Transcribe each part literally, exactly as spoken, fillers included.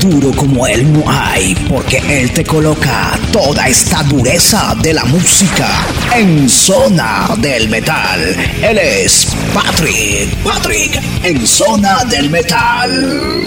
duro como él no hay, porque él te coloca toda esta dureza de la música en Zona del Metal. Él es Patrick, Patrick en Zona del Metal.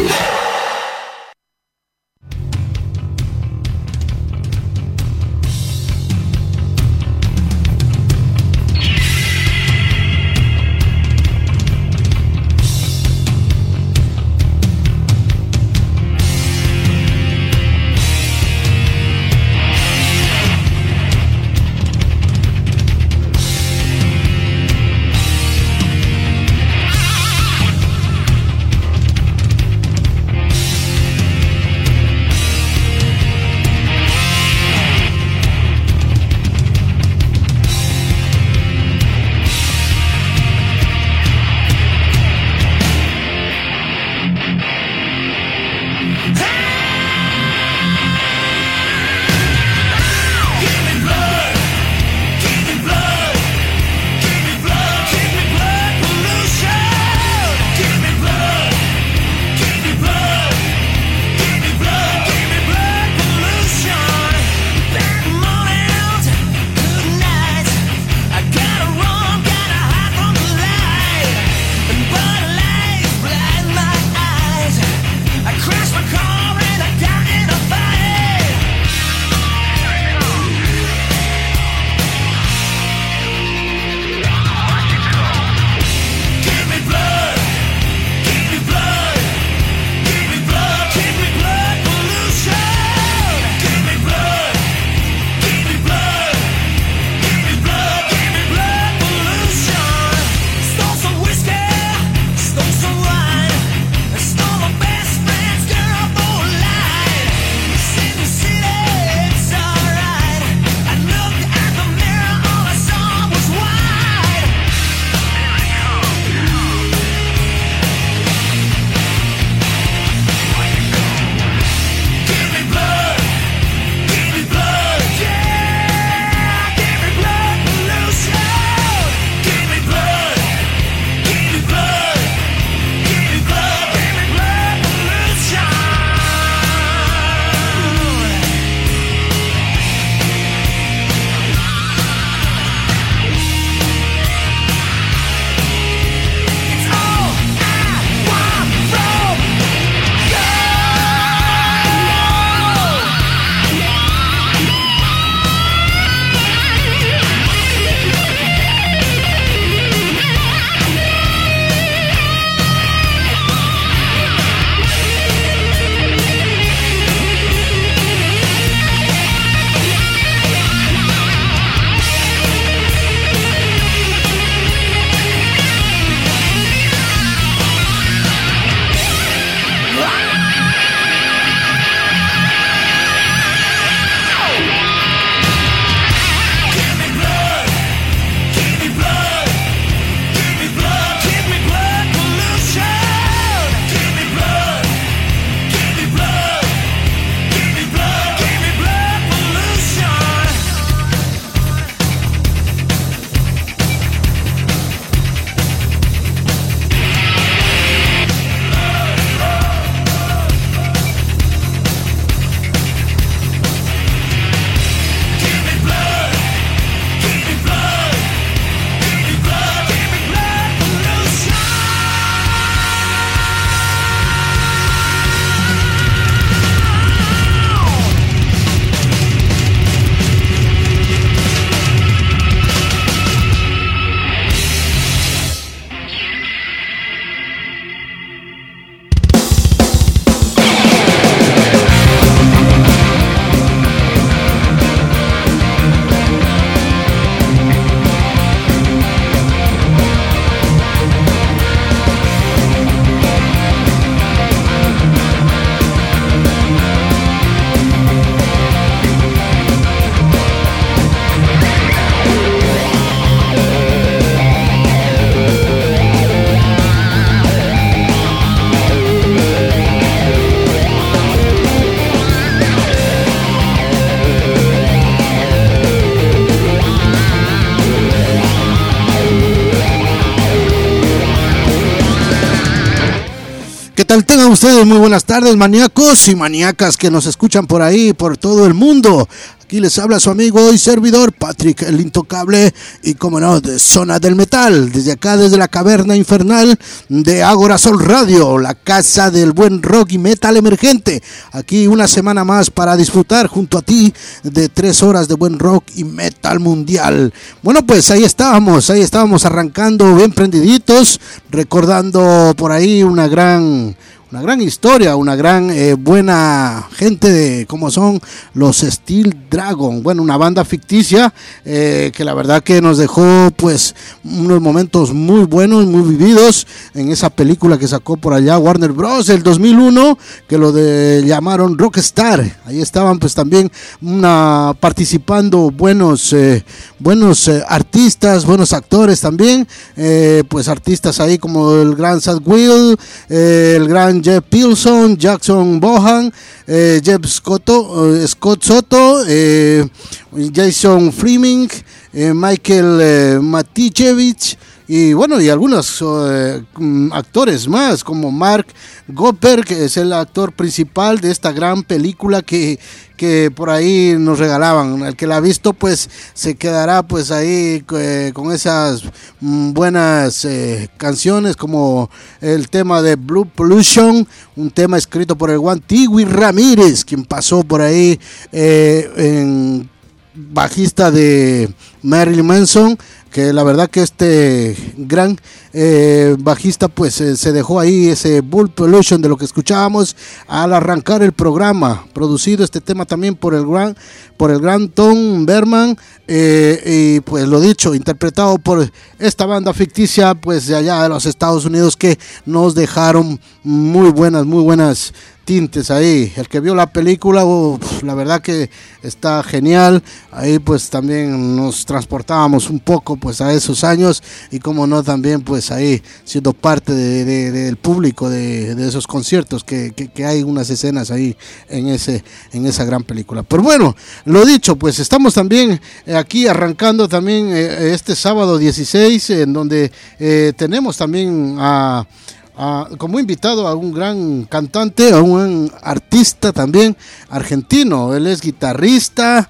¿Qué tal? Tengan ustedes muy buenas tardes, maníacos y maníacas que nos escuchan por ahí, por todo el mundo. Aquí les habla su amigo y servidor Patrick, el intocable, y como no, de Zona del Metal, desde acá, desde la caverna infernal de Ágora Sol Radio, la casa del buen rock y metal emergente. Aquí una semana más para disfrutar junto a ti de tres horas de buen rock y metal mundial. Bueno, pues ahí estábamos, ahí estábamos arrancando bien prendiditos, recordando por ahí una gran... Una gran historia, una gran eh, buena gente de como son los Steel Dragon. Bueno, una banda ficticia eh, que la verdad que nos dejó pues unos momentos muy buenos, muy vividos en esa película que sacó por allá Warner Bros. El dos mil uno, que lo de, llamaron Rockstar. Ahí estaban pues también una, participando buenos, eh, buenos eh, artistas, buenos actores también. Eh, pues artistas ahí como el gran Sad Will, eh, el gran Jeff Pilson, Jackson Bohan, eh, Jeff Scotto, eh, Scott Soto, eh, Jason Fleming, eh, Michael eh, Matichevich, y bueno, y algunos eh, actores más, como Mark Gopper, que es el actor principal de esta gran película que, que por ahí nos regalaban. El que la ha visto pues se quedará pues ahí eh, con esas mm, buenas eh, canciones, como el tema de Blue Pollution, un tema escrito por el Juan Tiwi Ramírez, quien pasó por ahí eh, en bajista de Marilyn Manson, que la verdad que este gran eh, bajista pues eh, se dejó ahí ese Bull Pollution de lo que escuchábamos al arrancar el programa, producido este tema también por el gran por el gran Tom Berman, eh, y pues lo dicho, interpretado por esta banda ficticia pues de allá de los Estados Unidos, que nos dejaron muy buenas, muy buenas tintes ahí. El que vio la película, uh, la verdad que está genial. Ahí pues también nos transportábamos un poco pues a esos años, y como no también pues ahí siendo parte de, de, del público de, de esos conciertos que, que, que hay unas escenas ahí en ese en esa gran película. Pero bueno, lo dicho, pues estamos también aquí arrancando también eh, este sábado dieciséis, en donde eh, tenemos también a Uh, como invitado a un gran cantante, a un artista también argentino. Él es guitarrista,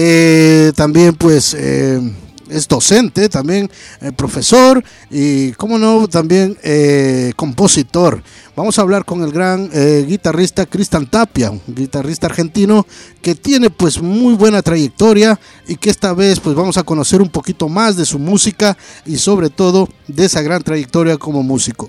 eh, también pues eh, es docente, también eh, profesor, y como no también eh, compositor. Vamos a hablar con el gran eh, guitarrista Cristian Tapia, un guitarrista argentino que tiene pues muy buena trayectoria, y que esta vez pues vamos a conocer un poquito más de su música y sobre todo de esa gran trayectoria como músico.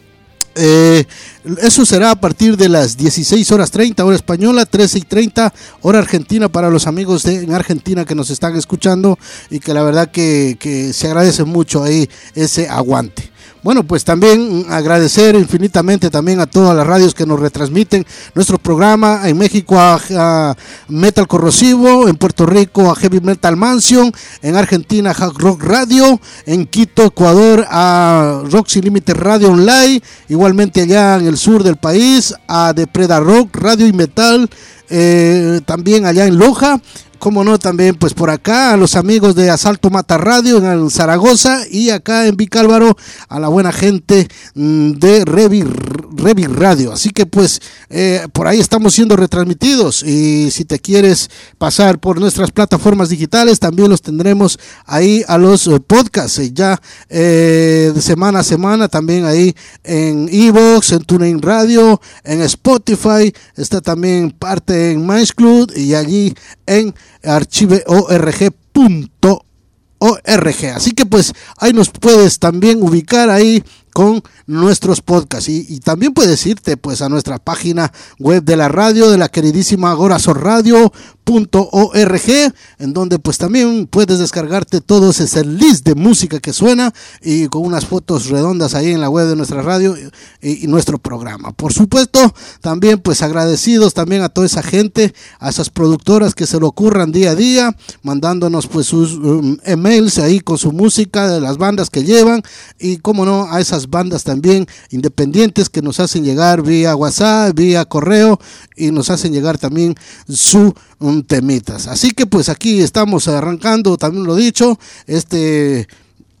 Eh, eso será a partir de las dieciséis horas treinta hora española, trece y treinta hora argentina, para los amigos de en Argentina que nos están escuchando, y que la verdad que, que se agradece mucho ahí ese aguante. Bueno, pues también agradecer infinitamente también a todas las radios que nos retransmiten nuestro programa. En México a, a Metal Corrosivo, en Puerto Rico a Heavy Metal Mansion, en Argentina a Hard Rock Radio, en Quito, Ecuador a Roxy Limited Radio Online, igualmente allá en el sur del país a Depreda Rock Radio y Metal, eh, también allá en Loja. Como no, también pues por acá a los amigos de Asalto Mata Radio en Zaragoza, y acá en Vicálvaro a la buena gente de Revi, Revi Radio. Así que pues eh, por ahí estamos siendo retransmitidos, y si te quieres pasar por nuestras plataformas digitales también los tendremos ahí a los eh, podcasts eh, ya eh, de semana a semana, también ahí en iVoox, en TuneIn Radio, en Spotify, está también parte en Mixcloud, y allí en archive org punto org. Así que pues ahí nos puedes también ubicar ahí con nuestros podcasts, y, y también puedes irte pues a nuestra página web de la radio, de la queridísima Ágora Sol Radio punto org, en donde pues también puedes descargarte todo ese list de música que suena, y con unas fotos redondas ahí en la web de nuestra radio y, y nuestro programa. Por supuesto, también pues agradecidos también a toda esa gente, a esas productoras que se lo ocurran día a día, mandándonos pues sus um, emails ahí con su música de las bandas que llevan, y como no, a esas bandas también independientes que nos hacen llegar vía WhatsApp, vía correo, y nos hacen llegar también su um, temitas. Así que pues aquí estamos arrancando, también lo dicho, este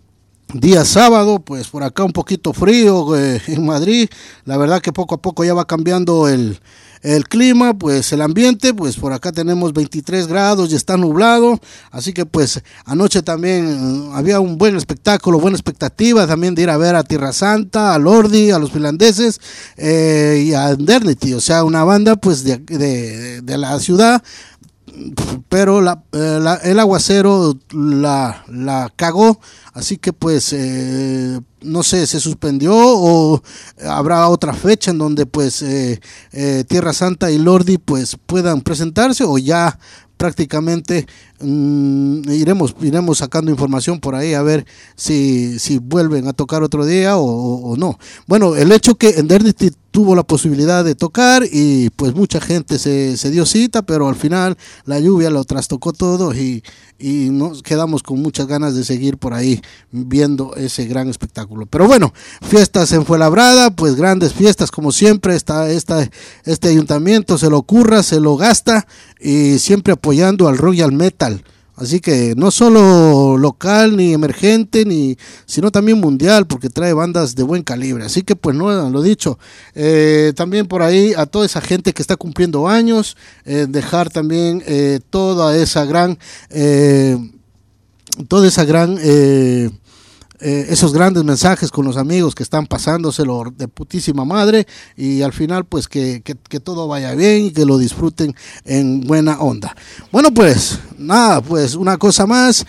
día sábado, pues por acá un poquito frío eh, en Madrid. La verdad que poco a poco ya va cambiando el, el clima, pues el ambiente, pues por acá tenemos veintitrés grados y está nublado, así que pues anoche también eh, había un buen espectáculo, buena expectativa también de ir a ver a Tierra Santa, a Lordi, a los finlandeses eh, y a Endernity, o sea, una banda pues de, de, de la ciudad. Pero la, eh, la, el aguacero la, la cagó, así que pues eh, no sé, se suspendió o habrá otra fecha en donde pues eh, eh, Tierra Santa y Lordi pues puedan presentarse, o ya prácticamente mmm, iremos iremos sacando información por ahí a ver si, si vuelven a tocar otro día o, o, o no. Bueno, el hecho que Endernity tuvo la posibilidad de tocar y pues mucha gente se, se dio cita, pero al final la lluvia lo trastocó todo y, y nos quedamos con muchas ganas de seguir por ahí viendo ese gran espectáculo. Pero bueno, fiestas en Fuenlabrada, pues grandes fiestas como siempre. Esta, esta, este ayuntamiento se lo ocurra, se lo gasta y siempre apoyando al rock y al metal. Así que no solo local ni emergente, ni sino también mundial, porque trae bandas de buen calibre. Así que pues no, lo dicho, eh, también por ahí a toda esa gente que está cumpliendo años, eh, dejar también eh, toda esa gran, eh, toda esa gran... Eh, Eh, esos grandes mensajes con los amigos que están pasándoselo de putísima madre, y al final pues que, que, que todo vaya bien y que lo disfruten en buena onda. Bueno, pues nada, pues una cosa más,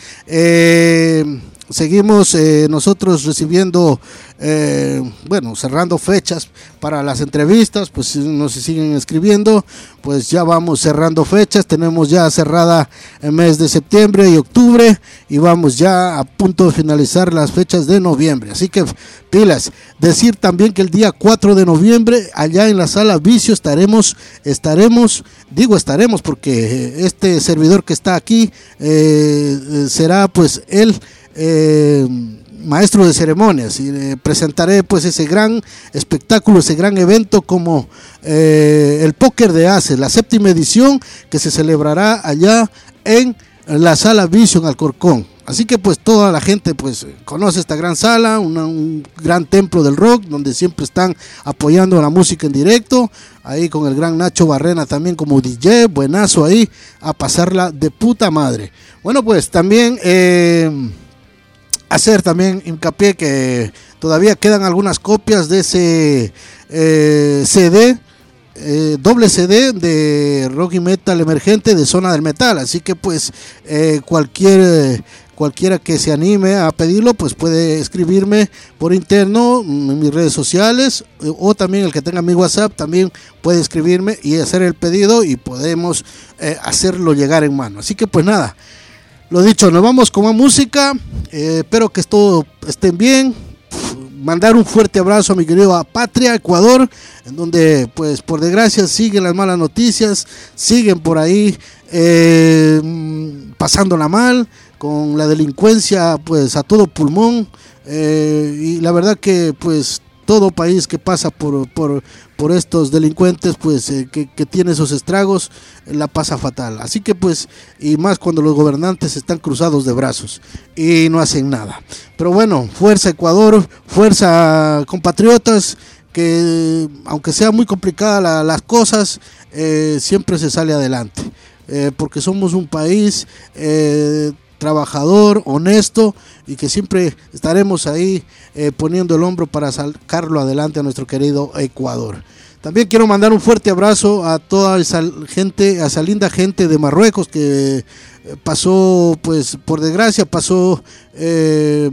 eh, seguimos eh, nosotros recibiendo, eh, bueno, cerrando fechas para las entrevistas, pues nos siguen escribiendo, pues ya vamos cerrando fechas, tenemos ya cerrada el mes de septiembre y octubre, y vamos ya a punto de finalizar las fechas de noviembre, así que pilas. Decir también que el día cuatro de noviembre, allá en la Sala Vicio, estaremos, estaremos, digo estaremos porque este servidor que está aquí eh, será pues el eh, maestro de ceremonias, y eh, presentaré pues ese gran espectáculo, ese gran evento como eh, el Póker de Aces, la séptima edición, que se celebrará allá en la Sala Vicio en Alcorcón. Así que pues toda la gente pues conoce esta gran sala, una, un gran templo del rock donde siempre están apoyando la música en directo, ahí con el gran Nacho Barrena también como D J, buenazo ahí, a pasarla de puta madre. Bueno, pues también eh, hacer también hincapié que todavía quedan algunas copias de ese eh, C D, Eh, doble C D de rock y metal emergente de Zona del Metal, así que pues eh, cualquier cualquiera que se anime a pedirlo pues puede escribirme por interno en mis redes sociales, o también el que tenga mi WhatsApp también puede escribirme y hacer el pedido y podemos eh, hacerlo llegar en mano. Así que pues nada, lo dicho, nos vamos con más música, eh, espero que todo estén bien. Mandar un fuerte abrazo a mi querido Patria, Ecuador, en donde pues por desgracia siguen las malas noticias, siguen por ahí eh, pasándola mal, con la delincuencia pues a todo pulmón, eh, y la verdad que pues todo país que pasa por, por, por estos delincuentes pues eh, que, que tiene esos estragos, eh, la pasa fatal. Así que pues, y más cuando los gobernantes están cruzados de brazos y no hacen nada. Pero bueno, fuerza Ecuador, fuerza compatriotas, que aunque sea muy complicada la, las cosas, eh, siempre se sale adelante, eh, porque somos un país eh, trabajador, honesto, y que siempre estaremos ahí eh, poniendo el hombro para sacarlo adelante a nuestro querido Ecuador. También quiero mandar un fuerte abrazo a toda esa gente, a esa linda gente de Marruecos que pasó, pues por desgracia pasó eh,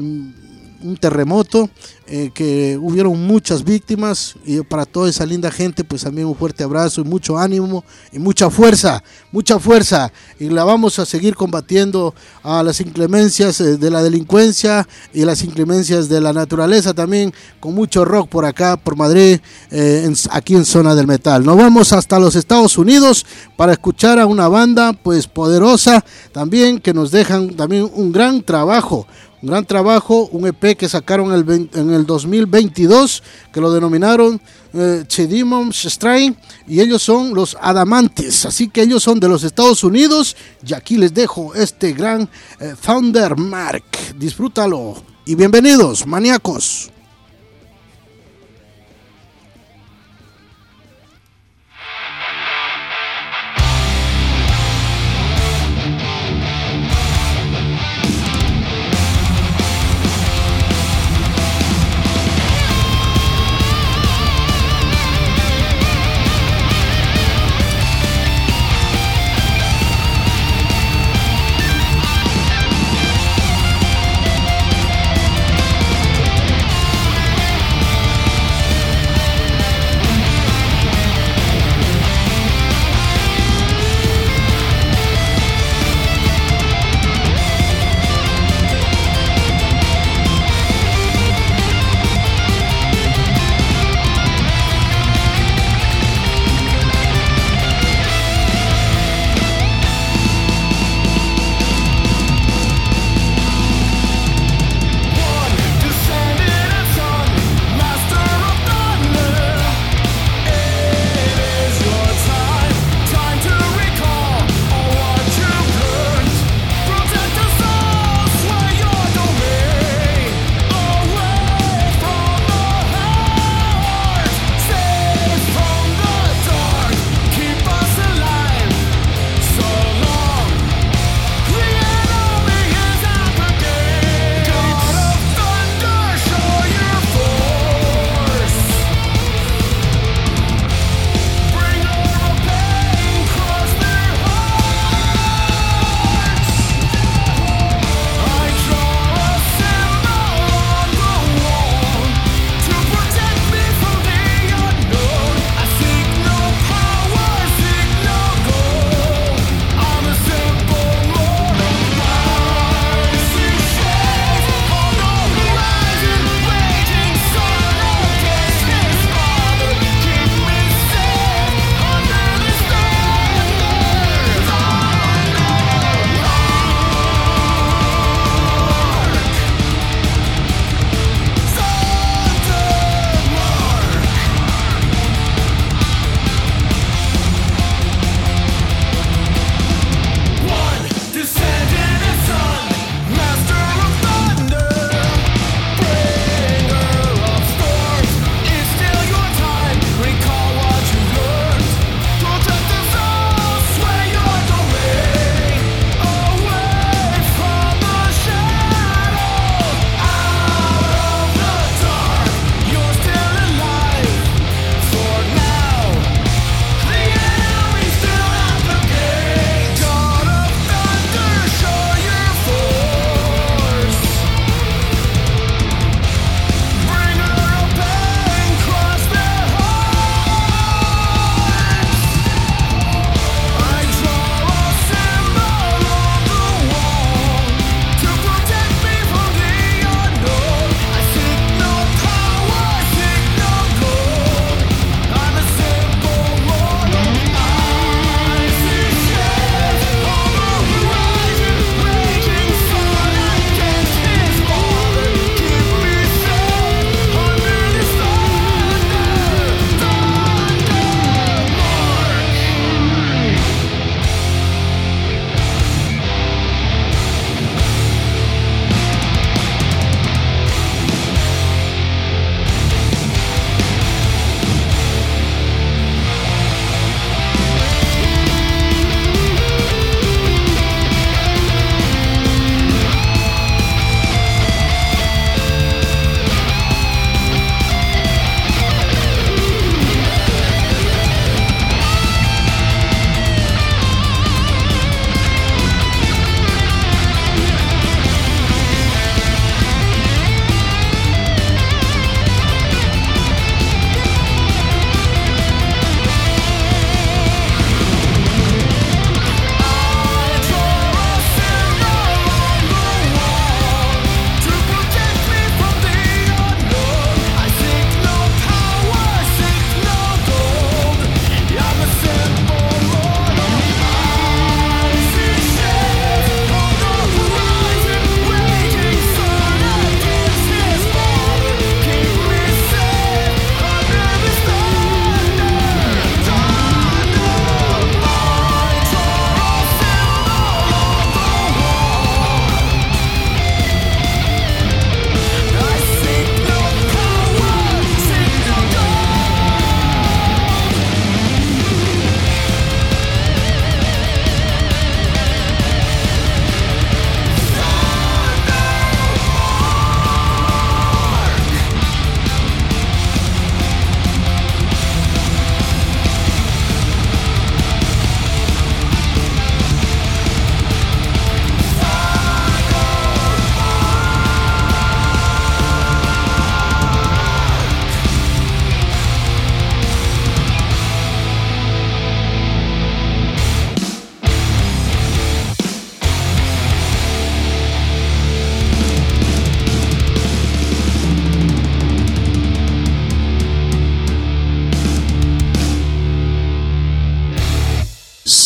un terremoto, eh, que hubieron muchas víctimas, y para toda esa linda gente pues también un fuerte abrazo y mucho ánimo y mucha fuerza, mucha fuerza, y la vamos a seguir combatiendo a las inclemencias de la delincuencia y las inclemencias de la naturaleza también, con mucho rock por acá, por Madrid, eh, en, aquí en Zona del Metal. Nos vamos hasta los Estados Unidos para escuchar a una banda pues poderosa también, que nos dejan también un gran trabajo, un gran trabajo, un E P que sacaron el veinte, en el dos mil veintidós, que lo denominaron eh, Chedimon Strain, y ellos son los Adamantes, así que ellos son de los Estados Unidos, y aquí les dejo este gran eh, Thunder Mark, disfrútalo y bienvenidos, maníacos.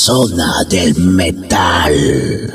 Zona del Metal.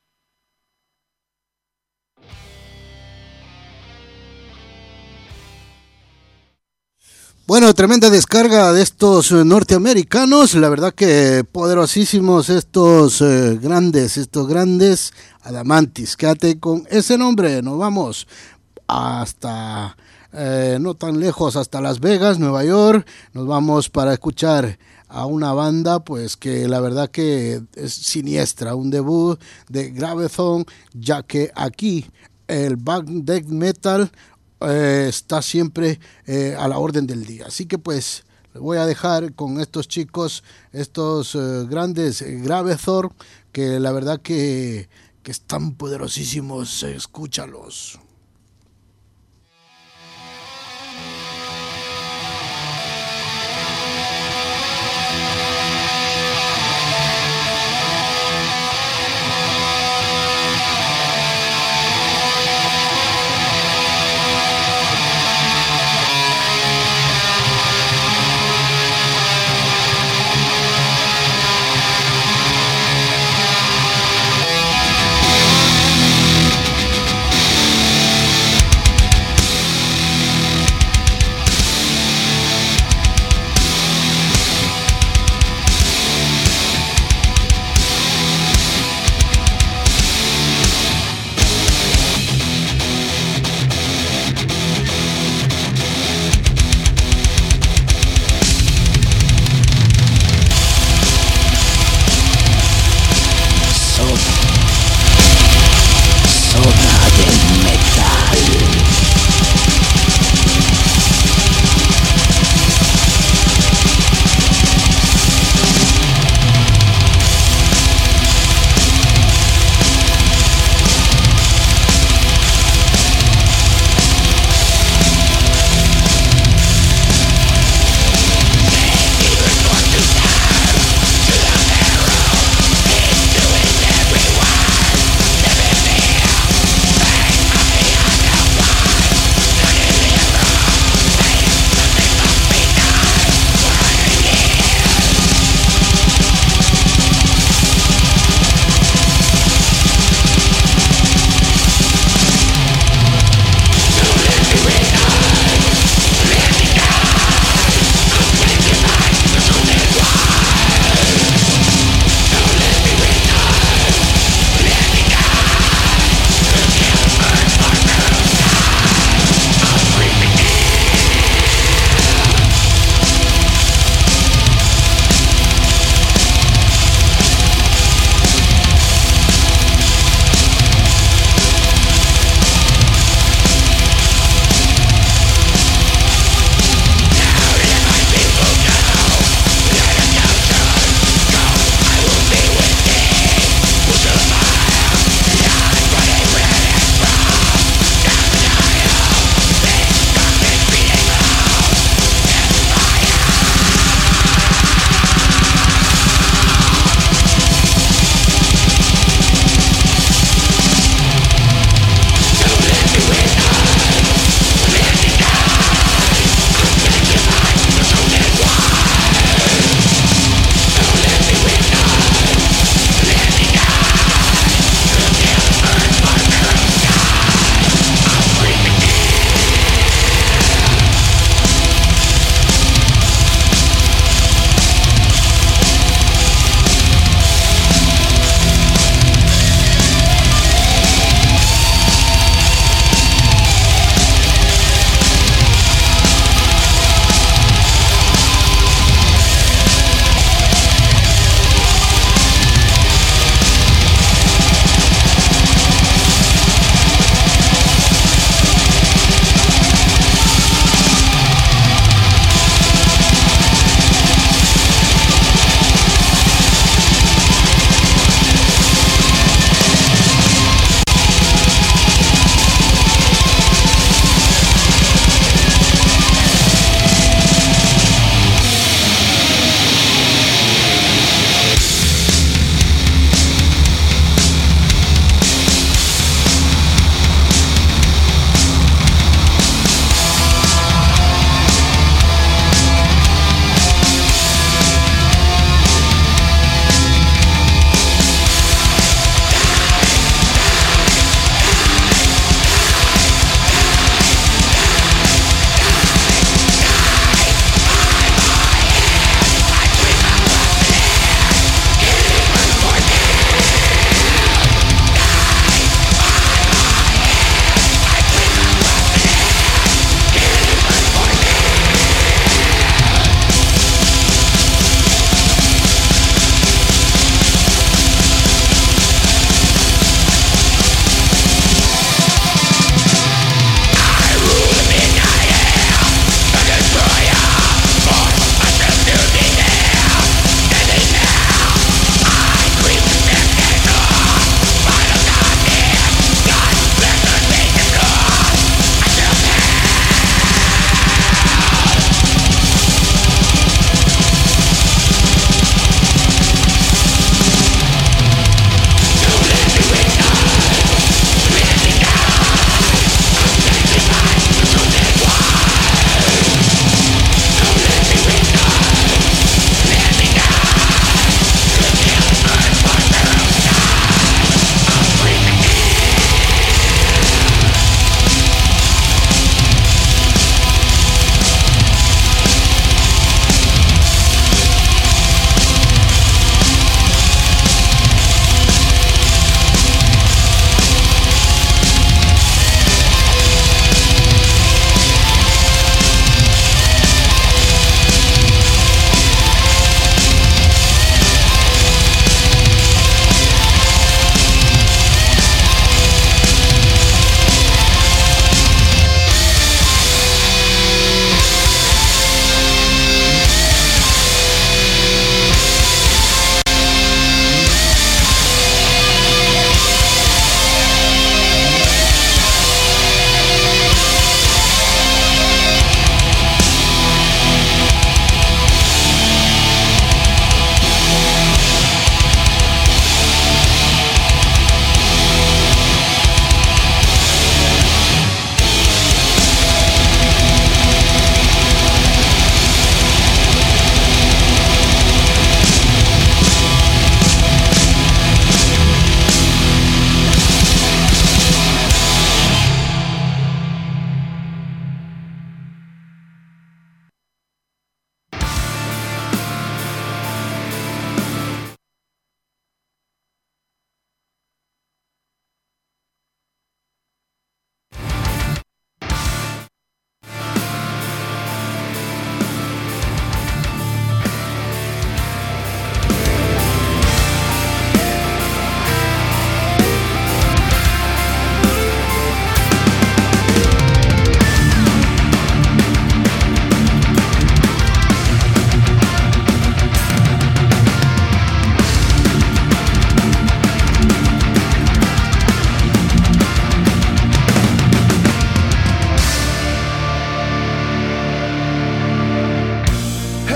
Bueno, tremenda descarga de estos norteamericanos, la verdad que poderosísimos estos eh, grandes, estos grandes Adamantis. Quédate con ese nombre, nos vamos hasta, eh, no tan lejos, hasta Las Vegas, Nueva York, nos vamos para escuchar a una banda pues que la verdad que es siniestra, un debut de Graveton, ya que aquí el Black Death Metal Eh, está siempre eh, a la orden del día. Así que pues les voy a dejar con estos chicos, estos eh, grandes eh, Graveton, que la verdad que, que están poderosísimos. Eh, escúchalos.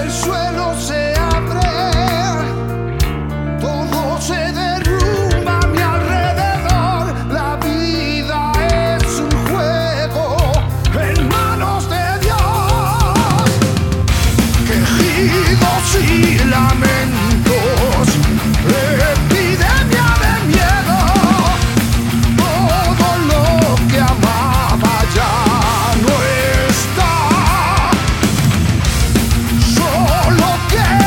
el suelo se abre, todo se derrumba a mi alrededor. La vida es un juego en manos de Dios. Quejidos y lamentos, epidemia de miedo. Todo lo que amaba ya no está. Solo queda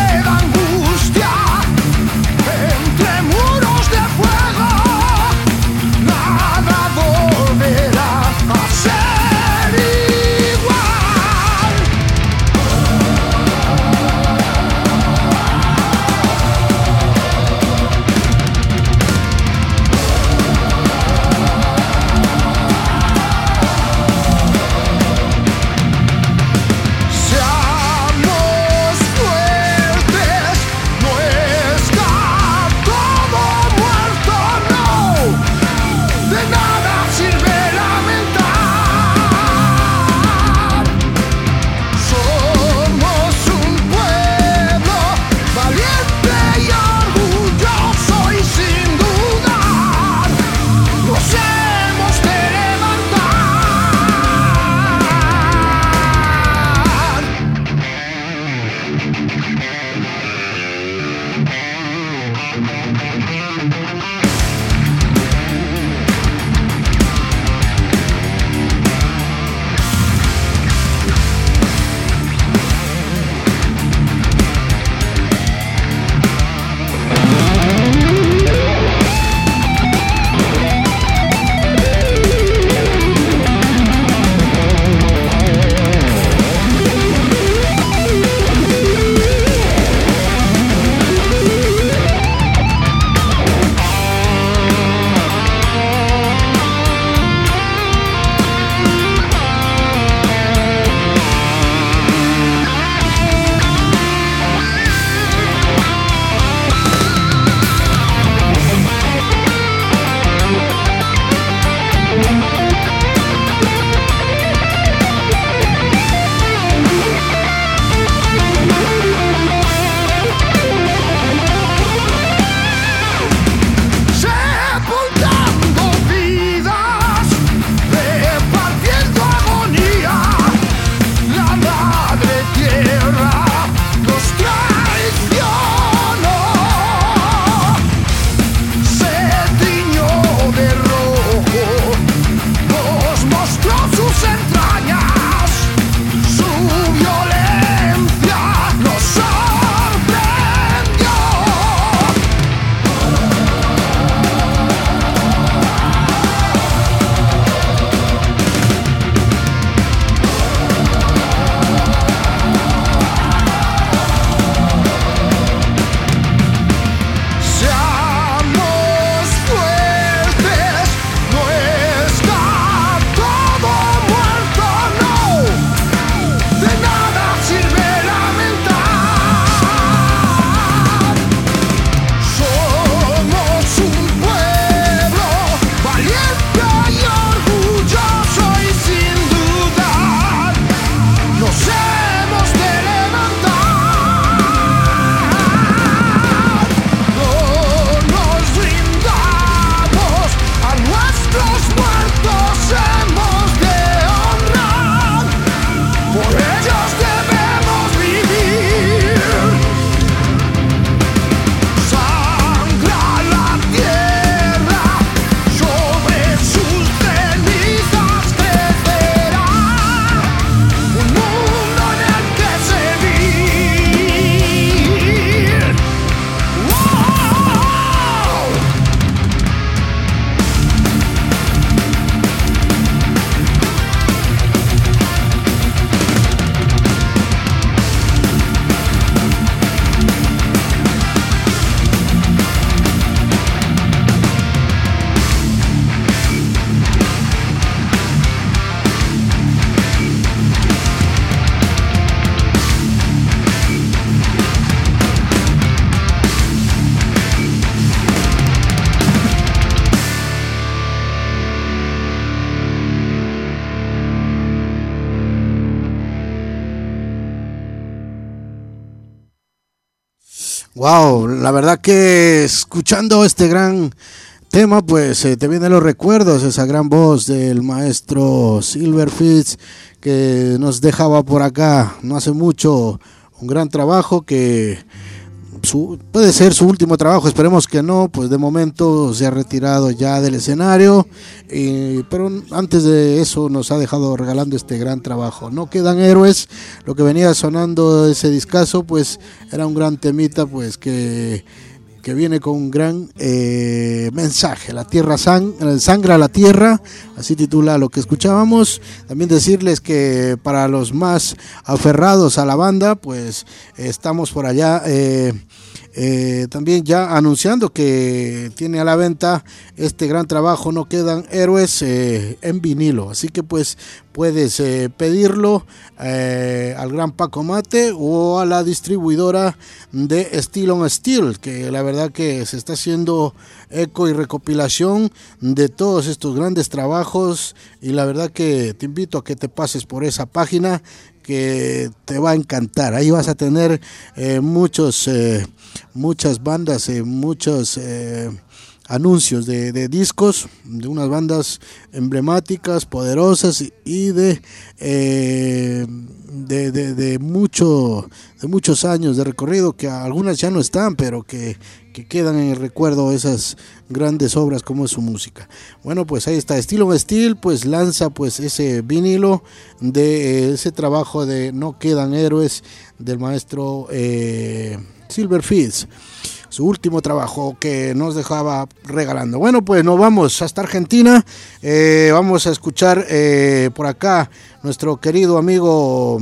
Wow, la verdad que escuchando este gran tema, pues eh, te vienen los recuerdos, esa gran voz del maestro Silverfields que nos dejaba por acá no hace mucho, un gran trabajo que su, puede ser su último trabajo, esperemos que no, pues de momento se ha retirado ya del escenario, y, pero antes de eso nos ha dejado regalando este gran trabajo. No quedan héroes, lo que venía sonando ese discazo, pues era un gran temita, pues que que viene con un gran eh, mensaje. La tierra sang sangra la tierra, así titula lo que escuchábamos. También decirles que para los más aferrados a la banda, pues estamos por allá eh, eh, también ya anunciando que tiene a la venta este gran trabajo, No Quedan Héroes, eh, en vinilo. Así que pues puedes eh, pedirlo eh, al gran Paco Mate o a la distribuidora de Steel on Steel, que la verdad que se está haciendo eco y recopilación de todos estos grandes trabajos, y la verdad que te invito a que te pases por esa página que te va a encantar. Ahí vas a tener eh, muchos eh, muchas bandas, eh, muchos eh, anuncios de, de discos de unas bandas emblemáticas, poderosas y de eh, de, de, de mucho de muchos años de recorrido, que algunas ya no están, pero que, que quedan en el recuerdo esas grandes obras como es su música. Bueno, pues ahí está, Steel on Steel pues lanza pues ese vinilo de eh, ese trabajo de No Quedan Héroes del maestro eh, Silverfields, su último trabajo que nos dejaba regalando. Bueno, pues nos vamos hasta Argentina, eh, vamos a escuchar eh, por acá nuestro querido amigo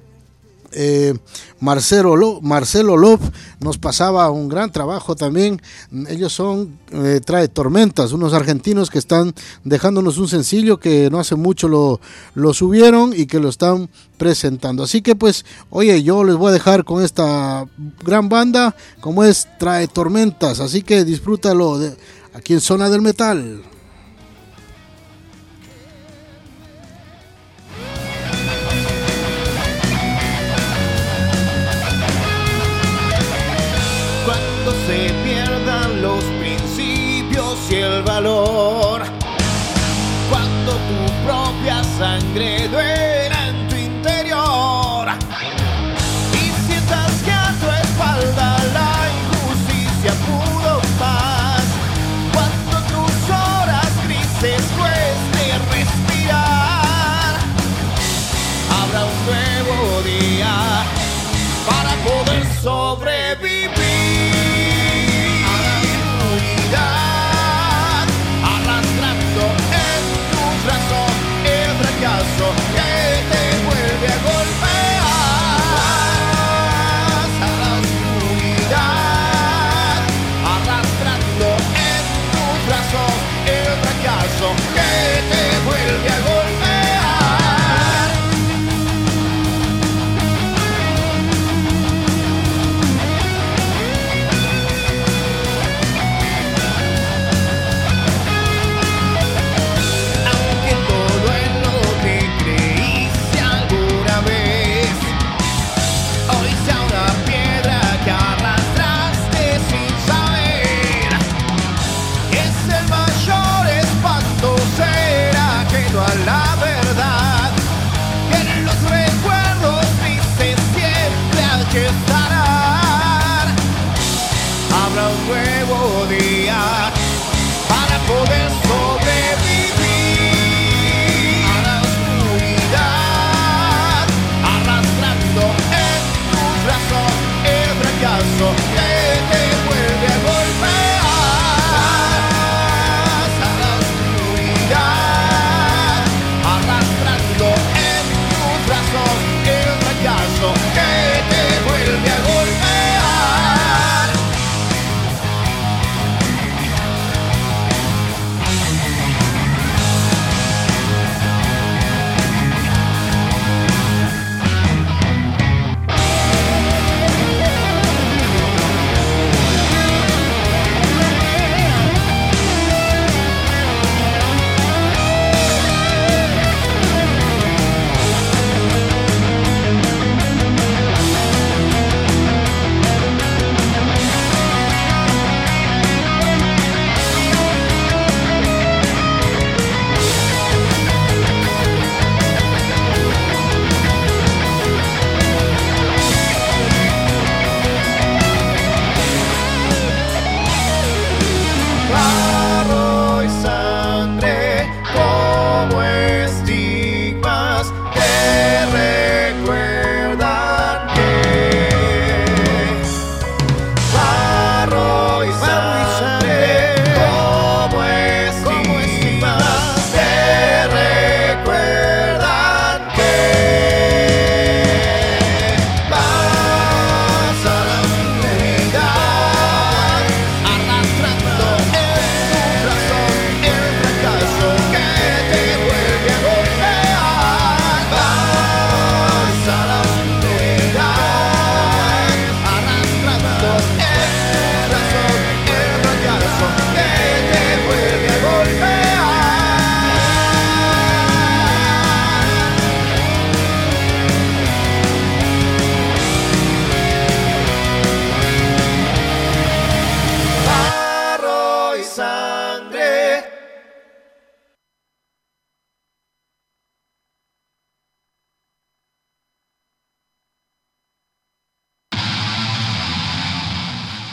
eh, Marcelo Lo, Marcelo Love nos pasaba un gran trabajo también. Ellos son eh, Trae Tormentas, unos argentinos que están dejándonos un sencillo que no hace mucho lo, lo subieron y que lo están presentando. Así que pues, oye, yo les voy a dejar con esta gran banda como es Trae Tormentas, así que disfrútalo de, aquí en Zona del Metal. Se pierdan los principios y el valor, cuando tu propia sangre duela en tu interior y sientas que a tu espalda la injusticia pudo más, cuando tus horas grises cueste respirar, habrá un nuevo día para poder sobrevivir. Que te vuelve a golpear a la oscuridad, arrastrando en tus brazos el fracaso que te vuelve a golpear.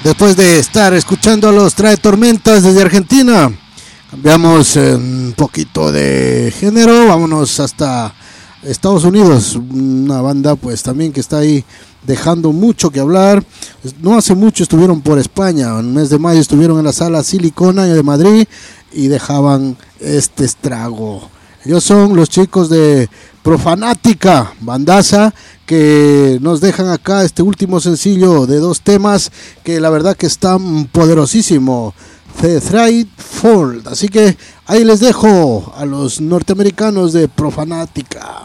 Después de estar escuchando a los Trae Tormentas desde Argentina, cambiamos un poquito de género, vámonos hasta Estados Unidos, una banda pues también que está ahí dejando mucho que hablar. No hace mucho estuvieron por España, en el mes de mayo estuvieron en la sala Silicona de Madrid y dejaban este estrago. Ellos son los chicos de Profanática, bandaza, que nos dejan acá este último sencillo de dos temas que la verdad que están poderosísimo, The Threadfold. Así que ahí les dejo a los norteamericanos de Profanática.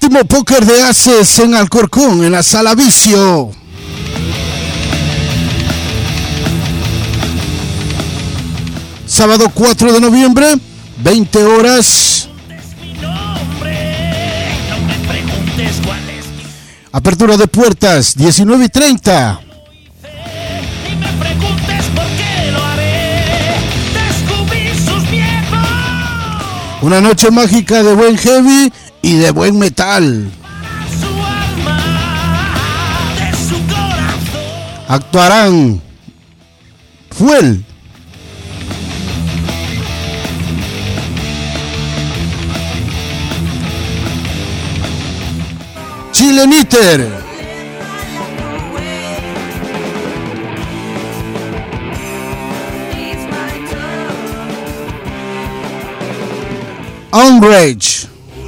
séptimo póker de Aces en Alcorcón, en la Sala Vicio. Sábado cuatro de noviembre, veinte horas. Apertura de puertas, diecinueve y treinta. Una noche mágica de buen heavy y de buen metal. Actuarán Fuel, Chileniter, Outrage,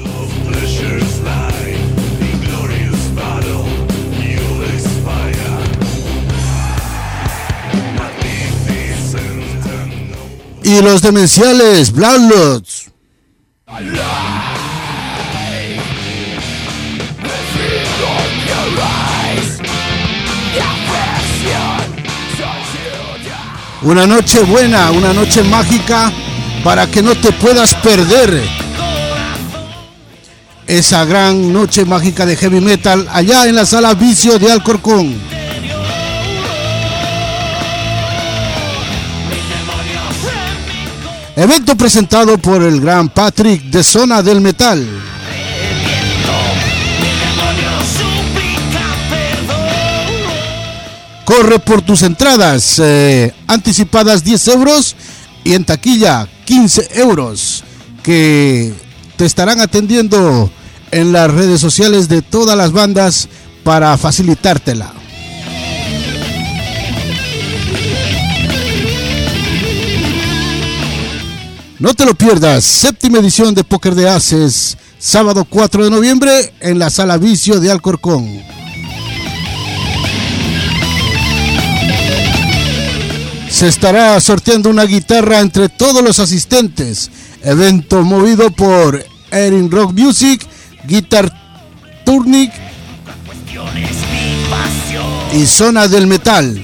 y los demenciales Bloodlords. Una noche buena, una noche mágica para que no te puedas perder esa gran noche mágica de heavy metal allá en la Sala Vicio de Alcorcón. Evento presentado por el gran Patrick de Zona del Metal. Corre por tus entradas, eh, anticipadas diez euros y en taquilla quince euros, que te estarán atendiendo en las redes sociales de todas las bandas para facilitártela. No te lo pierdas, séptima edición de Póker de Aces, sábado cuatro de noviembre en la Sala Vicio de Alcorcón. Se estará sorteando una guitarra entre todos los asistentes. Evento movido por Erin Rock Music, Guitar Turnic y Zona del Metal.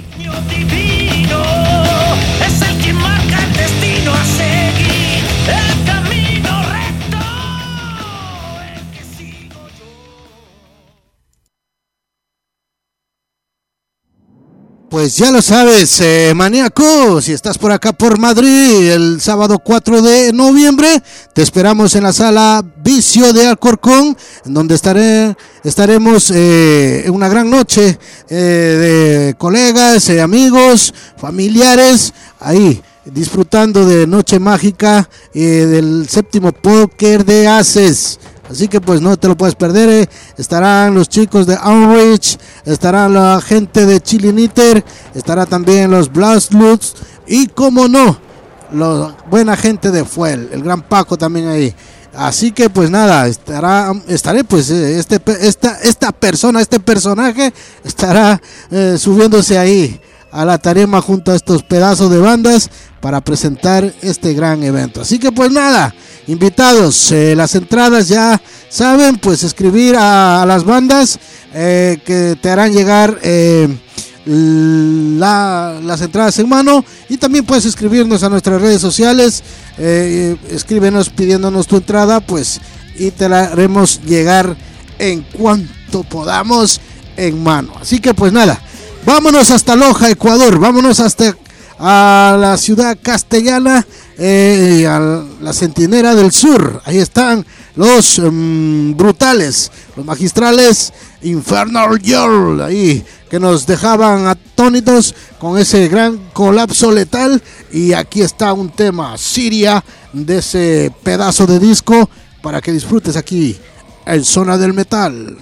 Pues ya lo sabes, eh, maníaco, si estás por acá por Madrid el sábado cuatro de noviembre, te esperamos en la Sala Vicio de Alcorcón, en donde estaré, estaremos eh, en una gran noche eh, de colegas, eh, amigos, familiares, ahí disfrutando de noche mágica eh, del séptimo póker de Aces. Así que pues no te lo puedes perder, eh. Estarán los chicos de Outrage, estará la gente de Chileniter, estará también los Bloodlords y como no, la buena gente de Fuel, el gran Paco también ahí. Así que pues nada, estará, estaré pues este, esta, esta persona, este personaje estará eh, subiéndose ahí a la tarima junto a estos pedazos de bandas para presentar este gran evento. Así que pues nada, invitados, eh, las entradas ya saben, pues escribir a, a las bandas eh, que te harán llegar eh, la, las entradas en mano, y también puedes escribirnos a nuestras redes sociales, eh, escríbenos pidiéndonos tu entrada, pues y te la haremos llegar en cuanto podamos en mano. Así que pues nada, vámonos hasta Loja, Ecuador, vámonos hasta a la ciudad castellana, eh, a la Centinela del Sur. Ahí están los um, brutales, los magistrales Infernal Girl, ahí que nos dejaban atónitos con ese gran colapso letal. Y aquí está un tema, Siria, de ese pedazo de disco, para que disfrutes aquí en Zona del Metal.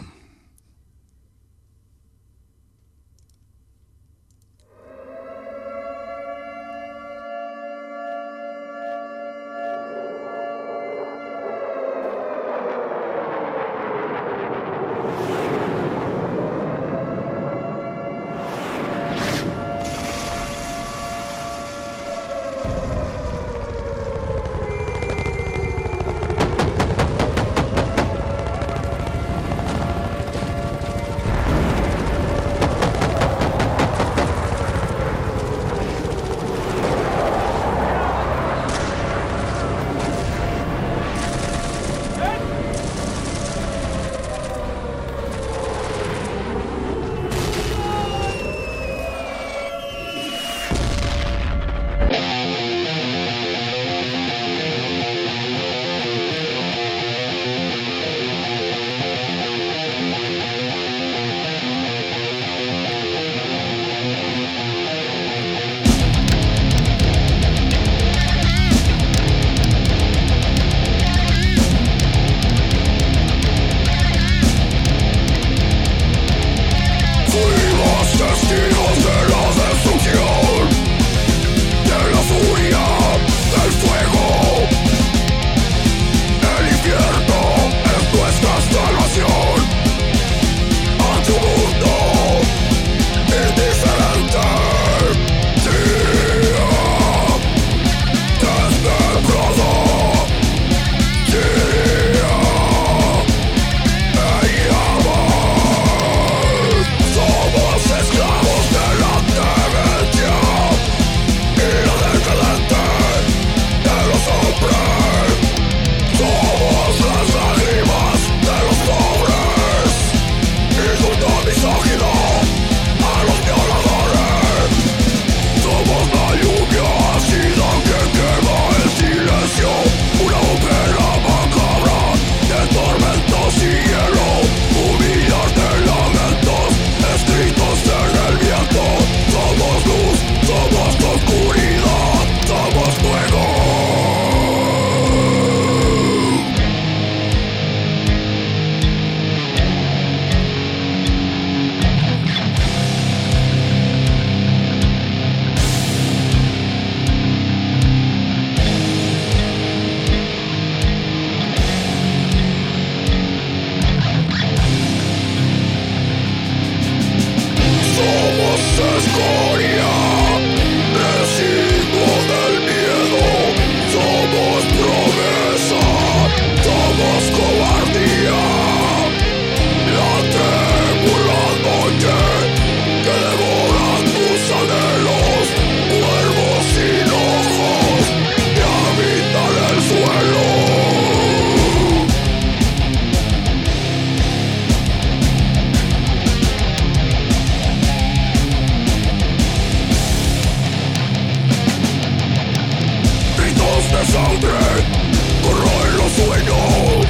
sangre corroe los sueños,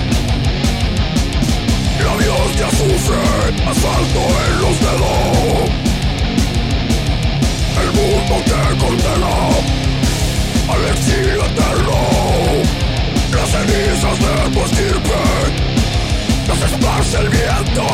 labios de azufre, asfalto en los dedos. El mundo te condena al exilio eterno. Las cenizas de tu estirpe las esparce el viento.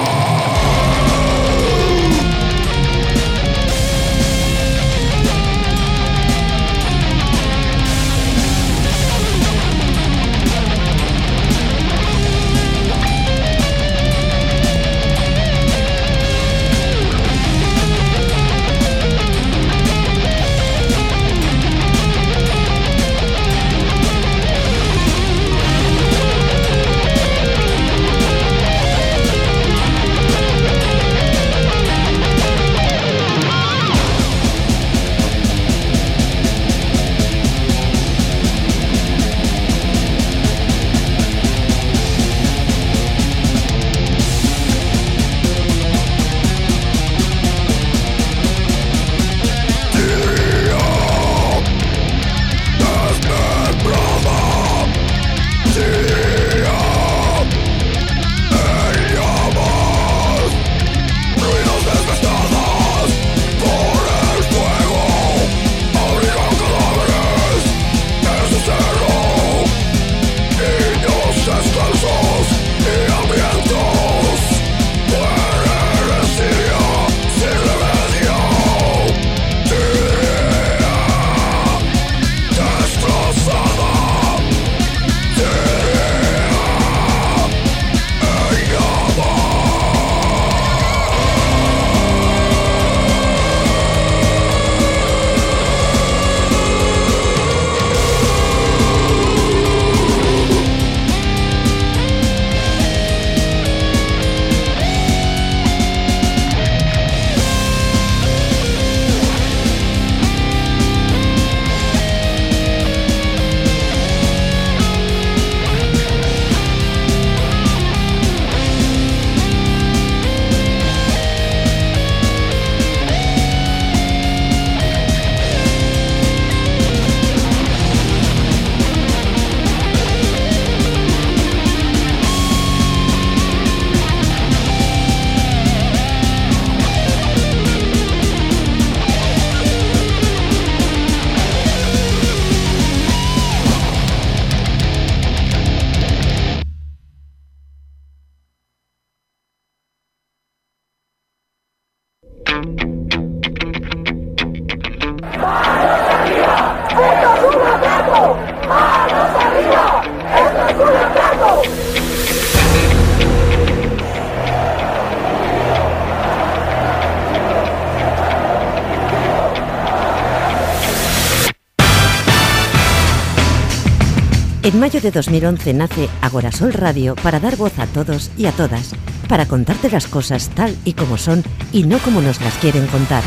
En mayo de dos mil once nace Agorasol Radio para dar voz a todos y a todas, para contarte las cosas tal y como son y no como nos las quieren contar.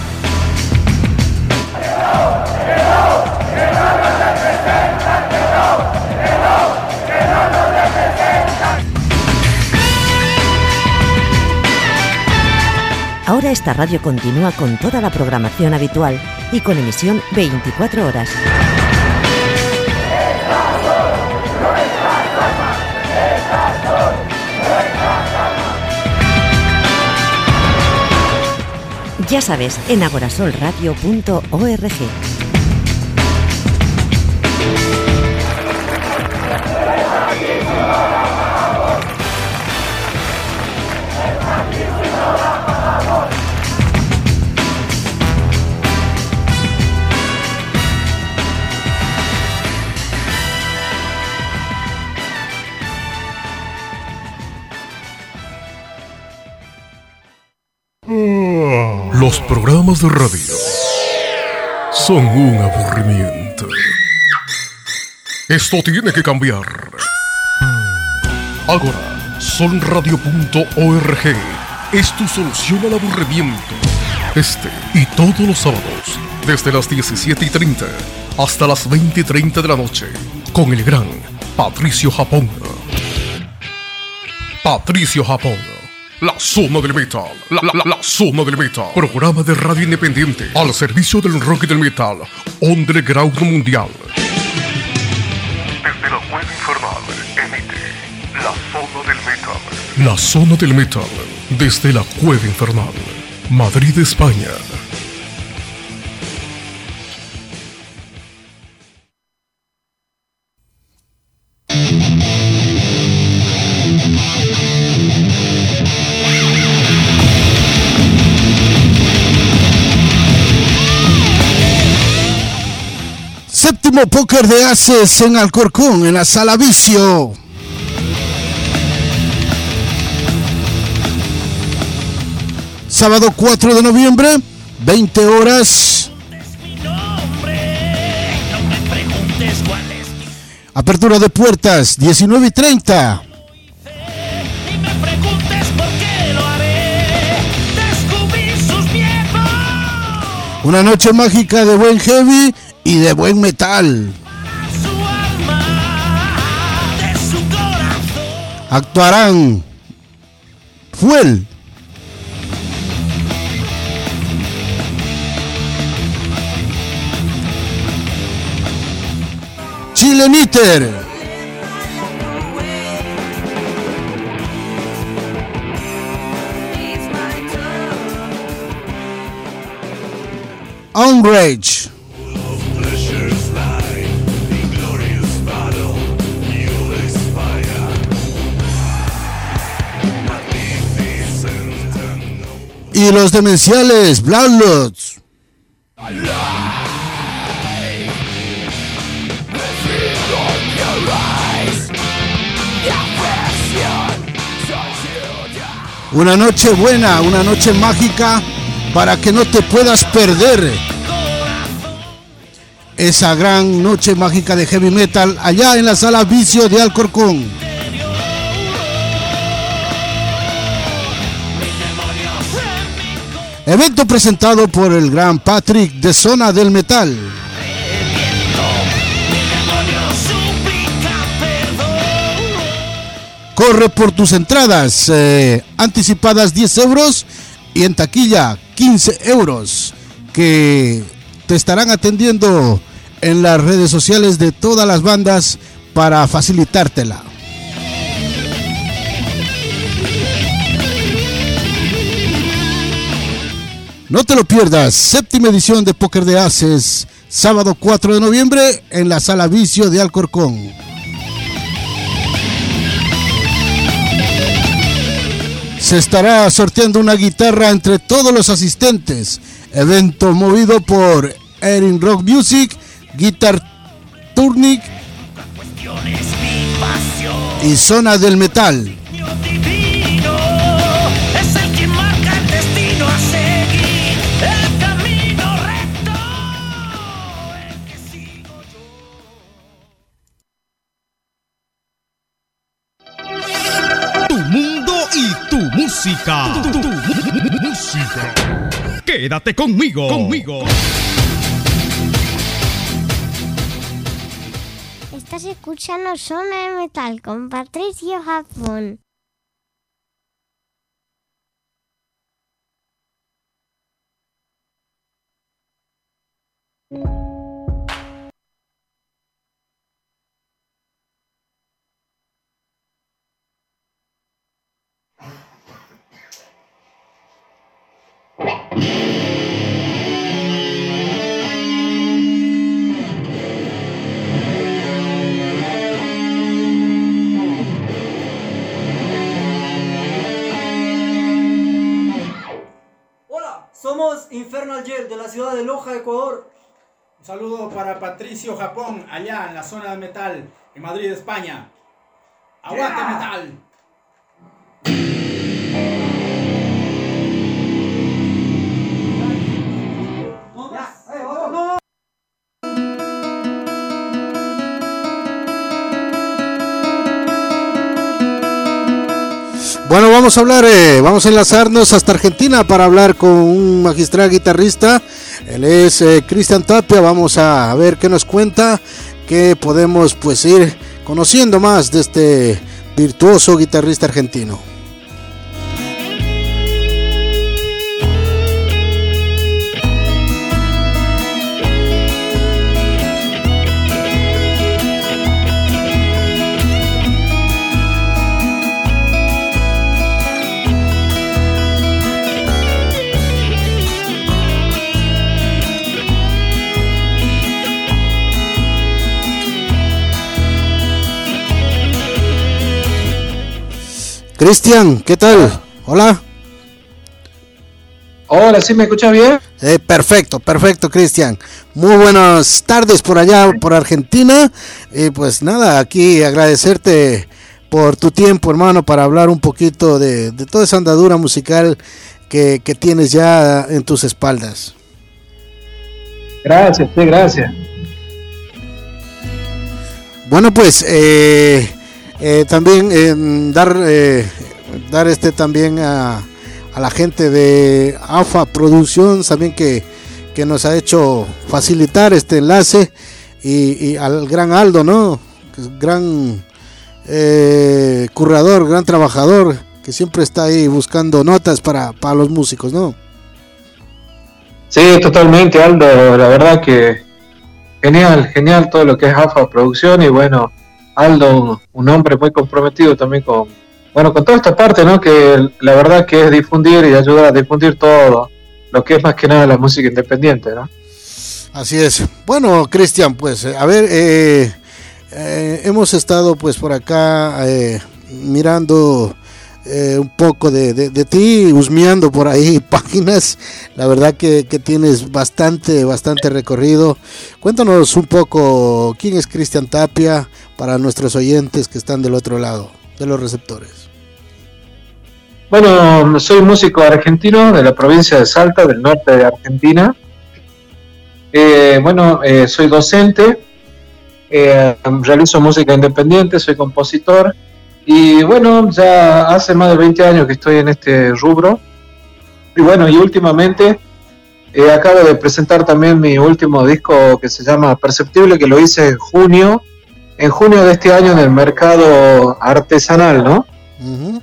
Ahora esta radio continúa con toda la programación habitual y con emisión veinticuatro horas. Ya sabes, en agorasolradio punto org. Los programas de radio son un aburrimiento. Esto tiene que cambiar. Agora, solradio punto org es tu solución al aburrimiento. Este y todos los sábados, desde las diecisiete y treinta hasta las veinte y treinta de la noche, con el gran Patricio Japón. Patricio Japón. La zona del metal, la, la, la, la zona del metal. Programa de radio independiente al servicio del rock y del metal underground mundial. La zona del metal. La zona del metal. Desde la Cueva Infernal. Madrid, España. Séptimo póker de Ases en Alcorcón, en la Sala Vicio. Sábado cuatro de noviembre, veinte horas. Apertura de puertas, diecinueve y treinta. Una noche mágica de buen heavy y de buen metal. Actuarán Fuel, Chile Niter, Unrage, y los demenciales Bloodlords. Una noche buena, una noche mágica para que no te puedas perder esa gran noche mágica de heavy metal allá en la Sala Vicio de Alcorcón. Evento presentado por el gran Patrick de Zona del Metal. Corre por tus entradas, eh, anticipadas diez euros y en taquilla quince euros, que te estarán atendiendo en las redes sociales de todas las bandas para facilitártela. No te lo pierdas, séptima edición de Póker de Ases, sábado cuatro de noviembre en la Sala Vicio de Alcorcón. Se estará sorteando una guitarra entre todos los asistentes. Evento movido por Erin Rock Music, Guitar Turnic y Zona del Metal. Música, tu, tu, tu, música. Quédate conmigo, conmigo. Estás escuchando Zona de Metal con Patricio Japón. Somos Infernal Yell de la ciudad de Loja, Ecuador. Un saludo para Patricio Japón, allá en la Zona de Metal, en Madrid, España. ¡Aguante yeah. metal! Bueno, vamos a hablar, eh, vamos a enlazarnos hasta Argentina para hablar con un magistral guitarrista. Él es eh, Cristian Tapia. Vamos a ver qué nos cuenta, que podemos pues ir conociendo más de este virtuoso guitarrista argentino. Cristian, ¿qué tal? Hola. Hola, ¿sí me escuchas bien? Eh, perfecto, perfecto, Cristian. Muy buenas tardes por allá, por Argentina. Y pues nada, aquí agradecerte por tu tiempo, hermano, para hablar un poquito de, de toda esa andadura musical que, que tienes ya en tus espaldas. Gracias, sí, gracias. Bueno, pues eh, eh, también eh, dar eh, dar este también a, a la gente de AFA Productions también que, que nos ha hecho facilitar este enlace y, y al gran Aldo, ¿no? Gran eh, currador, gran trabajador que siempre está ahí buscando notas para, para los músicos, ¿no? Sí, totalmente, Aldo, la verdad que genial, genial todo lo que es AFA Producción y bueno, Aldo, un hombre muy comprometido también con, bueno, con toda esta parte, ¿no? Que la verdad que es difundir y ayudar a difundir todo lo que es más que nada la música independiente, ¿no? Así es. Bueno, Cristian, pues, a ver, eh, eh, hemos estado pues por acá eh, mirando Eh, un poco de, de, de ti, husmeando por ahí páginas. La verdad que, que tienes bastante, bastante recorrido. Cuéntanos un poco quién es Cristian Tapia para nuestros oyentes que están del otro lado de los receptores. Bueno, soy músico argentino de la provincia de Salta, del norte de Argentina. Eh, bueno, eh, soy docente, eh, realizo música independiente, soy compositor. Y bueno, ya hace más de veinte años que estoy en este rubro. Y bueno, y últimamente eh, acabo de presentar también mi último disco que se llama Perceptible, que lo hice en junio, en junio de este año en el mercado artesanal, ¿no? Uh-huh.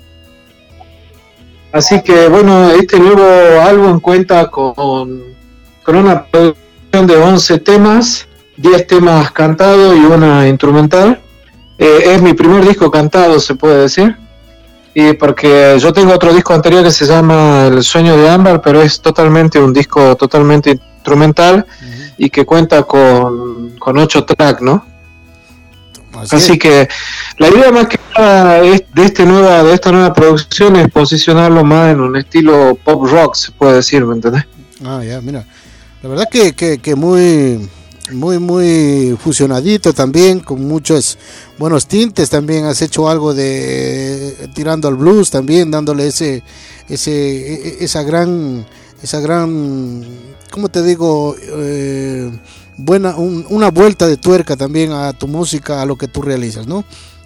Así que bueno, este nuevo álbum cuenta con, con una producción de once temas, diez temas cantados y una instrumental. Eh, es mi primer disco cantado, se puede decir, y porque yo tengo otro disco anterior que se llama El Sueño de Ámbar, pero es totalmente un disco totalmente instrumental uh-huh. y que cuenta con, con ocho tracks, ¿no? Así, Así que la idea más que nada es de este nueva de esta nueva producción es posicionarlo más en un estilo pop rock, se puede decir, ¿me entendés? Ah, ya, mira, la verdad que, que, que muy... muy muy fusionadito también, con muchos buenos tintes. También has hecho algo de tirando al blues también, dándole ese ese esa gran esa gran ¿cómo te digo? Eh, buena un, una vuelta de tuerca también a tu música, a lo que tú realizas, ¿no?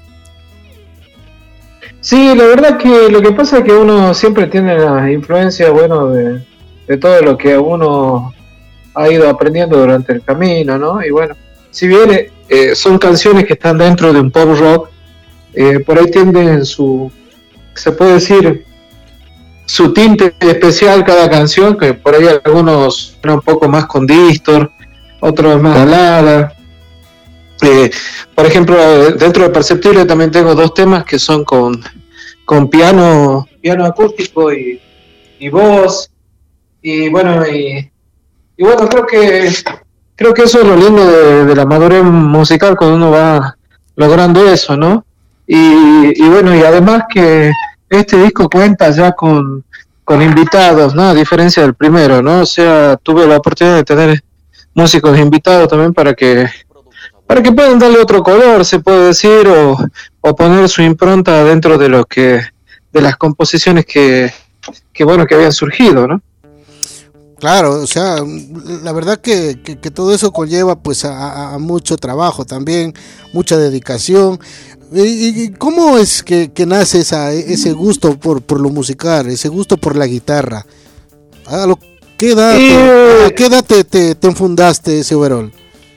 Sí, la verdad que lo que pasa es que uno siempre tiene la influencia, bueno, de, de todo lo que uno ha ido aprendiendo durante el camino, ¿no? Y bueno, si bien eh, son canciones que están dentro de un pop rock, eh, por ahí tienen su, se puede decir, su tinte especial cada canción, que por ahí algunos suenan un poco más con distor, otros más balada. Eh, por ejemplo, dentro de Perceptible también tengo dos temas que son con, con piano, piano acústico y, y voz, y bueno, y Y bueno, creo que creo que eso es lo lindo de, de la madurez musical cuando uno va logrando eso, ¿no? Y, y bueno, y además que este disco cuenta ya con, con invitados, ¿no? A diferencia del primero, ¿no? O sea, tuve la oportunidad de tener músicos invitados también para que para que puedan darle otro color, se puede decir, o, o poner su impronta dentro de lo que de las composiciones que, que bueno, que habían surgido, ¿no? Claro, o sea, la verdad que, que, que todo eso conlleva pues a, a mucho trabajo también, mucha dedicación. ¿Y, y cómo es que, que nace esa, ese gusto por, por lo musical, ese gusto por la guitarra? ¿A lo, qué edad, eh, ¿a qué edad te, te, te enfundaste ese overol?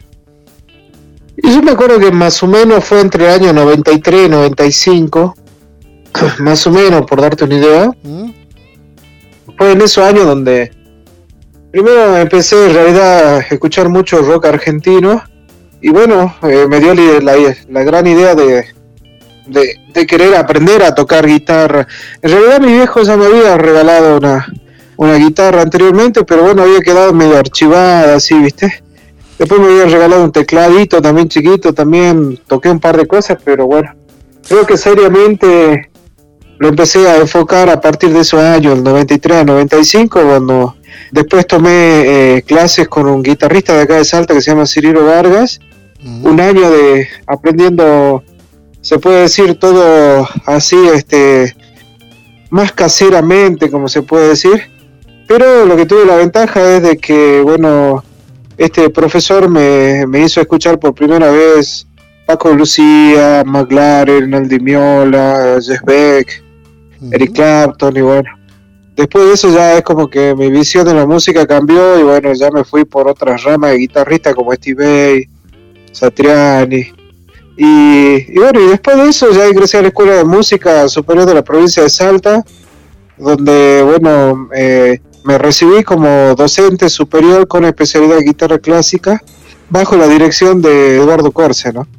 Yo me acuerdo que más o menos fue entre el año noventa y tres y noventa y cinco, más o menos, por darte una idea. ¿Mm? Fue en esos años donde primero empecé en realidad a escuchar mucho rock argentino y bueno, eh, me dio la, la gran idea de, de, de querer aprender a tocar guitarra. En realidad mi viejo ya me había regalado una, una guitarra anteriormente, pero bueno, había quedado medio archivada así, ¿viste? Después me habían regalado un tecladito también chiquito, también toqué un par de cosas, pero bueno, creo que seriamente lo empecé a enfocar a partir de esos años, el noventa y tres, noventa y cinco, cuando después tomé eh, clases con un guitarrista de acá de Salta que se llama Cirilo Vargas, uh-huh. un año de aprendiendo, se puede decir todo así, este, más caseramente, como se puede decir, pero lo que tuve la ventaja es de que, bueno, este profesor me, me hizo escuchar por primera vez Paco Lucía, McLaren, Aldi Miola, Jeff Beck, uh-huh. Eric Clapton, y bueno, después de eso ya es como que mi visión de la música cambió y bueno, ya me fui por otras ramas de guitarristas como Steve Vai, Satriani, y, y bueno, y después de eso ya ingresé a la Escuela de Música Superior de la provincia de Salta, donde bueno, eh, me recibí como docente superior con especialidad de guitarra clásica bajo la dirección de Eduardo Corse, ¿no?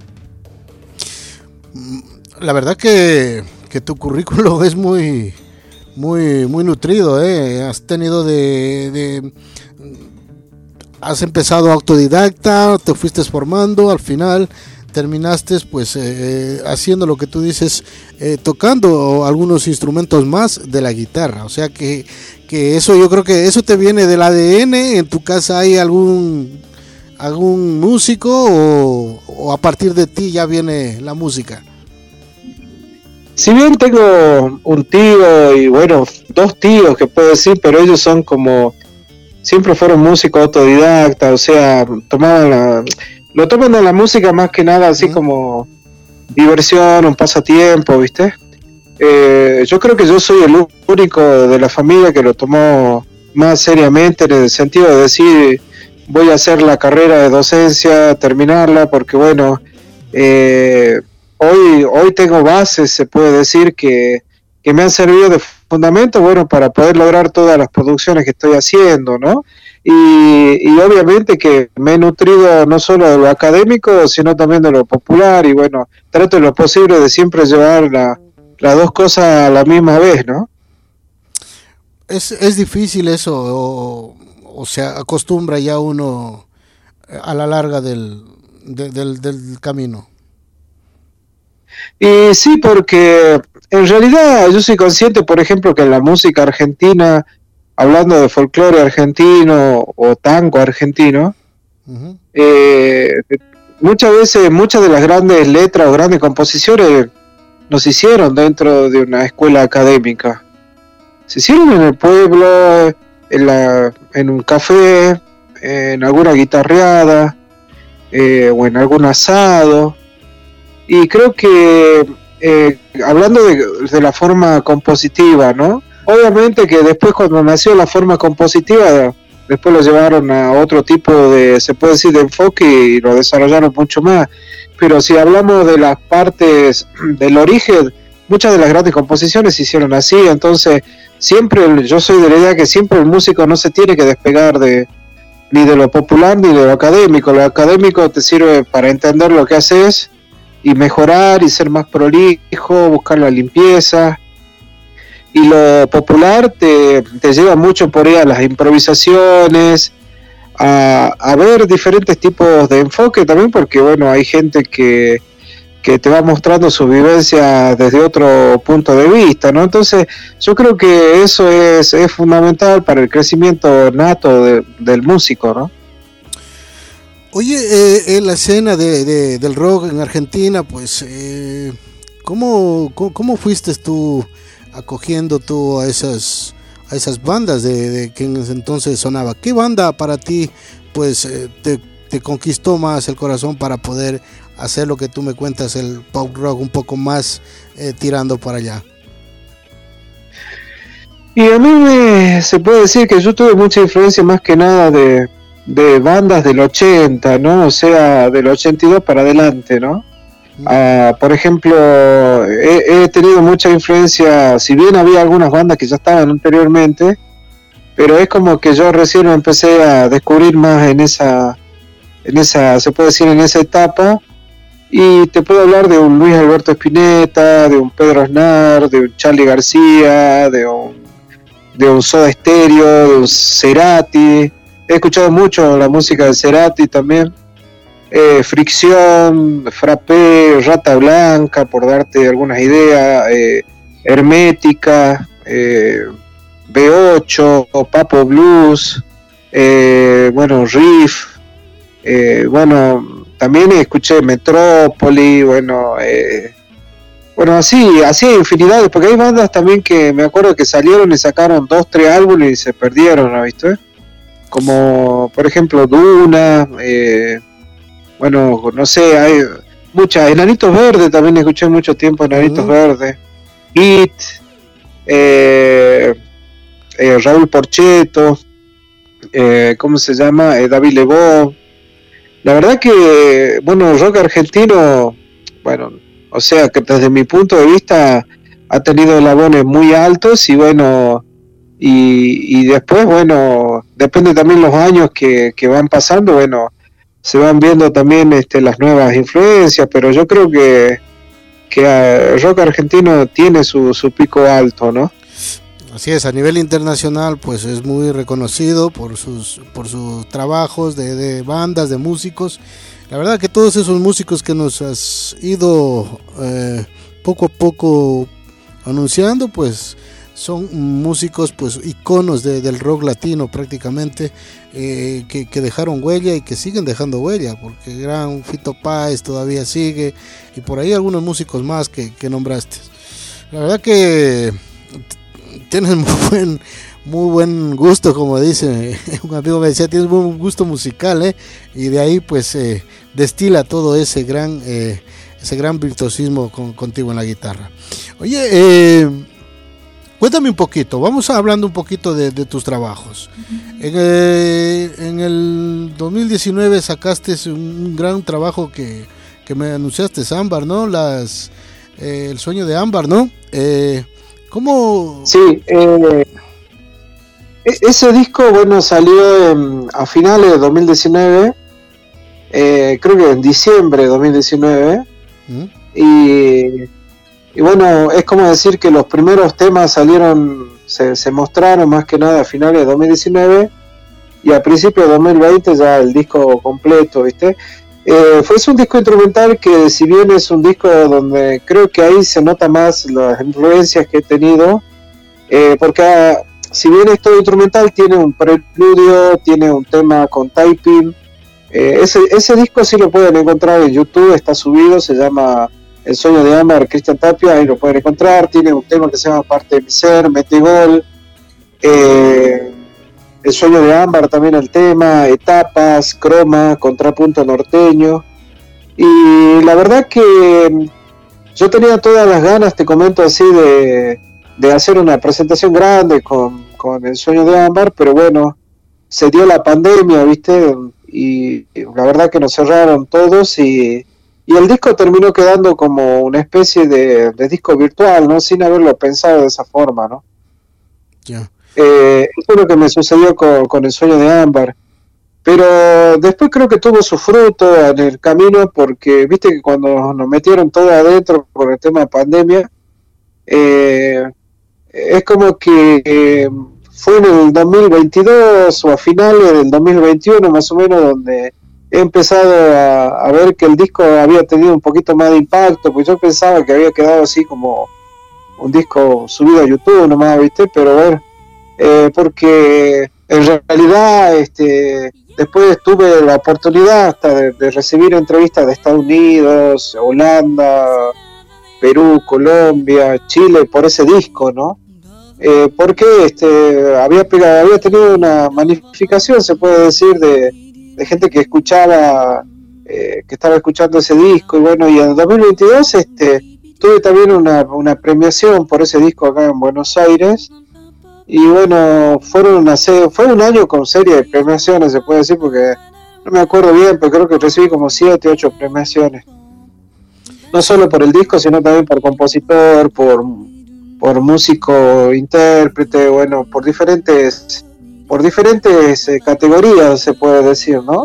La verdad que, que tu currículo es muy muy muy nutrido, ¿eh? Has tenido de, de has empezado autodidacta, te fuiste formando, al final terminaste pues eh, haciendo lo que tú dices, eh, tocando algunos instrumentos más de la guitarra, o sea que, que eso yo creo que eso te viene del A D N. ¿En tu casa hay algún algún músico o, o a partir de ti ya viene la música? Si bien tengo un tío y bueno, dos tíos que puedo decir, pero ellos son como, siempre fueron músicos autodidactas, o sea, tomaban la, lo toman a la música más que nada así uh-huh. como diversión, un pasatiempo, ¿viste? Eh, yo creo que yo soy el único de la familia que lo tomó más seriamente, en el sentido de decir, voy a hacer la carrera de docencia, terminarla, porque bueno, eh, hoy hoy tengo bases, se puede decir, que, que me han servido de fundamento, bueno, para poder lograr todas las producciones que estoy haciendo, ¿no? Y, y obviamente que me he nutrido no solo de lo académico, sino también de lo popular, y bueno, trato en lo posible de siempre llevar la, las dos cosas a la misma vez, ¿no? Es, es difícil eso, o, o sea, acostumbra ya uno a la larga del, de, del, del camino. Y sí, porque en realidad yo soy consciente, por ejemplo, que en la música argentina, hablando de folclore argentino o tango argentino, uh-huh. eh, muchas veces, muchas de las grandes letras o grandes composiciones no se hicieron dentro de una escuela académica. Se hicieron en el pueblo, en, la, en un café, en alguna guitarreada, eh, o en algún asado. Y creo que, eh, hablando de, de la forma compositiva, ¿no? Obviamente que después cuando nació la forma compositiva, después lo llevaron a otro tipo de, se puede decir, de enfoque y lo desarrollaron mucho más. Pero si hablamos de las partes del origen, muchas de las grandes composiciones se hicieron así. Entonces, siempre, yo soy de la idea que siempre el músico no se tiene que despegar de ni de lo popular ni de lo académico. Lo académico te sirve para entender lo que haces y mejorar y ser más prolijo, buscar la limpieza, y lo popular te, te lleva mucho por ahí a las improvisaciones, a, a ver diferentes tipos de enfoque también, porque bueno, hay gente que, que te va mostrando su vivencia desde otro punto de vista, ¿no? Entonces yo creo que eso es, es fundamental para el crecimiento nato de, del músico, ¿no? Oye, eh, en la escena de, de, del rock en Argentina, pues, eh, ¿cómo, cómo, ¿cómo fuiste tú acogiendo tú a esas a esas bandas de, de que en ese entonces sonaba? ¿Qué banda para ti, pues, eh, te, te conquistó más el corazón para poder hacer lo que tú me cuentas, el pop rock un poco más eh, tirando para allá? Y a mí me, se puede decir que yo tuve mucha influencia más que nada de de bandas del ochenta, ¿no? O sea, del ochenta y dos para adelante, ¿no? Uh, por ejemplo, he, he tenido mucha influencia, si bien había algunas bandas que ya estaban anteriormente, pero es como que yo recién empecé a descubrir más en esa, en esa, se puede decir, en esa etapa, y te puedo hablar de un Luis Alberto Spinetta, de un Pedro Aznar, de un Charly García, de un, de un Soda Stereo, de un Cerati. He escuchado mucho la música de Cerati también, eh, Fricción, Frappé, Rata Blanca, por darte algunas ideas, eh, Hermética, eh, B ocho, Papo Blues, eh, bueno, Riff, eh, bueno, también escuché Metrópoli, bueno, eh, bueno, así, así hay infinidades, porque hay bandas también que me acuerdo que salieron y sacaron dos, tres álbumes y se perdieron, ¿no viste? Como, por ejemplo, Duna, eh, bueno, no sé, hay muchas, Enanitos Verdes, también escuché mucho tiempo Enanitos uh-huh. Verdes, Hit, eh, eh, Raúl Porchetto, eh, ¿cómo se llama? Eh, David Lebó. La verdad que, bueno, rock argentino, bueno, o sea que desde mi punto de vista ha tenido eslabones muy altos y bueno, y, y después, bueno, depende también los años que, que van pasando, bueno, se van viendo también este, las nuevas influencias, pero yo creo que, que el rock argentino tiene su, su pico alto, ¿no? Así es, a nivel internacional pues es muy reconocido por sus por sus trabajos de, de bandas, de músicos. La verdad que todos esos músicos que nos has ido eh, poco a poco anunciando pues son músicos pues iconos de, del rock latino prácticamente, eh, que, que dejaron huella y que siguen dejando huella, porque gran Fito Páez todavía sigue y por ahí algunos músicos más que, que nombraste. La verdad que tienes muy buen, muy buen gusto, como dice un amigo, me decía, tienes buen gusto musical, ¿eh? Y de ahí pues eh, destila todo ese gran eh, ese gran virtuosismo con, contigo en la guitarra. Oye, eh, cuéntame un poquito, vamos hablando un poquito de, de tus trabajos. En, eh, en el dos mil diecinueve sacaste un gran trabajo que, que me anunciaste, Ámbar, ¿no? Las eh, El sueño de Ámbar, ¿no? Eh, ¿Cómo? Sí, eh, ese disco, bueno, salió en, a finales de dos mil diecinueve, eh, creo que en diciembre de dos mil diecinueve, ¿Mm? y, y bueno, es como decir que los primeros temas salieron, se, se mostraron más que nada a finales de dos mil diecinueve, y a principios de dos mil veinte ya el disco completo, ¿viste? Eh, fue un disco instrumental que, si bien es un disco donde creo que ahí se nota más las influencias que he tenido, eh, porque ah, si bien es todo instrumental, tiene un preludio, tiene un tema con typing. Eh, ese, ese disco sí lo pueden encontrar en YouTube, está subido, se llama El sueño de Ámbar, Cristian Tapia, ahí lo pueden encontrar. Tiene un tema que se llama Parte de mi ser, Metegol, eh, El sueño de Ámbar, también el tema, Etapas, Croma, Contrapunto norteño. Y la verdad que yo tenía todas las ganas, te comento así, de, de hacer una presentación grande con, con El sueño de Ámbar, pero bueno, se dio la pandemia, ¿viste? Y, y la verdad que nos cerraron todos y, y el disco terminó quedando como una especie de, de disco virtual, ¿no? Sin haberlo pensado de esa forma, ¿no? Ya. Yeah. Eh, eso es lo que me sucedió con, con El sueño de Ámbar, pero después creo que tuvo su fruto en el camino, porque viste que cuando nos metieron todo adentro por el tema de pandemia, eh, es como que eh, fue en el dos mil veintidós o a finales del dos mil veintiuno más o menos donde he empezado a, a ver que el disco había tenido un poquito más de impacto, porque yo pensaba que había quedado así como un disco subido a YouTube nomás, viste, pero bueno, Eh, porque en realidad este, después tuve la oportunidad hasta de, de recibir entrevistas de Estados Unidos, Holanda, Perú, Colombia, Chile por ese disco, ¿no? Eh, porque este, había, pegado, había tenido una magnificación, se puede decir, de, de gente que escuchaba, eh, que estaba escuchando ese disco, y bueno, y en dos mil veintidós este, tuve también una, una premiación por ese disco acá en Buenos Aires. Y bueno, fueron una serie, fue un año con serie de premiaciones, se puede decir, porque no me acuerdo bien, pero creo que recibí como siete, ocho premiaciones. No solo por el disco, sino también por compositor, por, por músico, intérprete, bueno, por diferentes, por diferentes eh, categorías, se puede decir, ¿no?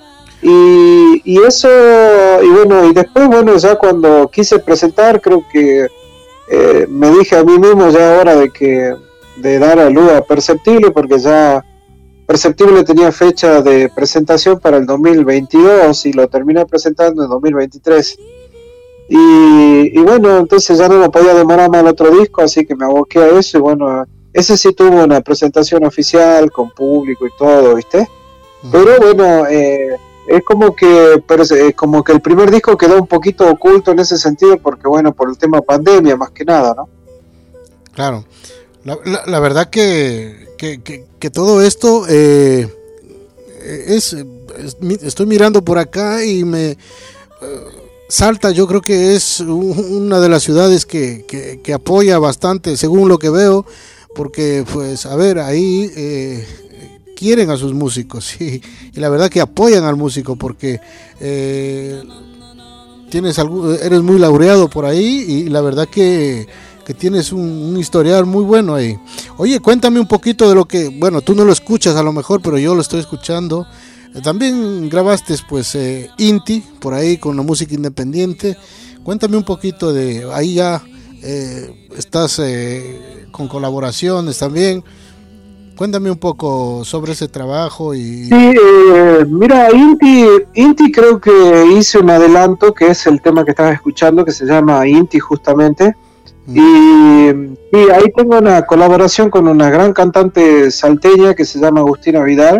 Y, y eso, y bueno, y después, bueno, ya cuando quise presentar, creo que eh, me dije a mí mismo ya ahora de que de dar a luz a Perceptible, porque ya Perceptible tenía fecha de presentación para el dos mil veintidós y lo terminé presentando en dos mil veintitrés. Y, y bueno, entonces ya no me podía demorar más el otro disco, así que me aboqué a eso y bueno, ese sí tuvo una presentación oficial con público y todo, ¿viste? Uh-huh. Pero bueno, eh, es como que pero es como que el primer disco quedó un poquito oculto en ese sentido porque bueno, por el tema pandemia más que nada, ¿no? Claro, la, la, la verdad que, que, que, que todo esto eh, es, es, estoy mirando por acá y me... Uh, Salta yo creo que es una de las ciudades que, que, que apoya bastante, según lo que veo, porque pues a ver, ahí eh, quieren a sus músicos y, y la verdad que apoyan al músico porque eh, tienes algún, eres muy laureado por ahí y la verdad que, que tienes un, un historial muy bueno ahí. Oye, cuéntame un poquito de lo que, bueno, tú no lo escuchas a lo mejor, pero yo lo estoy escuchando. También grabaste pues eh, Inti por ahí con la música independiente. Cuéntame un poquito de ahí ya eh, estás eh, con colaboraciones también. Cuéntame un poco sobre ese trabajo y. Sí, eh, mira, Inti, Inti creo que hice un adelanto que es el tema que estabas escuchando que se llama Inti justamente. Mm. Y, y ahí tengo una colaboración con una gran cantante salteña que se llama Agustina Vidal.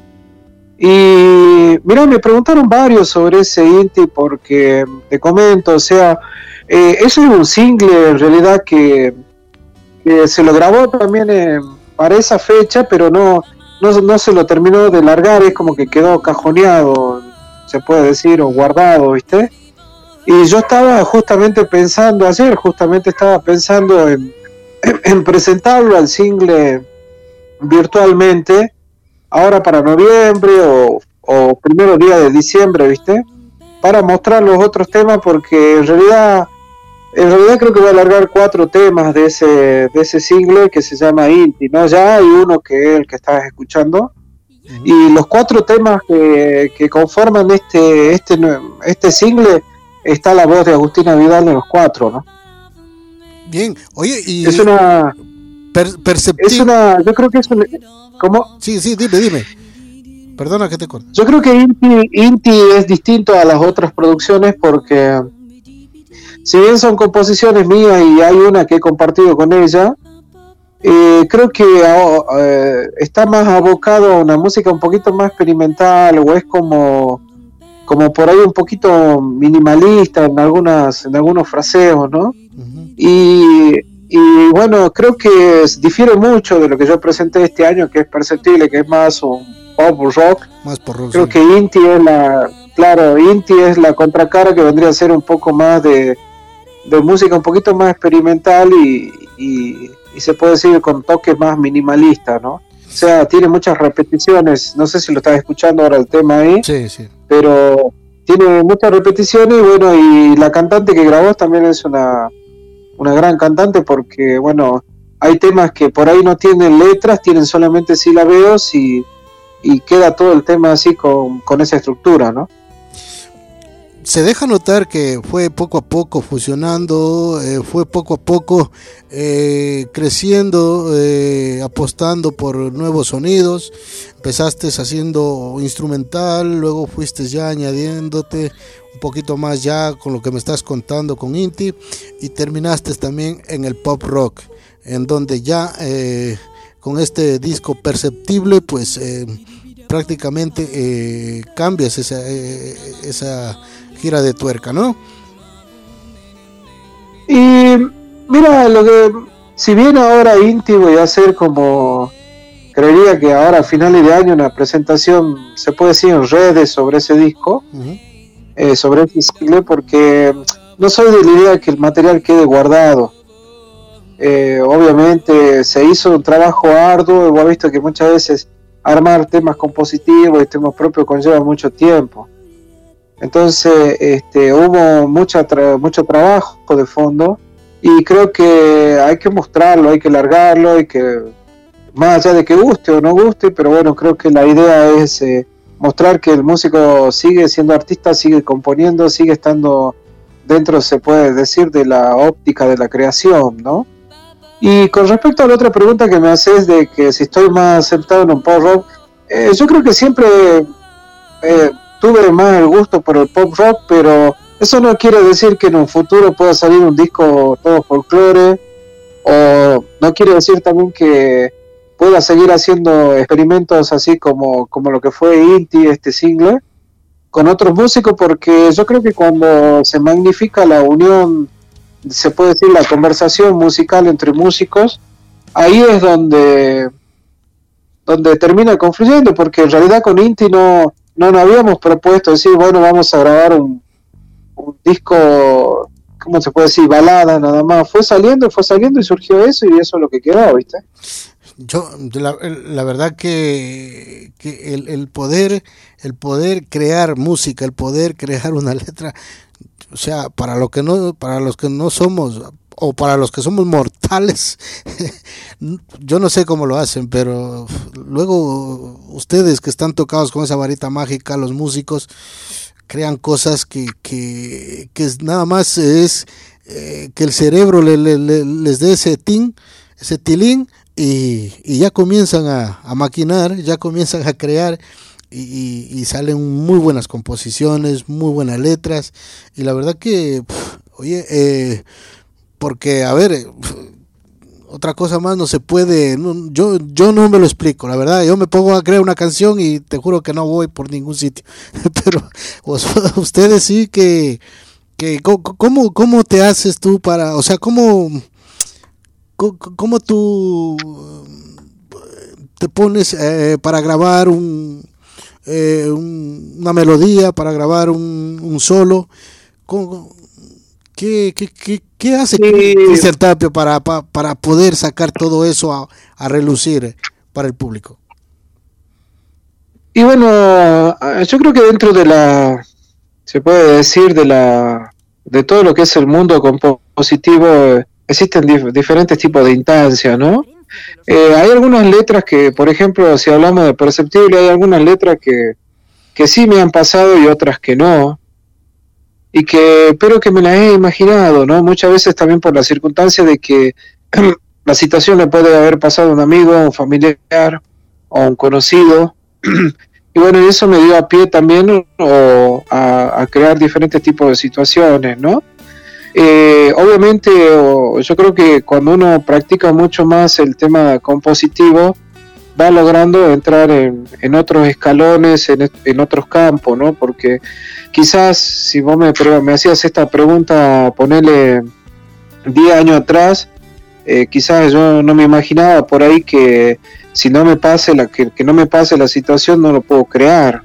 Y mira, me preguntaron varios sobre ese Inti porque te comento, o sea, eh, eso es un single en realidad que, que se lo grabó también eh, para esa fecha, pero no, no, no se lo terminó de largar, es como que quedó cajoneado, se puede decir, o guardado, ¿viste? Y yo estaba justamente pensando, ayer justamente estaba pensando en, en, en presentarlo al single virtualmente, ahora para noviembre o, o primero día de diciembre, ¿viste? Para mostrar los otros temas porque en realidad en realidad creo que voy a alargar cuatro temas de ese de ese single que se llama Inti, ¿no? Ya hay uno que es el que estabas escuchando uh-huh. Y los cuatro temas que, que conforman este este este single está la voz de Agustina Vidal en los cuatro, ¿no? Bien, oye, y es una per, perceptible. Es una, yo creo que es una, ¿cómo? Sí, sí, dime, dime. Perdona que te corte. Yo creo que Inti, Inti es distinto a las otras producciones porque si bien son composiciones mías y hay una que he compartido con ella, eh, creo que eh, está más abocado a una música un poquito más experimental o es como como por ahí un poquito minimalista en algunas en algunos fraseos, ¿no? Uh-huh. Y Y bueno, creo que difiere mucho de lo que yo presenté este año, que es perceptible, que es más un pop rock. Más por rock. Creo sí. que Inti es la, claro, Inti es la contracara que vendría a ser un poco más de, de música un poquito más experimental y, y, y se puede decir con toques más minimalistas, ¿no? O sea, tiene muchas repeticiones, no sé si lo estás escuchando ahora el tema ahí, sí, sí. Pero tiene muchas repeticiones y bueno, y la cantante que grabó también es una... una gran cantante porque, bueno, hay temas que por ahí no tienen letras, tienen solamente silabeos y, y queda todo el tema así con, con esa estructura, ¿no? Se deja notar que fue poco a poco fusionando, eh, fue poco a poco eh, creciendo, eh, apostando por nuevos sonidos. Empezaste haciendo instrumental, luego fuiste ya añadiéndote un poquito más ya con lo que me estás contando con Inti y terminaste también en el pop rock, en donde ya eh, con este disco Perceptible pues eh, prácticamente eh, cambias esa, eh, esa gira de tuerca, ¿no? Y mira, lo que si bien ahora Inti voy a hacer como creería que ahora a finales de año una presentación se puede decir en redes sobre ese disco, uh-huh. eh, sobre ese single, porque no soy de la idea de que el material quede guardado. Eh, obviamente se hizo un trabajo arduo, hemos visto que muchas veces armar temas compositivos y temas propios conlleva mucho tiempo. Entonces este, hubo mucha tra- mucho trabajo de fondo y creo que hay que mostrarlo, hay que largarlo, hay que, más allá de que guste o no guste, pero bueno, creo que la idea es eh, mostrar que el músico sigue siendo artista, sigue componiendo, sigue estando dentro, se puede decir, de la óptica de la creación, ¿no? Y con respecto a la otra pregunta que me haces de que si estoy más aceptado en un pop rock, eh, yo creo que siempre eh, tuve más el gusto por el pop rock, pero eso no quiere decir que en un futuro pueda salir un disco todo folclore, o no quiere decir también que pueda seguir haciendo experimentos así como, como lo que fue Inti, este single, con otros músicos, porque yo creo que cuando se magnifica la unión, se puede decir la conversación musical entre músicos, ahí es donde donde termina confluyendo, porque en realidad con Inti no, no nos habíamos propuesto decir, bueno, vamos a grabar un, un disco, ¿cómo se puede decir? Balada nada más. Fue saliendo, fue saliendo y surgió eso, y eso es lo que quedó, ¿viste? Yo, la, la verdad que, que el, el poder, el poder crear música, el poder crear una letra, o sea, para lo que no, para los que no somos, o para los que somos mortales, yo no sé cómo lo hacen, pero luego ustedes que están tocados con esa varita mágica, los músicos crean cosas que, que, que nada más es eh, que el cerebro le, le, le, les dé ese tin, ese tilín, y, y ya comienzan a, a maquinar, ya comienzan a crear. Y, y, y salen muy buenas composiciones, muy buenas letras, y la verdad que, pff, oye, eh, porque, a ver, otra cosa más no se puede, no, yo yo no me lo explico, la verdad, yo me pongo a crear una canción y te juro que no voy por ningún sitio, pero ustedes sí que, que ¿cómo, cómo te haces tú para, o sea, cómo, cómo tú te pones eh, para grabar un, eh, un, una melodía, para grabar un, un solo? ¿Cómo, ¿Qué, qué, qué, qué hace sí. Cristian Tapia para, para, para poder sacar todo eso a, a relucir para el público? Y bueno, yo creo que dentro de la, se puede decir, de la de todo lo que es el mundo compositivo, existen dif- diferentes tipos de instancias, ¿no? Eh, hay algunas letras que, por ejemplo, si hablamos de Perceptible, hay algunas letras que, que sí me han pasado y otras que no, y que, pero que me las he imaginado, ¿no? Muchas veces también por la circunstancia de que la situación le puede haber pasado a un amigo, a un familiar, o a un conocido, y bueno, eso me dio a pie también o, a, a crear diferentes tipos de situaciones, ¿no? Eh, obviamente, o, yo creo que cuando uno practica mucho más el tema compositivo, va logrando entrar en, en otros escalones, en, en otros campos, ¿no? Porque quizás si vos me, me hacías esta pregunta, ponele diez años atrás, eh, quizás yo no me imaginaba por ahí que si no me pase la que, que no me pase la situación no lo puedo crear.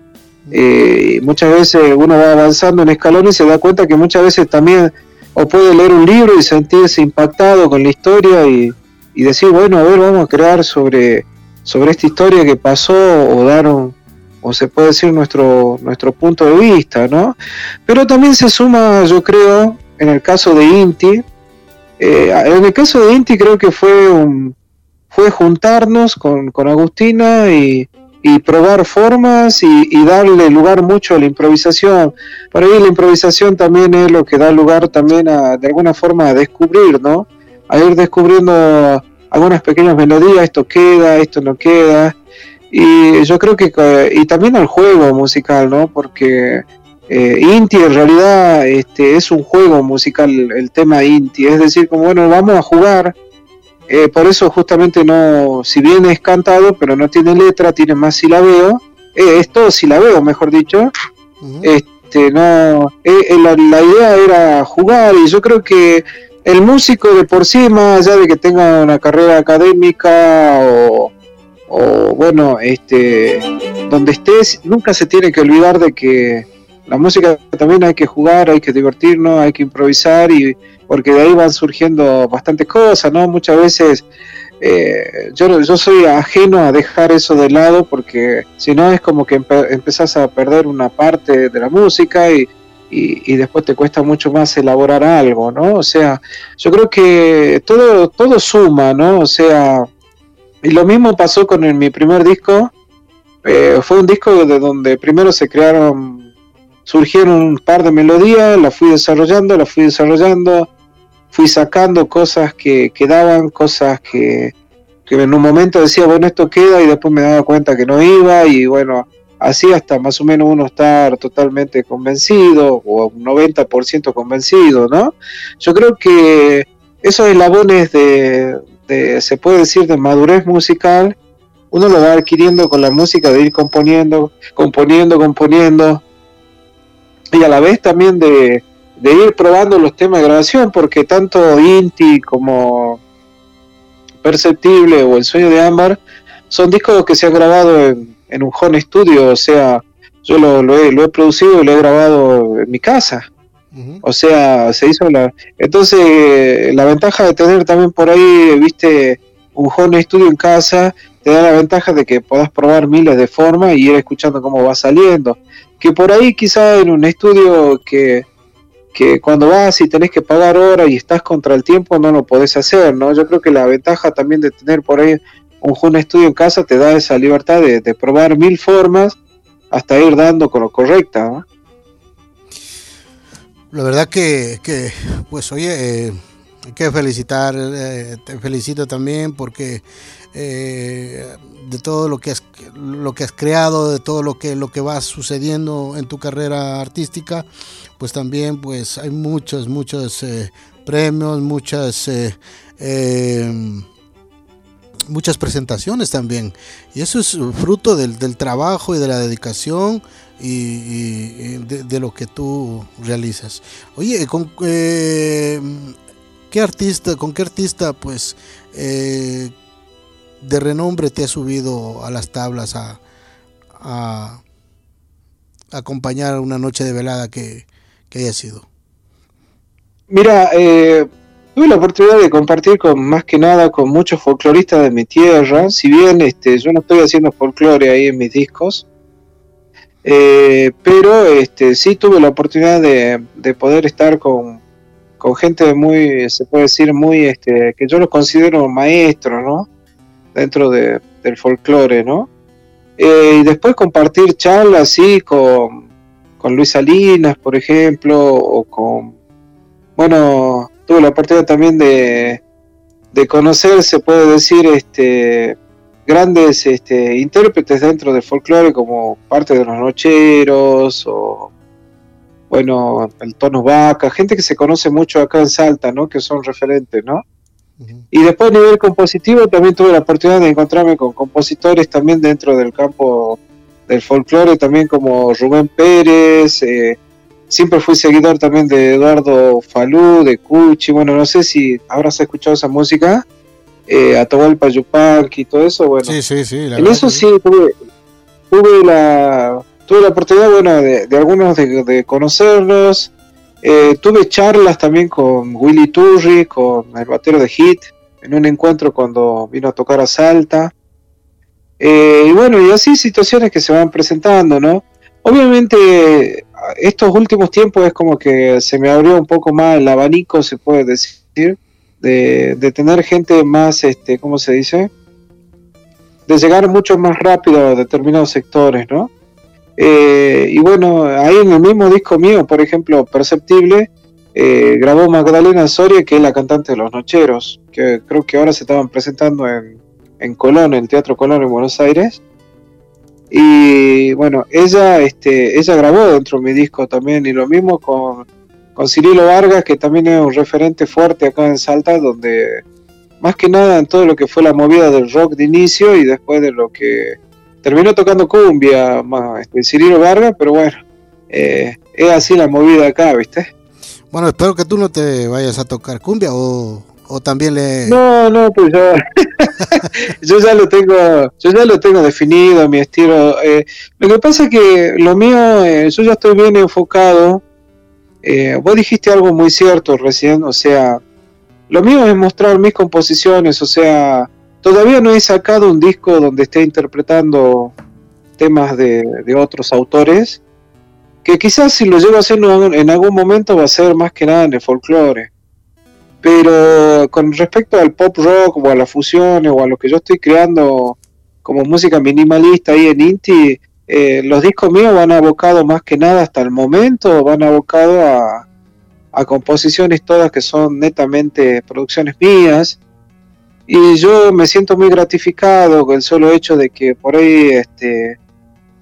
Eh, muchas veces uno va avanzando en escalones y se da cuenta que muchas veces también o puede leer un libro y sentirse impactado con la historia y, y decir, bueno, a ver, vamos a crear sobre sobre esta historia que pasó, o dar un, o se puede decir nuestro nuestro punto de vista, ¿no? Pero también se suma, yo creo, en el caso de Inti, eh, en el caso de Inti creo que fue un, fue juntarnos con, con Agustina y, y probar formas y, y darle lugar mucho a la improvisación. Para mí la improvisación también es lo que da lugar también a, de alguna forma, a descubrir, ¿no? A ir descubriendo algunas pequeñas melodías, esto queda, esto no queda, y yo creo que, y también al juego musical, ¿no? Porque eh, Inti en realidad este, es un juego musical, el tema Inti, es decir, como bueno, vamos a jugar, eh, por eso justamente no, si bien es cantado, pero no tiene letra, tiene más silabeo, eh, es todo silabeo, mejor dicho, uh-huh. este, no, eh, la, la idea era jugar, y yo creo que el músico de por sí, más allá de que tenga una carrera académica o, o bueno, este, donde estés, nunca se tiene que olvidar de que la música también hay que jugar, hay que divertirnos, hay que improvisar, y porque de ahí van surgiendo bastantes cosas, ¿no? Muchas veces eh, yo, yo soy ajeno a dejar eso de lado, porque si no es como que empe- empezás a perder una parte de la música y Y, y después te cuesta mucho más elaborar algo, ¿no? O sea, yo creo que todo todo suma, ¿no? O sea, y lo mismo pasó con el, mi primer disco, eh, fue un disco de donde primero se crearon, surgieron un par de melodías, las fui desarrollando, las fui desarrollando, fui sacando cosas que quedaban, cosas que, que en un momento decía, bueno, esto queda, y después me daba cuenta que no iba, y bueno, así hasta más o menos uno estar totalmente convencido o un noventa por ciento convencido, ¿no? Yo creo que esos eslabones de, de, se puede decir, de madurez musical, uno lo va adquiriendo con la música, de ir componiendo, componiendo, componiendo, y a la vez también de, de ir probando los temas de grabación, porque tanto Inti como Perceptible o El Sueño de Ámbar son discos que se han grabado en, en un home studio, o sea, yo lo, lo, he, lo he producido y lo he grabado en mi casa. Uh-huh. O sea, se hizo la... Entonces, la ventaja de tener también por ahí, viste, un home studio en casa, te da la ventaja de que puedas probar miles de formas y ir escuchando cómo va saliendo. Que por ahí quizá en un estudio que, que cuando vas y tenés que pagar horas y estás contra el tiempo no lo podés hacer, ¿no? Yo creo que la ventaja también de tener por ahí un home studio en casa te da esa libertad de, de probar mil formas hasta ir dando con lo correcta, ¿no? La verdad que, que pues oye, eh, hay que felicitar, eh, te felicito también porque eh, de todo lo que has lo que has creado, de todo lo que lo que va sucediendo en tu carrera artística, pues también pues hay muchos muchos eh, premios, muchas eh, eh, muchas presentaciones también, y eso es fruto del, del trabajo y de la dedicación y, y, y de, de lo que tú realizas. Oye, con eh, qué artista, con qué artista pues eh, de renombre te has subido a las tablas a, a, a acompañar una noche de velada que, que haya sido? Mira, eh, tuve la oportunidad de compartir con más que nada con muchos folcloristas de mi tierra, si bien este, yo no estoy haciendo folclore ahí en mis discos, eh, pero este, sí tuve la oportunidad de, de poder estar con, con gente muy, se puede decir, muy, este, que yo los considero maestros, ¿no? Dentro de, del folclore, ¿no? Eh, y después compartir charlas, sí, con, con Luis Salinas, por ejemplo, o con, bueno, tuve la oportunidad también de, de conocer, se puede decir, este, grandes este, intérpretes dentro del folclore, como parte de los Nocheros, o, bueno, el Tono Vaca, gente que se conoce mucho acá en Salta, ¿no? Que son referentes, ¿no? Uh-huh. Y después a nivel compositivo también tuve la oportunidad de encontrarme con compositores también dentro del campo del folclore, también como Rubén Pérez, eh, siempre fui seguidor también de Eduardo Falú, de Cuchi, bueno, no sé si habrás escuchado esa música, eh, Atahualpa Yupanqui y todo eso, bueno. Sí, sí, sí. En eso sí tuve, tuve la tuve la oportunidad, bueno, de, de algunos de, de conocerlos. Eh, tuve charlas también con Willy Turri, con el batero de Hit, en un encuentro cuando vino a tocar a Salta. Eh, y bueno, y así situaciones que se van presentando, ¿no? Obviamente, estos últimos tiempos es como que se me abrió un poco más el abanico, se puede decir, de, de tener gente más, este, ¿cómo se dice? De llegar mucho más rápido a determinados sectores, ¿no? Eh, y bueno, ahí en el mismo disco mío, por ejemplo, Perceptible, eh, grabó Magdalena Soria, que es la cantante de Los Nocheros, que creo que ahora se estaban presentando en, en Colón, en el Teatro Colón en Buenos Aires. Y bueno, ella este ella grabó dentro de mi disco también, y lo mismo con, con Cirilo Vargas, que también es un referente fuerte acá en Salta, donde más que nada en todo lo que fue la movida del rock de inicio y después de lo que terminó tocando cumbia, más este, Cirilo Vargas, pero bueno, eh, es así la movida acá, ¿viste? Bueno, espero que tú no te vayas a tocar cumbia o... o también le... No, no, pues yo, yo ya lo tengo, yo ya lo tengo definido, mi estilo. Eh, lo que pasa es que lo mío, eh, yo ya estoy bien enfocado. Eh, vos dijiste algo muy cierto recién, o sea, lo mío es mostrar mis composiciones, o sea, todavía no he sacado un disco donde esté interpretando temas de, de otros autores, que quizás si lo llego haciendo en algún momento va a ser más que nada en el folclore. Pero con respecto al pop rock o a las fusiones o a lo que yo estoy creando como música minimalista ahí en Inti, eh, los discos míos van abocados más que nada hasta el momento, van abocados a, a composiciones todas que son netamente producciones mías, y yo me siento muy gratificado con el solo hecho de que por ahí este,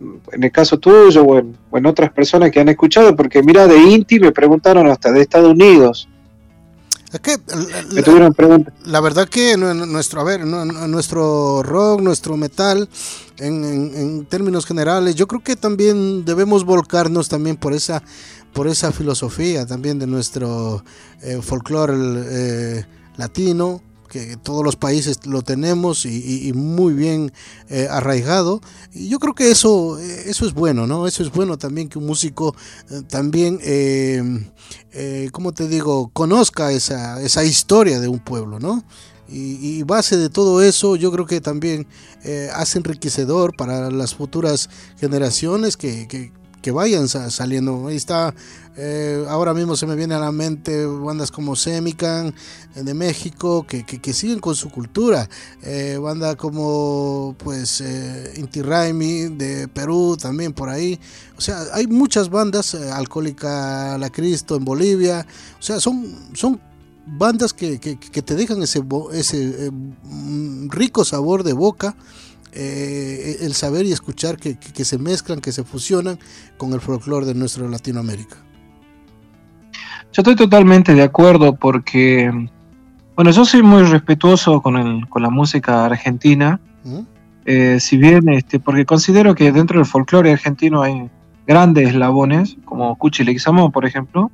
en el caso tuyo o en, o en otras personas que han escuchado, porque mira, de Inti me preguntaron hasta de Estados Unidos. Es que la, me tuvieron preguntas. La verdad que nuestro, a ver, nuestro rock, nuestro metal, en, en, en términos generales, yo creo que también debemos volcarnos también por esa, por esa filosofía también de nuestro eh, folclore eh, latino, que todos los países lo tenemos y, y, y muy bien eh, arraigado, y yo creo que eso eso es bueno, ¿no? Eso es bueno también, que un músico eh, también eh, eh, ¿cómo te digo? Conozca esa, esa historia de un pueblo, ¿no? Y, y base de todo eso, yo creo que también eh, hace enriquecedor para las futuras generaciones que, que que vayan saliendo. Ahí está, eh, ahora mismo se me viene a la mente bandas como Semican eh, de México, que, que, que siguen con su cultura, eh, banda como pues eh, Inti Raymi de Perú también por ahí. O sea, hay muchas bandas, eh, Alcohólica La Cristo en Bolivia. O sea, son, son bandas que, que, que te dejan ese, ese eh, rico sabor de boca. Eh, el saber y escuchar que, que, que se mezclan, que se fusionan con el folclore de nuestra Latinoamérica. Yo estoy totalmente de acuerdo, porque bueno, yo soy muy respetuoso con, el, con la música argentina, ¿Mm? eh, si bien este, porque considero que dentro del folclore argentino hay grandes eslabones, como Cuchi Leguizamón, por ejemplo,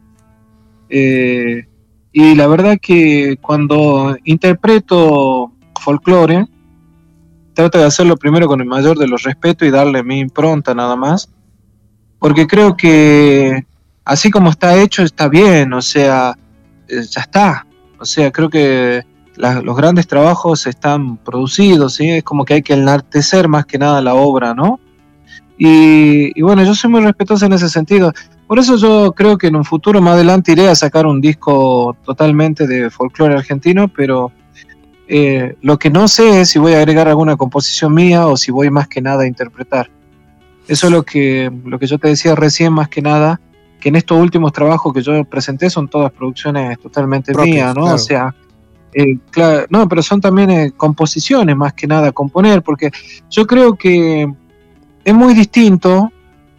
eh, y la verdad que cuando interpreto folclore trato de hacerlo primero con el mayor de los respetos y darle mi impronta nada más, porque creo que así como está hecho está bien, o sea, eh, ya está, o sea, creo que la, los grandes trabajos están producidos, ¿sí? Es como que hay que enaltecer más que nada la obra, ¿no? Y, y bueno, yo soy muy respetuoso en ese sentido, por eso yo creo que en un futuro más adelante iré a sacar un disco totalmente de folclore argentino, pero Eh, lo que no sé es si voy a agregar alguna composición mía o si voy más que nada a interpretar. Eso es lo que, lo que yo te decía recién, más que nada, que en estos últimos trabajos que yo presenté son todas producciones totalmente Propios, mías, ¿no? Claro. O sea, eh, claro, no, pero son también eh, composiciones más que nada, componer, porque yo creo que es muy distinto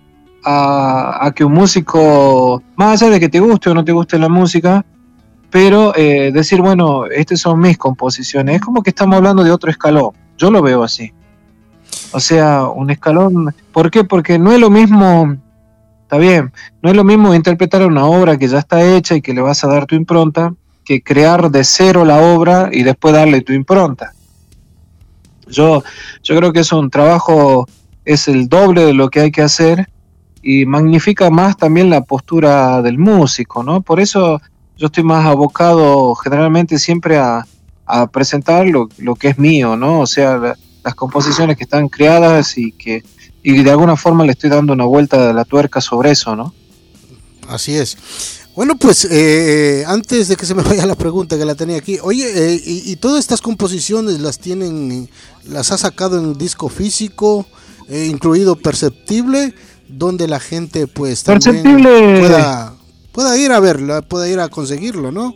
a, a que un músico, más allá de que te guste o no te guste la música, pero eh, decir, bueno, estas son mis composiciones, es como que estamos hablando de otro escalón, yo lo veo así. O sea, un escalón, ¿por qué? Porque no es lo mismo, está bien, no es lo mismo interpretar una obra que ya está hecha y que le vas a dar tu impronta, que crear de cero la obra y después darle tu impronta. Yo, yo creo que es un trabajo, es el doble de lo que hay que hacer y magnifica más también la postura del músico, ¿no? Por eso yo estoy más abocado generalmente siempre a, a presentar lo, lo que es mío, ¿no? O sea, la, las composiciones que están creadas y que y de alguna forma le estoy dando una vuelta de la tuerca sobre eso, ¿no? Así es. Bueno, pues eh, antes de que se me vaya la pregunta que la tenía aquí, oye, eh, y, y todas estas composiciones las tienen, las ha sacado en disco físico, eh, incluido Perceptible, donde la gente pues también Perceptible pueda pueda ir a verlo, pueda ir a conseguirlo, ¿no?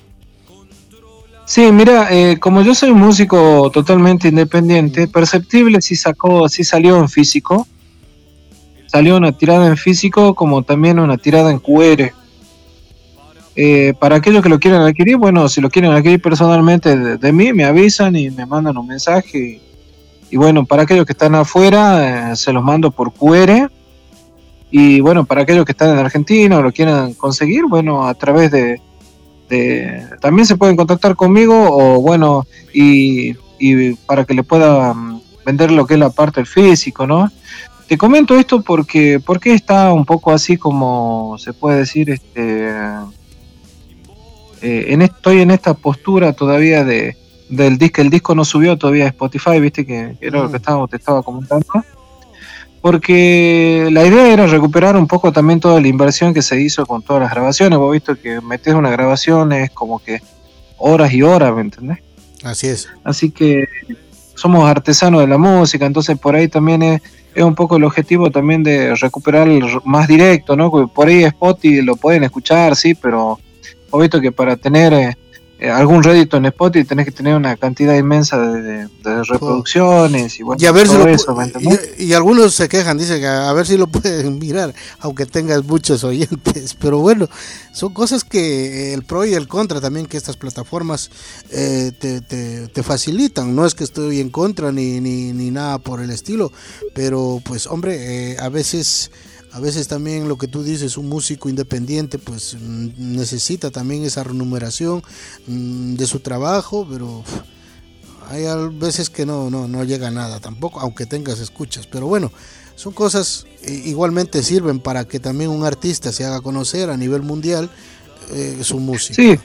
Sí, mira, eh, como yo soy un músico totalmente independiente, Perceptible sí sacó, sí salió en físico, salió una tirada en físico como también una tirada en Q R. Eh, para aquellos que lo quieran adquirir, bueno, si lo quieren adquirir personalmente de, de mí, me avisan y me mandan un mensaje. Y, y bueno, para aquellos que están afuera, eh, se los mando por Q R. Y bueno, para aquellos que están en Argentina o lo quieran conseguir, bueno, a través de, de también se pueden contactar conmigo o bueno, y, y para que le pueda vender lo que es la parte del físico, ¿no? Te comento esto porque, porque está un poco así como se puede decir, este, eh, en, estoy en esta postura todavía de del disco, el disco no subió todavía a Spotify, viste que, que era lo que estaba, te estaba comentando. Porque la idea era recuperar un poco también toda la inversión que se hizo con todas las grabaciones. Vos visto que metes una grabación es como que horas y horas, ¿me entendés? Así es. Así que somos artesanos de la música, entonces por ahí también es, es un poco el objetivo también de recuperar más directo, ¿no? Porque por ahí Spotify lo pueden escuchar, sí, pero vos visto que para tener eh, algún rédito en Spotify, tenés que tener una cantidad inmensa de, de, de reproducciones y bueno, y, a ver todo si lo eso, y, y algunos se quejan, dicen que a ver si lo pueden mirar, aunque tengas muchos oyentes, pero bueno, son cosas que el pro y el contra también que estas plataformas eh, te, te, te facilitan. No es que estoy en contra ni, ni, ni nada por el estilo, pero pues hombre, eh, a veces... A veces también lo que tú dices, un músico independiente pues necesita también esa remuneración de su trabajo, pero hay veces que no, no, no llega a nada tampoco, aunque tengas escuchas. Pero bueno, son cosas igualmente sirven para que también un artista se haga conocer a nivel mundial eh, su música. Sí.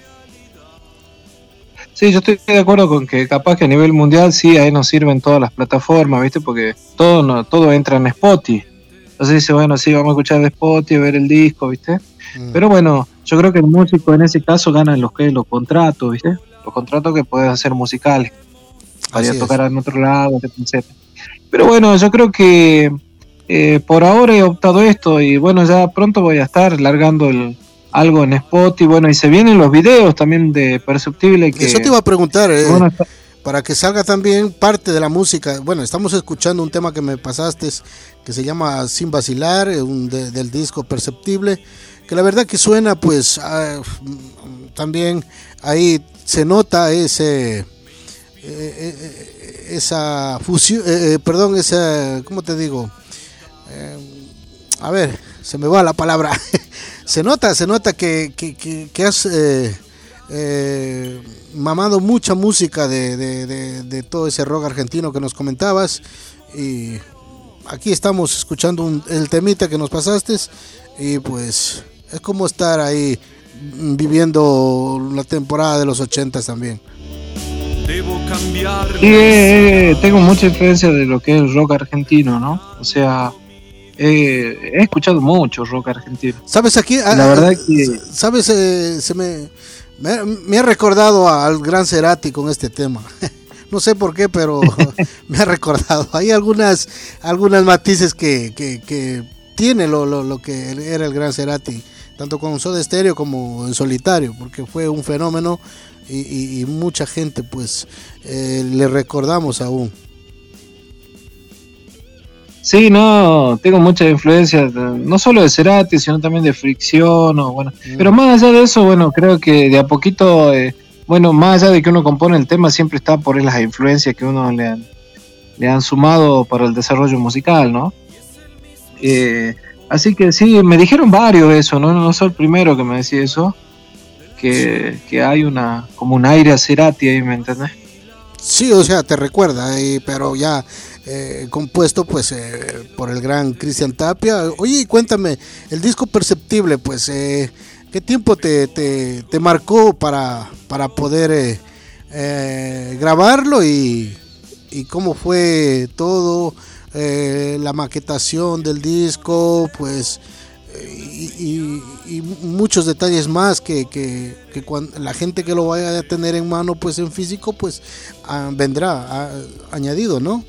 Sí, yo estoy de acuerdo con que capaz que a nivel mundial sí, ahí nos sirven todas las plataformas, ¿viste? Porque todo, no, todo entra en Spotify. Entonces dice, bueno, sí, vamos a escuchar de Spotify, ver el disco, ¿viste? Mm. Pero bueno, yo creo que el músico en ese caso gana los que los contratos, ¿viste? Los contratos que puedes hacer musicales, para ir a tocar en otro lado, etcétera. Pero bueno, yo creo que eh, por ahora he optado esto y bueno, ya pronto voy a estar largando el, algo en Spotify, bueno, y se vienen los videos también de Perceptible. Que, eso te iba a preguntar, eh. Bueno, está, para que salga también parte de la música. Bueno, estamos escuchando un tema que me pasaste que se llama Sin Vacilar, un de, del disco Perceptible, que la verdad que suena pues uh, también ahí se nota ese eh, eh, esa fusión, eh, perdón, esa, ¿cómo te digo? Eh, a ver, se me va la palabra. se nota, se nota que, que, que, que has eh, eh, mamado mucha música de, de, de, de todo ese rock argentino que nos comentabas, y aquí estamos escuchando un, el temita que nos pasaste, y pues es como estar ahí viviendo la temporada de los ochentas también. Debo cambiar. Sí, eh, tengo mucha influencia de lo que es el rock argentino, ¿no? O sea, eh, he escuchado mucho rock argentino. ¿Sabes aquí? La ah, verdad que... ¿Sabes? Eh, se me... Me, me ha recordado al gran Cerati con este tema. No sé por qué, pero me ha recordado. Hay algunas algunas matices que, que, que tiene lo, lo, lo que era el gran Cerati, tanto con Soda Stereo como en solitario, porque fue un fenómeno y, y, y mucha gente pues eh, le recordamos aún. Sí, no, tengo mucha influencia, no solo de Cerati, sino también de Fricción, o bueno, mm. pero más allá de eso, bueno, creo que de a poquito, eh, bueno, más allá de que uno compone el tema, siempre está por las influencias que uno le han, le han sumado para el desarrollo musical, ¿no? Eh, así que sí, me dijeron varios eso, ¿no? No soy el primero que me decía eso, que, que hay una, como un aire a Cerati ahí, ¿me entendés? Sí, o sea, te recuerda, eh, pero ya eh, compuesto pues eh, por el gran Cristian Tapia. Oye, cuéntame, el disco Perceptible, pues, eh, ¿qué tiempo te, te, te marcó para, para poder eh, eh, grabarlo y, y cómo fue todo, eh, la maquetación del disco, pues, y, y, y muchos detalles más que, que, que cuando la gente que lo vaya a tener en mano pues en físico pues ah, vendrá ah, añadido, ¿no?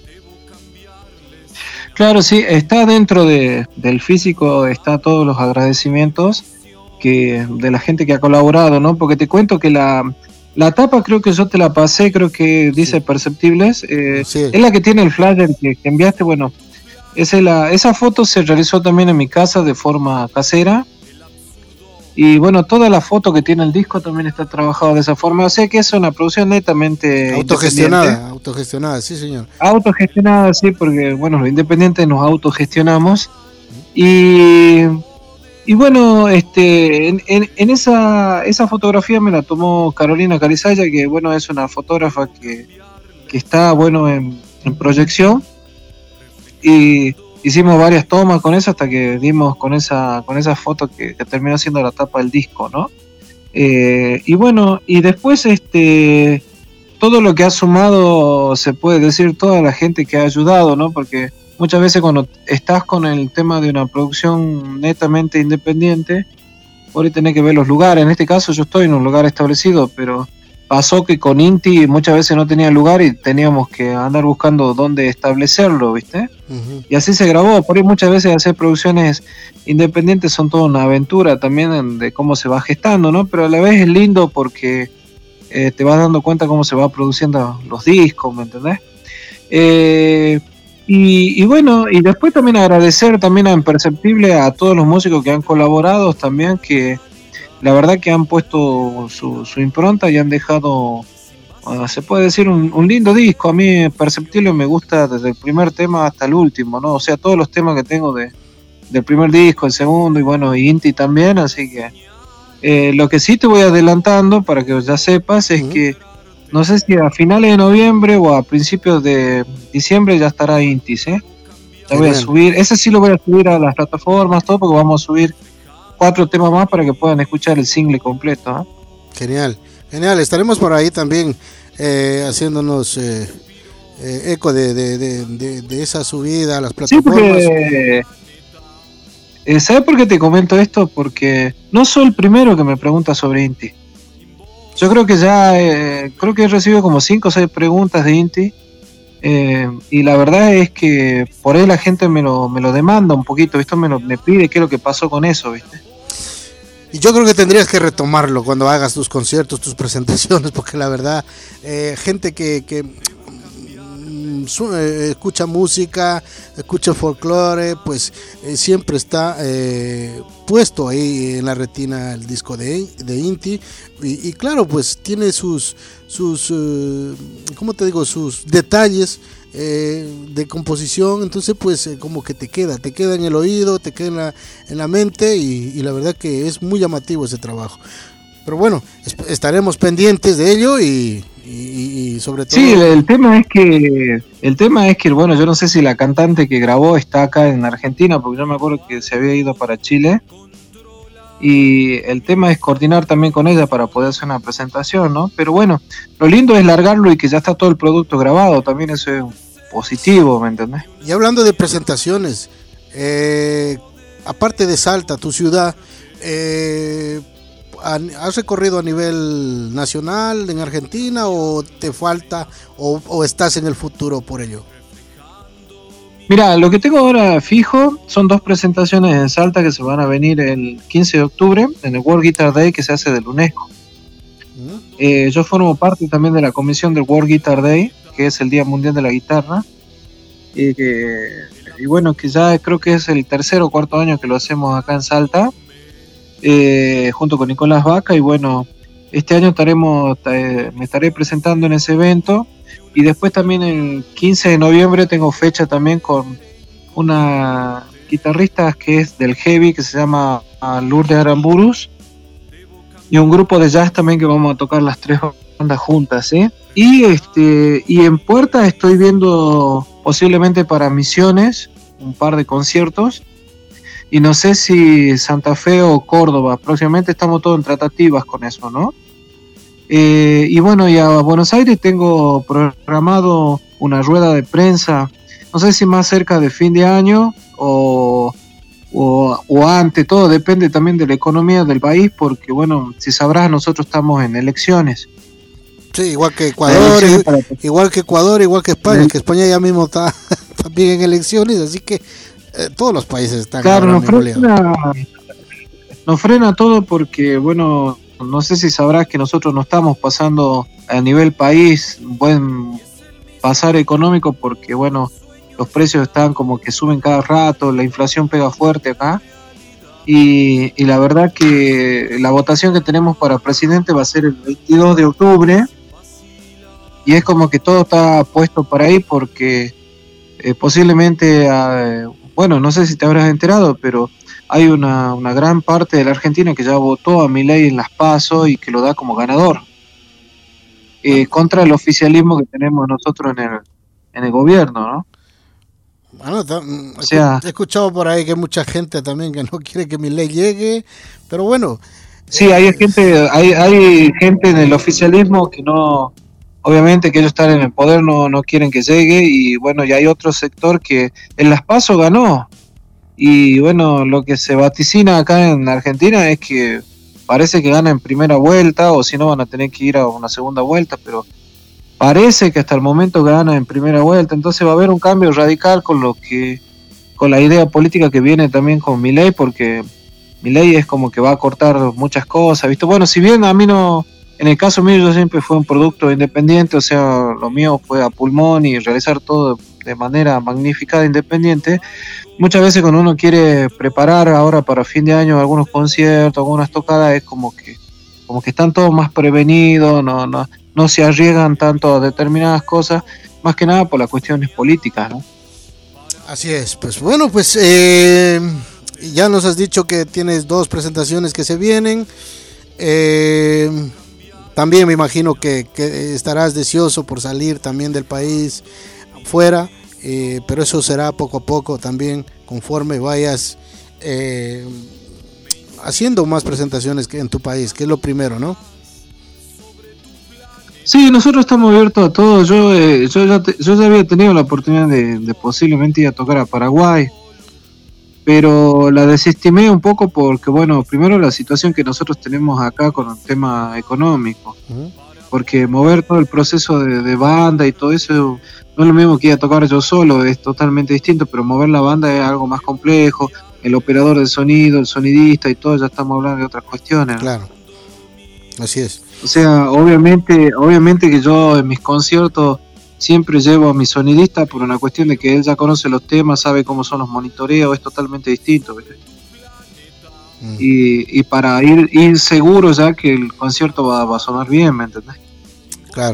Claro, sí, está dentro de, del físico, está todos los agradecimientos que de la gente que ha colaborado, ¿no? Porque te cuento que la, la tapa creo que yo te la pasé, creo que dice sí. Perceptibles, eh, sí. Es la que tiene el flyer que, que enviaste, bueno. Esa, la, esa foto se realizó también en mi casa de forma casera y bueno, toda la foto que tiene el disco también está trabajada de esa forma, o sea que es una producción netamente autogestionada, autogestionada, sí señor. Autogestionada, sí, porque bueno, los independientes nos autogestionamos y, y bueno, este en, en, en esa, esa fotografía me la tomó Carolina Carizaya, que bueno, es una fotógrafa que, que está bueno en, en proyección. Y hicimos varias tomas con eso hasta que dimos con esa con esa foto que, que terminó siendo la tapa del disco, ¿no? Eh, y bueno, y después este todo lo que ha sumado, se puede decir, toda la gente que ha ayudado, ¿no? Porque muchas veces cuando estás con el tema de una producción netamente independiente, por ahí tenés que ver los lugares. En este caso yo estoy en un lugar establecido, pero pasó que con Inti muchas veces no tenía lugar y teníamos que andar buscando dónde establecerlo, ¿viste? Uh-huh. Y así se grabó. Por ahí muchas veces hacer producciones independientes son toda una aventura también de cómo se va gestando, ¿no? Pero a la vez es lindo porque eh, te vas dando cuenta cómo se va produciendo los discos, ¿me entendés? Eh, y, y bueno, y después también agradecer también a Imperceptible a todos los músicos que han colaborado también, que la verdad que han puesto su, su impronta y han dejado, uh, se puede decir, un, un lindo disco. A mí Imperceptible me gusta desde el primer tema hasta el último, ¿no? O sea, todos los temas que tengo de, del primer disco, el segundo, y bueno, y Inti también, así que eh, lo que sí te voy adelantando para que ya sepas es uh-huh. que no sé si a finales de noviembre o a principios de diciembre ya estará Intis, ¿eh? Ya voy a subir, ese sí lo voy a subir a las plataformas, todo, porque vamos a subir cuatro temas más para que puedan escuchar el single completo, ¿eh? Genial, genial, estaremos por ahí también eh, haciéndonos eh, eh, eco de, de, de, de, de esa subida a las plataformas. Sí, porque, eh, ¿sabes por qué te comento esto? Porque no soy el primero que me pregunta sobre Inti. Yo creo que ya, eh, creo que he recibido como cinco o seis preguntas de Inti, eh, y la verdad es que por ahí la gente me lo, me lo demanda un poquito, ¿viste? Me, lo, me pide qué es lo que pasó con eso, ¿viste? Y yo creo que tendrías que retomarlo cuando hagas tus conciertos, tus presentaciones, porque la verdad, eh, gente que, que mm, su, eh, escucha música, escucha folclore, pues eh, siempre está eh, puesto ahí en la retina el disco de, de Inti, y, y claro, pues tiene sus, sus uh, ¿cómo te digo? Sus detalles eh, de composición, entonces pues eh, como que te queda, te queda en el oído, te queda en la, en la mente, y, y la verdad que es muy llamativo ese trabajo. Pero bueno, est- estaremos pendientes de ello y, y, y sobre todo... Sí, el, el tema es que, el tema es que, bueno, yo no sé si la cantante que grabó está acá en Argentina, porque yo me acuerdo que se había ido para Chile, y el tema es coordinar también con ella para poder hacer una presentación, ¿no? Pero bueno, lo lindo es largarlo y que ya está todo el producto grabado, también eso es positivo, ¿me entendés? Y hablando de presentaciones, eh, aparte de Salta, tu ciudad, eh, ¿has recorrido a nivel nacional en Argentina o te falta o, o estás en el futuro por ello? Mira, lo que tengo ahora fijo son dos presentaciones en Salta que se van a venir el quince de octubre en el World Guitar Day que se hace del UNESCO. ¿Mm? Eh, yo formo parte también de la comisión del World Guitar Day, que es el Día Mundial de la Guitarra, y, que, y bueno, que ya creo que es el tercer o cuarto año que lo hacemos acá en Salta, eh, junto con Nicolás Vaca, y bueno, este año estaremos, eh, me estaré presentando en ese evento. Y después también el quince de noviembre tengo fecha también con una guitarrista que es del heavy, que se llama Lourdes Aramburus, y un grupo de jazz también que vamos a tocar las tres bandas juntas, ¿sí? Y este y en puerta estoy viendo posiblemente para Misiones un par de conciertos, y no sé si Santa Fe o Córdoba, próximamente estamos todos en tratativas con eso, ¿no? Eh, y bueno, y a Buenos Aires tengo programado una rueda de prensa, no sé si más cerca de fin de año o, o, o antes, todo depende también de la economía del país, porque bueno, si sabrás, nosotros estamos en elecciones. Sí, igual que Ecuador, igual, igual que Ecuador, igual que España, sí. Que España ya mismo está también en elecciones, así que eh, todos los países están... Claro, nos frena, nos frena todo porque, bueno... No sé si sabrás que nosotros no estamos pasando a nivel país un buen pasar económico porque, bueno, los precios están como que suben cada rato, la inflación pega fuerte acá. Y, y la verdad que la votación que tenemos para presidente va a ser el veintidós de octubre. Y es como que todo está puesto para ahí porque eh, posiblemente, eh, bueno, no sé si te habrás enterado, pero... hay una, una gran parte de la Argentina que ya votó a Milei en las PASO y que lo da como ganador, eh, contra el oficialismo que tenemos nosotros en el, en el gobierno, ¿no? Bueno, o sea, he escuchado por ahí que hay mucha gente también que no quiere que Milei llegue, pero bueno. Sí, eh, hay gente, hay, hay gente en el oficialismo que no, obviamente que ellos están en el poder no, no quieren que llegue, y bueno, y hay otro sector que en las PASO ganó. Y bueno, lo que se vaticina acá en Argentina es que parece que gana en primera vuelta, o si no van a tener que ir a una segunda vuelta, pero parece que hasta el momento gana en primera vuelta. Entonces va a haber un cambio radical con lo que, con la idea política que viene también con Milei, porque Milei es como que va a cortar muchas cosas, ¿viste? Bueno, si bien a mí no, En el caso mío yo siempre fue un producto independiente, o sea, lo mío fue a pulmón y realizar todo de manera magnífica, independiente. Muchas veces cuando uno quiere preparar ahora para fin de año algunos conciertos, algunas tocadas, es como que como que están todos más prevenidos, no, no, no se arriesgan tanto a determinadas cosas, más que nada por las cuestiones políticas, ¿no? Así es, pues bueno, pues eh, ya nos has dicho que tienes dos presentaciones que se vienen. Eh, también me imagino que, que estarás deseoso por salir también del país fuera, eh, pero eso será poco a poco también conforme vayas eh, haciendo más presentaciones que en tu país, que es lo primero, ¿no? Sí, nosotros estamos abiertos a todo. Yo eh, yo, ya te, yo ya había tenido la oportunidad de, de posiblemente ir a tocar a Paraguay, pero la desestimé un poco porque, bueno, primero la situación que nosotros tenemos acá con el tema económico, uh-huh. porque mover todo el proceso de, de banda y todo eso no es lo mismo que ir a tocar yo solo, es totalmente distinto, pero mover la banda es algo más complejo, el operador de sonido, el sonidista y todo, ya estamos hablando de otras cuestiones, ¿no? Claro, así es. O sea, obviamente, obviamente que yo en mis conciertos siempre llevo a mi sonidista por una cuestión de que él ya conoce los temas, sabe cómo son los monitoreos, es totalmente distinto, ¿viste? Mm. Y, y para ir, ir seguro ya que el concierto va, va a sonar bien, ¿me entendés? Claro.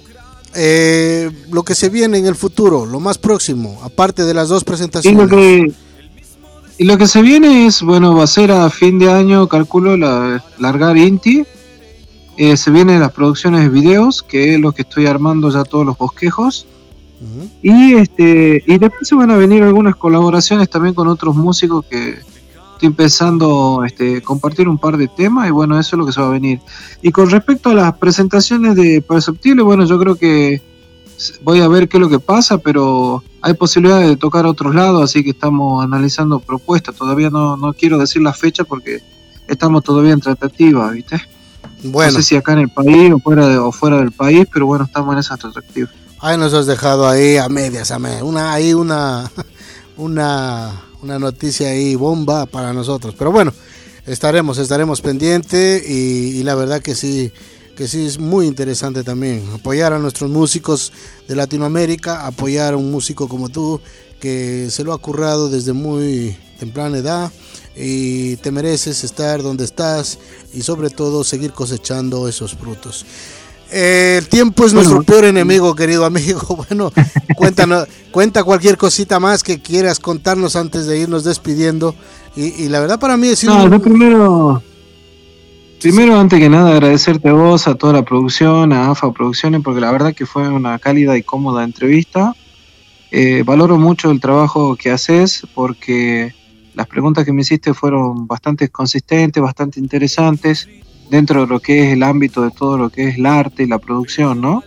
Eh, lo que se viene en el futuro, lo más próximo, aparte de las dos presentaciones. Y lo que, y lo que se viene es, bueno, va a ser a fin de año, calculo, la, largar Inti. Eh, se vienen las producciones de videos, que es lo que estoy armando ya todos los bosquejos. Uh-huh. Y este y después se van a venir algunas colaboraciones también con otros músicos que estoy empezando este, compartir un par de temas, y bueno, eso es lo que se va a venir. Y con respecto a las presentaciones de Perceptible, bueno, yo creo que voy a ver qué es lo que pasa, pero hay posibilidades de tocar a otros lados, así que estamos analizando propuestas. Todavía no, no quiero decir la fecha porque estamos todavía en tratativa, ¿viste? Bueno. No sé si acá en el país o fuera, de, o fuera del país, pero bueno, estamos en esa tratativa. Ahí nos has dejado ahí a medias, a medias. Una, ahí una, una, una noticia ahí bomba para nosotros. Pero bueno, estaremos, estaremos pendientes y, y la verdad que sí, que sí es muy interesante también apoyar a nuestros músicos de Latinoamérica, apoyar a un músico como tú que se lo ha currado desde muy temprana edad. Y te mereces estar donde estás y sobre todo seguir cosechando esos frutos. Eh, el tiempo es nuestro bueno, peor enemigo, querido amigo. Bueno, cuéntanos, cuenta cualquier cosita más que quieras contarnos antes de irnos despidiendo. Y, y la verdad para mí es... No, un... yo primero, primero antes que nada agradecerte a vos, a toda la producción, a AFA Producciones, porque la verdad que fue una cálida y cómoda entrevista. Eh, valoro mucho el trabajo que haces porque... las preguntas que me hiciste fueron bastante consistentes, bastante interesantes dentro de lo que es el ámbito de todo lo que es el arte y la producción, ¿no?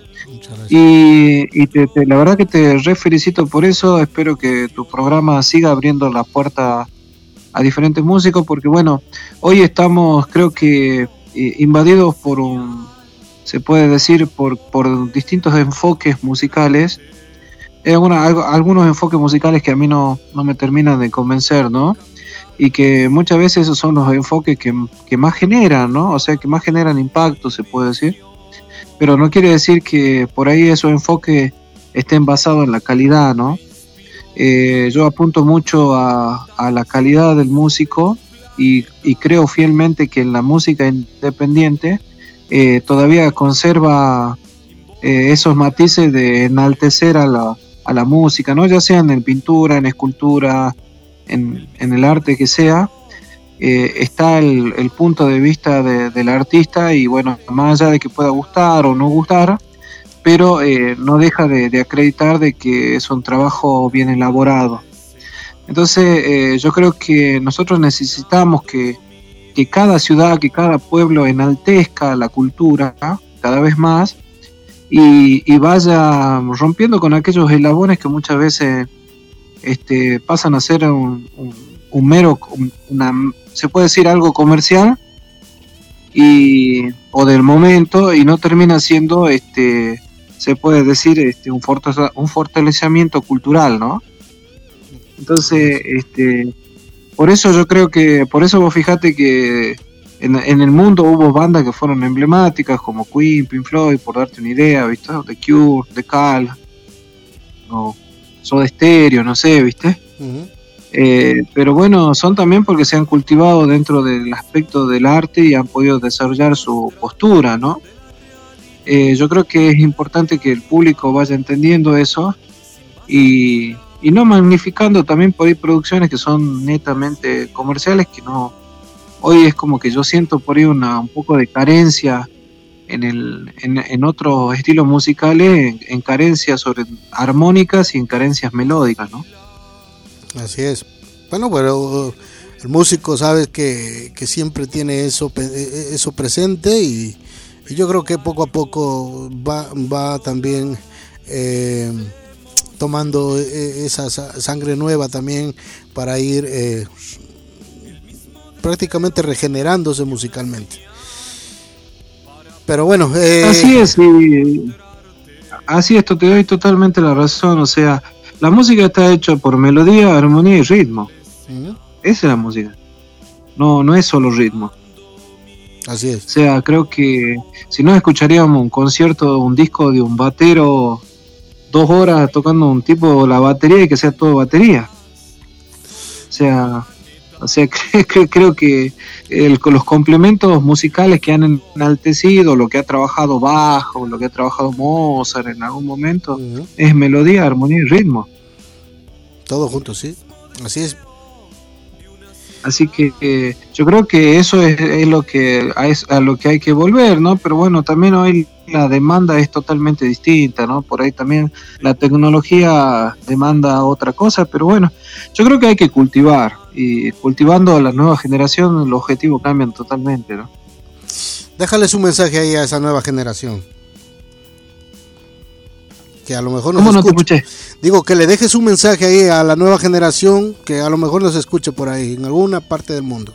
Y, y te, te, la verdad que te re felicito por eso. Espero que tu programa siga abriendo la puerta a diferentes músicos, porque bueno, hoy estamos creo que eh, invadidos por un, se puede decir, por, por distintos enfoques musicales. Hay alguna, algunos enfoques musicales que a mí no, no me terminan de convencer, ¿no? Y que muchas veces esos son los enfoques que, que más generan, ¿no? O sea, que más generan impacto, se puede decir. Pero no quiere decir que por ahí esos enfoques estén basados en la calidad, ¿no? Eh, yo apunto mucho a, a la calidad del músico y, y creo fielmente que en la música independiente eh, todavía conserva eh, esos matices de enaltecer a la a la música, ¿no? Ya sea en pintura, en escultura, en, en el arte que sea, eh, está el, el punto de vista de, del artista y bueno, más allá de que pueda gustar o no gustar, pero eh, no deja de, de acreditar de que es un trabajo bien elaborado. Entonces eh, yo creo que nosotros necesitamos que, que cada ciudad, que cada pueblo enaltezca la cultura, ¿no? Cada vez más, Y, y vaya rompiendo con aquellos eslabones que muchas veces este, pasan a ser un, un, un mero, una, se puede decir algo comercial y, o del momento, y no termina siendo, este, se puede decir, este, un, fortaleza, un fortalecimiento cultural, ¿no? Entonces, este, por eso yo creo que, por eso vos fijate que en, en el mundo hubo bandas que fueron emblemáticas como Queen, Pink Floyd, por darte una idea, ¿viste? The Cure, The Cal, o Soda Stereo, no sé, ¿viste? Uh-huh. Eh, pero bueno, son también porque se han cultivado dentro del aspecto del arte y han podido desarrollar su postura, ¿no? Eh, yo creo que es importante que el público vaya entendiendo eso y, y no magnificando también por ahí producciones que son netamente comerciales, que no, hoy es como que yo siento por ahí una, un poco de carencia en, el, en, en otros estilos musicales, en, en carencias sobre armónicas y en carencias melódicas, ¿no? Así es. Bueno, pero el músico sabe que, que siempre tiene eso, eso presente y, y yo creo que poco a poco va, va también eh, tomando esa sangre nueva también para ir eh, prácticamente regenerándose musicalmente. Pero bueno, eh... así es, y así es, te doy totalmente la razón. O sea, la música está hecha por melodía, armonía y ritmo. ¿Mm? Esa es la música. No, no es solo ritmo. Así es. O sea, creo que si no escucharíamos un concierto, un disco de un batero, dos horas tocando un tipo la batería y que sea todo batería. O sea, o sea creo, creo que el, los complementos musicales que han enaltecido lo que ha trabajado Bach o lo que ha trabajado Mozart en algún momento, uh-huh, es melodía, armonía y ritmo. Todo junto, sí. Así es. Así que eh, yo creo que eso es, es lo que es a lo que hay que volver, ¿no? Pero bueno, también hoy la demanda es totalmente distinta, ¿no? Por ahí también la tecnología demanda otra cosa, pero bueno, yo creo que hay que cultivar, y cultivando a la nueva generación los objetivos cambian totalmente, ¿no? Déjales un mensaje ahí a esa nueva generación. Que a lo mejor nos ¿Cómo no escuche. te escuché? Digo, que le dejes un mensaje ahí a la nueva generación que a lo mejor nos escuche por ahí, en alguna parte del mundo.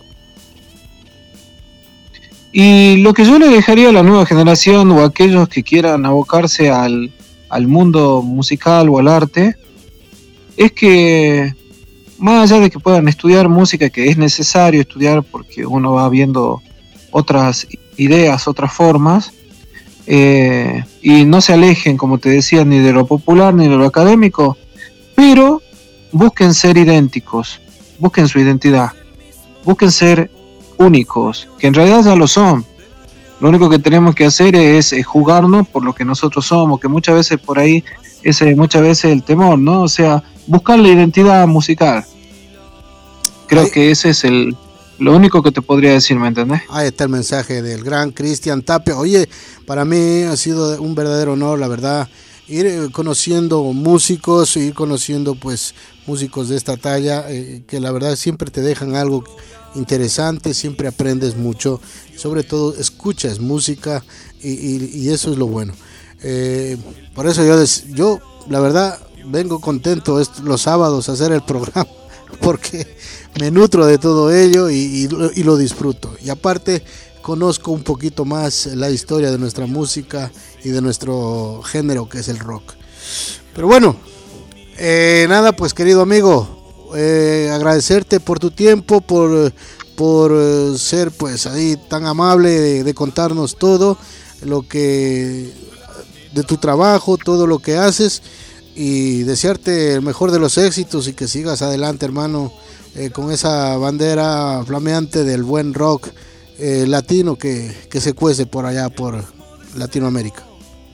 Y lo que yo le dejaría a la nueva generación o a aquellos que quieran abocarse al, al mundo musical o al arte, es que más allá de que puedan estudiar música, que es necesario estudiar porque uno va viendo otras ideas, otras formas, Eh, y no se alejen, como te decía, ni de lo popular ni de lo académico, pero busquen ser idénticos, busquen su identidad, busquen ser únicos, que en realidad ya lo son. Lo único que tenemos que hacer es, es jugarnos por lo que nosotros somos, que muchas veces por ahí es muchas veces el temor, ¿no? O sea, buscar la identidad musical. Creo Ay. que ese es el Lo único que te podría decir, ¿me entendés? Ahí está el mensaje del gran Cristian Tapia. Oye, para mí ha sido un verdadero honor, la verdad, ir conociendo músicos, ir conociendo pues músicos de esta talla, eh, que la verdad siempre te dejan algo interesante, siempre aprendes mucho, sobre todo escuchas música y, y, y eso es lo bueno. Eh, por eso yo, yo, la verdad, vengo contento est- los sábados a hacer el programa, porque me nutro de todo ello y, y, y lo disfruto. Y aparte conozco un poquito más la historia de nuestra música y de nuestro género que es el rock. Pero bueno, eh, nada, pues querido amigo, eh, agradecerte por tu tiempo, por, por eh, ser pues ahí tan amable de, de contarnos todo lo que de tu trabajo, todo lo que haces, y desearte el mejor de los éxitos y que sigas adelante, hermano, eh, con esa bandera flameante del buen rock eh, latino que, que se cuece por allá por Latinoamérica.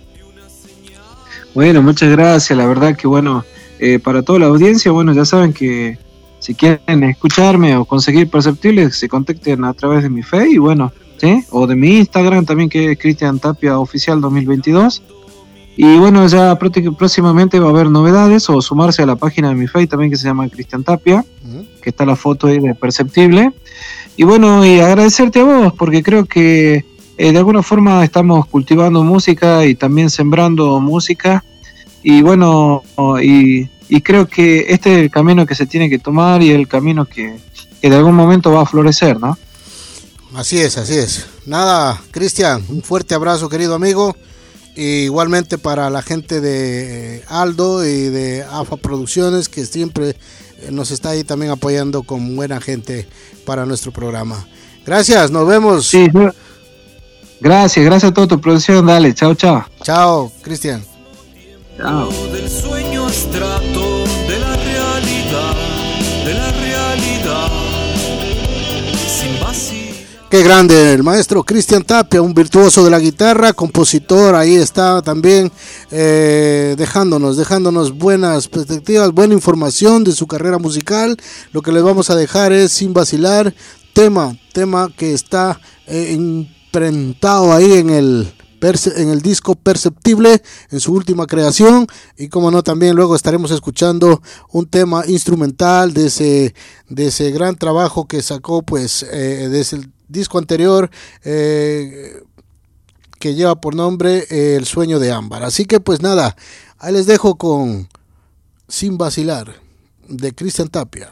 Bueno, muchas gracias, la verdad que bueno, eh, para toda la audiencia, bueno, ya saben que si quieren escucharme o conseguir Perceptibles, se contacten a través de mi Face, y bueno, ¿sí? O de mi Instagram también, que es Cristian Tapia Oficial dos mil veintidós. Y bueno, ya próximamente va a haber novedades, o sumarse a la página de mi Face también, que se llama Cristian Tapia, uh-huh, que está la foto ahí de Perceptible. Y bueno, y agradecerte a vos, porque creo que eh, de alguna forma estamos cultivando música y también sembrando música. Y bueno, y, y creo que este es el camino que se tiene que tomar y el camino que, que de algún momento va a florecer, ¿no? Así es, así es. Nada, Cristian, un fuerte abrazo, querido amigo. Y igualmente para la gente de Aldo y de A F A Producciones, que siempre nos está ahí también apoyando con buena gente para nuestro programa. Gracias, nos vemos. Sí, no. Gracias, gracias a toda tu producción. Dale, chao, chao. Chao, Cristian. Chao. Del sueño abstracto, de la realidad, de la realidad, sin vacío. Qué grande, el maestro Cristian Tapia, un virtuoso de la guitarra, compositor, ahí está también eh, dejándonos, dejándonos buenas perspectivas, buena información de su carrera musical. Lo que les vamos a dejar es Sin Vacilar, tema, tema que está eh, imprentado ahí en el en el disco Perceptible, en su última creación, y como no, también luego estaremos escuchando un tema instrumental de ese, de ese gran trabajo que sacó pues eh, desde el disco anterior, eh, que lleva por nombre eh, El Sueño de Ámbar. Así que pues nada, ahí les dejo con Sin Vacilar de Cristian Tapia.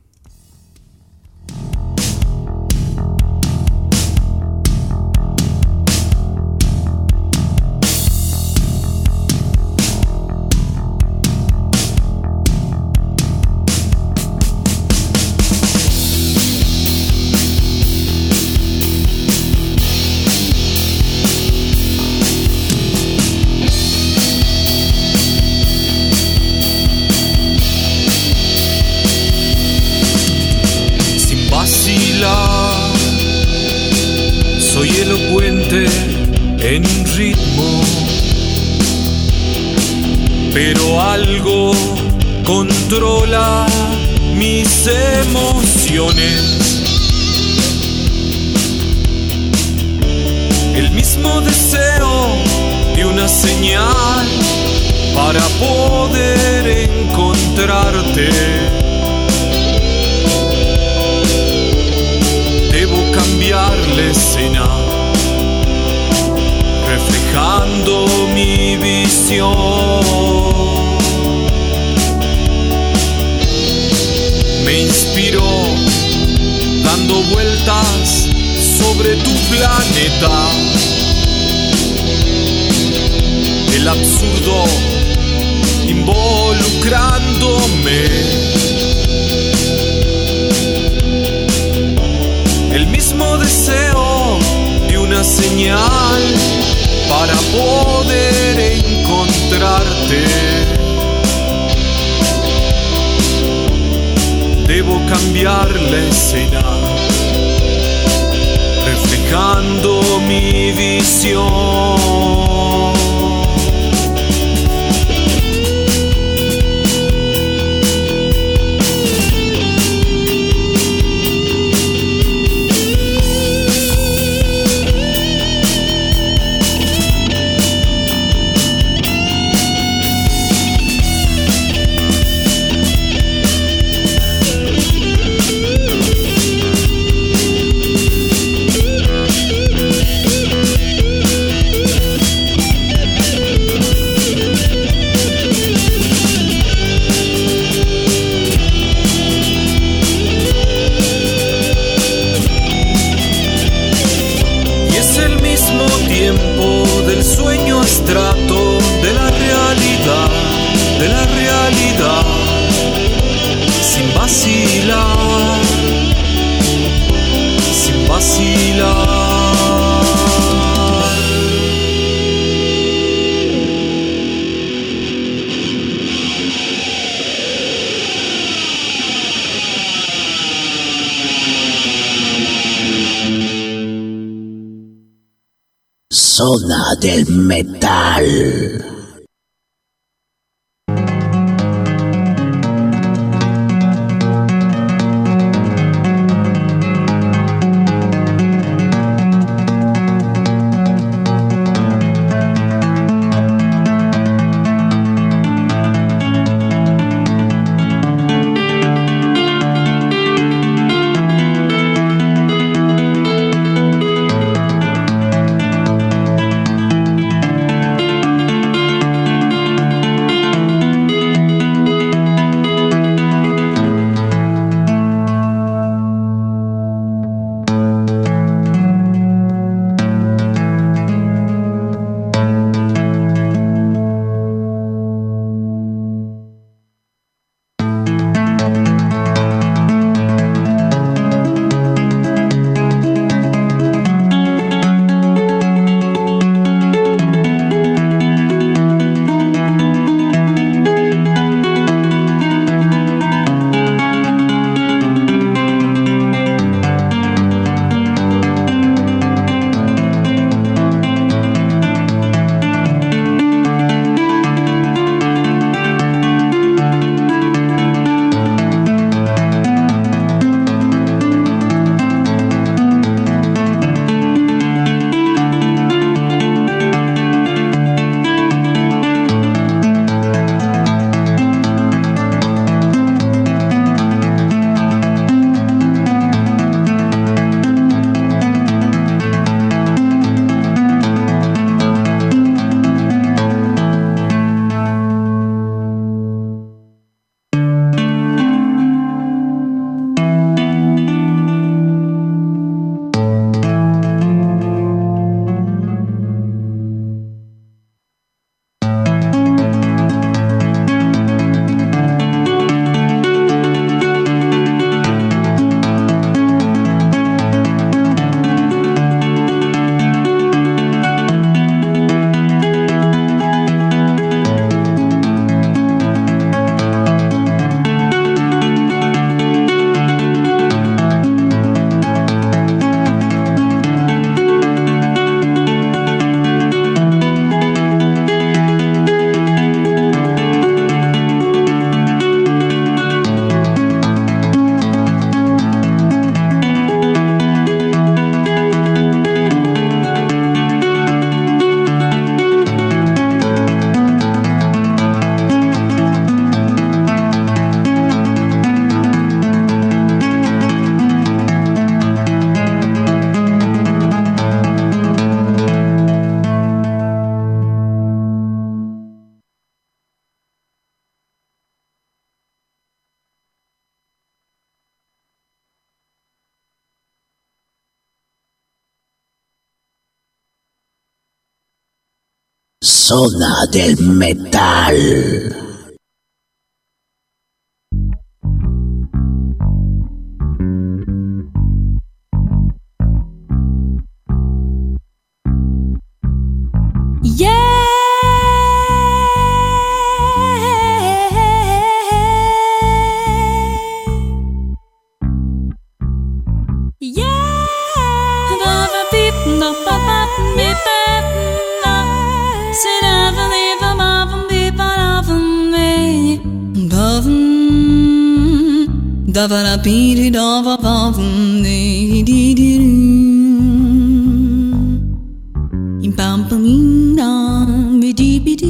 Soy elocuente en un ritmo, pero algo controla mis emociones. El mismo deseo de una señal para poder encontrarte. Cambiar la escena, reflejando mi visión. Me inspiró dando vueltas sobre tu planeta. El absurdo involucrándome. El mismo deseo de una señal para poder encontrarte. Debo cambiar la escena, reflejando mi visión. Del sueño abstracto, de la realidad, de la realidad, sin vacilar, sin vacilar. Zona del Metal. Zona del Metal. Dava la piri dava pavum ne di di in pampamina mi di bi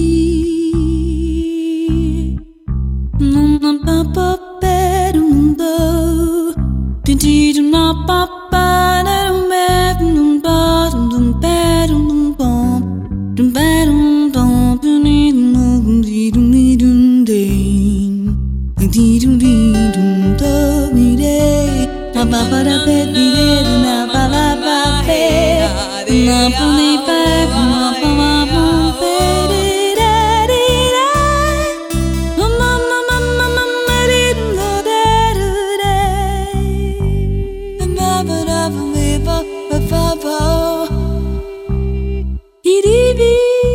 di non non pa pa perum do di di na pa pa na me dum ba dum perum bom dum perum dum ni no di dum ni dum de di dum di dum do mi de na ba ba da be di de na ba ba ba be na pa ni ba na pa ma ba be de da de da ma ma ma ma ma ma ma de no da da da na ba da ba me ba ba ba ba di di di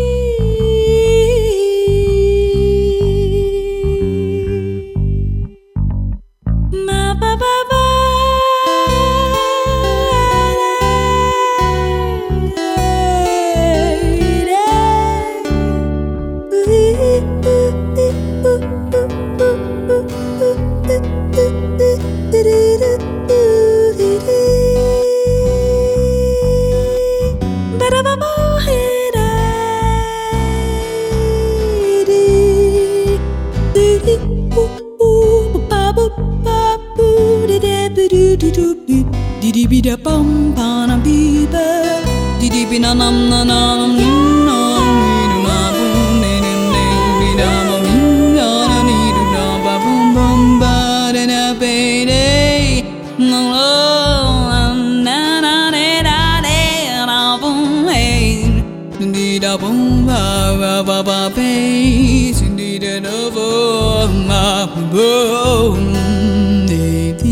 Didi bida bum pana biba Didi bina nam na nam ni na ni na bum ni ni ni na ma mi na na ni na ba bum bum ba da na be de na lo na na ne da de na bum hey di da bum ba ba ba ba be di da no bo ma bum de di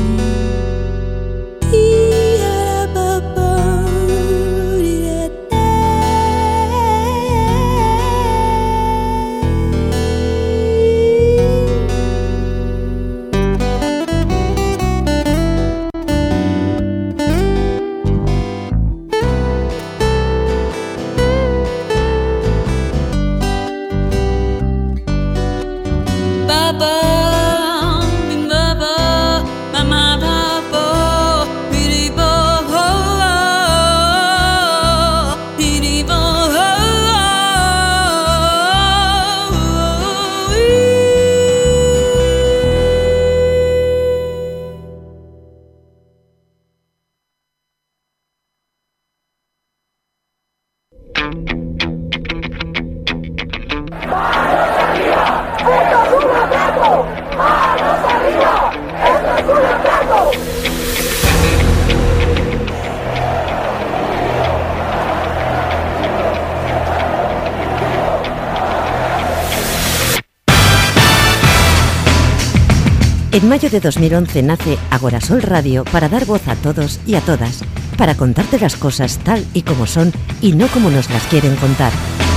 En mayo de dos mil once nace Agorasol Radio para dar voz a todos y a todas, para contarte las cosas tal y como son y no como nos las quieren contar.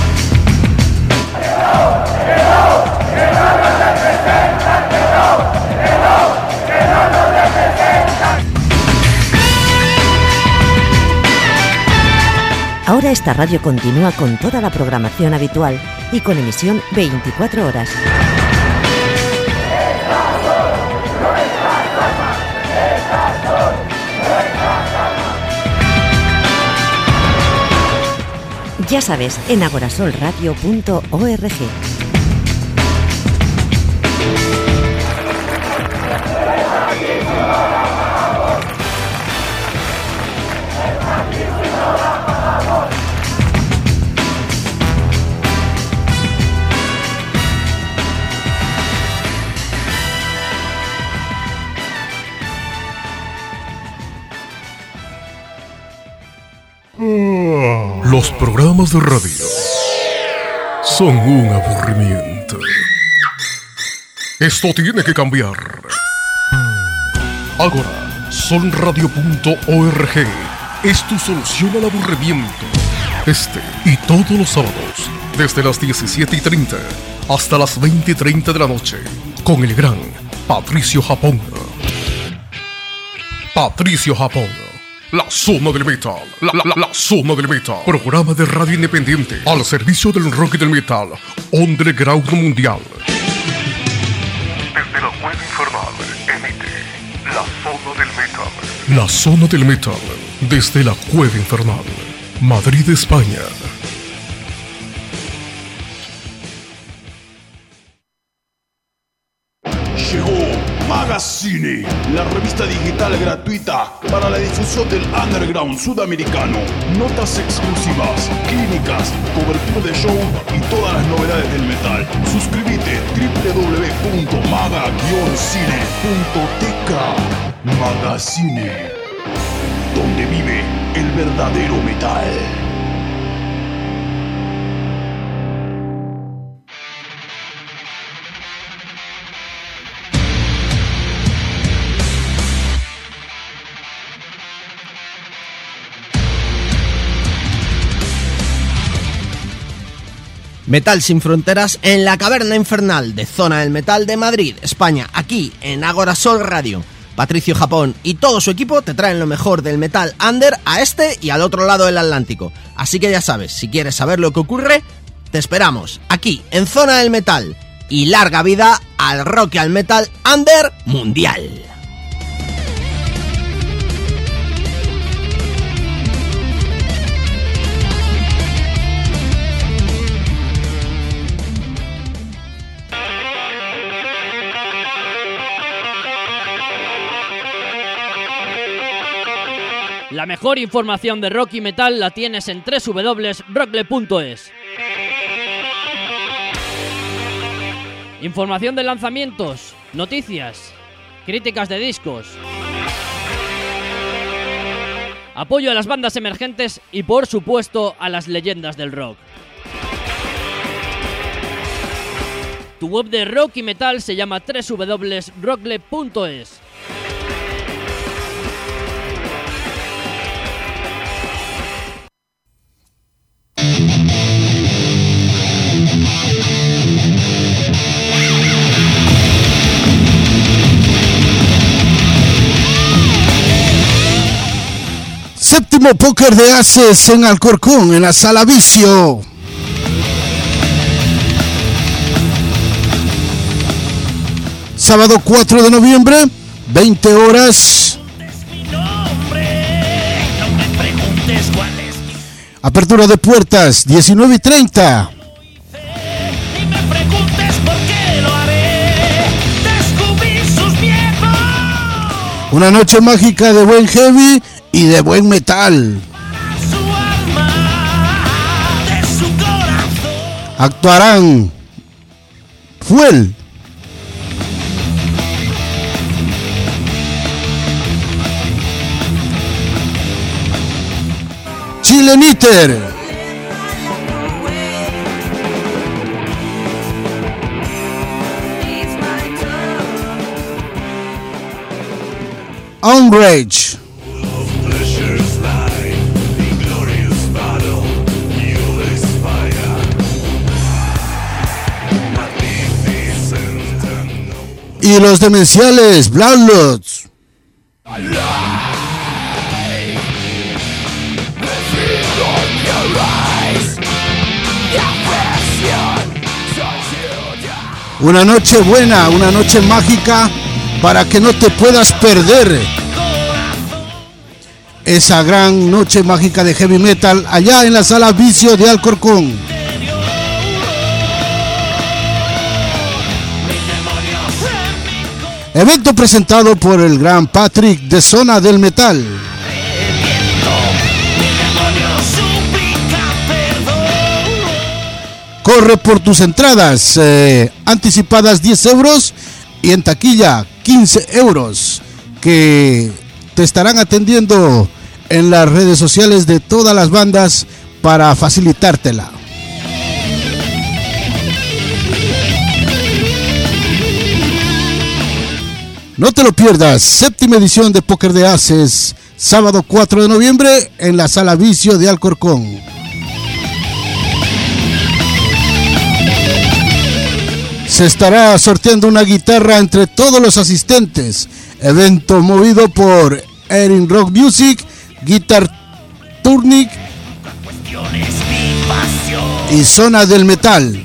Ahora esta radio continúa con toda la programación habitual y con emisión veinticuatro horas. Ya sabes, en agorasol radio punto org. Los programas de radio son un aburrimiento. Esto tiene que cambiar. Ahora, sonradio punto org es tu solución al aburrimiento. Este y todos los sábados, desde las diecisiete y treinta hasta las veinte y treinta de la noche, con el gran Patricio Japón. Patricio Japón, la zona del metal, la, la, la, la zona del metal. Programa de radio independiente al servicio del rock y del metal, underground mundial. Desde la web infernal, emite la zona del metal. La zona del metal, desde la cueva infernal, Madrid, España. Llegó Magazine, la revista digital gratuita para la difusión del underground sudamericano. Notas exclusivas, clínicas, cobertura de show y todas las novedades del metal. Suscríbete doble u doble u doble u punto maga guion cine punto t k. Magazine, donde vive el verdadero metal. Metal sin fronteras en la caverna infernal de Zona del Metal de Madrid, España, aquí en Agorasol Radio. Patricio Japón y todo su equipo te traen lo mejor del metal under a este y al otro lado del Atlántico. Así que ya sabes, si quieres saber lo que ocurre, te esperamos aquí en Zona del Metal. Y larga vida al rock y al metal under mundial. La mejor información de rock y metal la tienes en doble u doble u doble u punto rockle punto es. Información de lanzamientos, noticias, críticas de discos, apoyo a las bandas emergentes y, por supuesto, a las leyendas del rock. Tu web de rock y metal se llama doble u doble u doble u punto rockle punto es. Séptimo póker de Aces en Alcorcón, en la Sala Vicio. Sábado cuatro de noviembre, veinte horas. Apertura de puertas, diecinueve y treinta. Una noche mágica de buen heavy y de buen metal. Actuarán Fuel, Chileniter, Unrage, y los demenciales Bloodlords. Una noche buena, una noche mágica para que no te puedas perder esa gran noche mágica de heavy metal allá en la Sala Vicio de Alcorcón. Evento presentado por el gran Patrick de Zona del Metal. Corre por tus entradas, eh, anticipadas diez euros y en taquilla quince euros, que te estarán atendiendo en las redes sociales de todas las bandas para facilitártela. No te lo pierdas, séptima edición de Póker de Ases, sábado cuatro de noviembre en la Sala Vicio de Alcorcón. Se estará sorteando una guitarra entre todos los asistentes. Evento movido por Erin Rock Music, Guitar Turnic y Zona del Metal.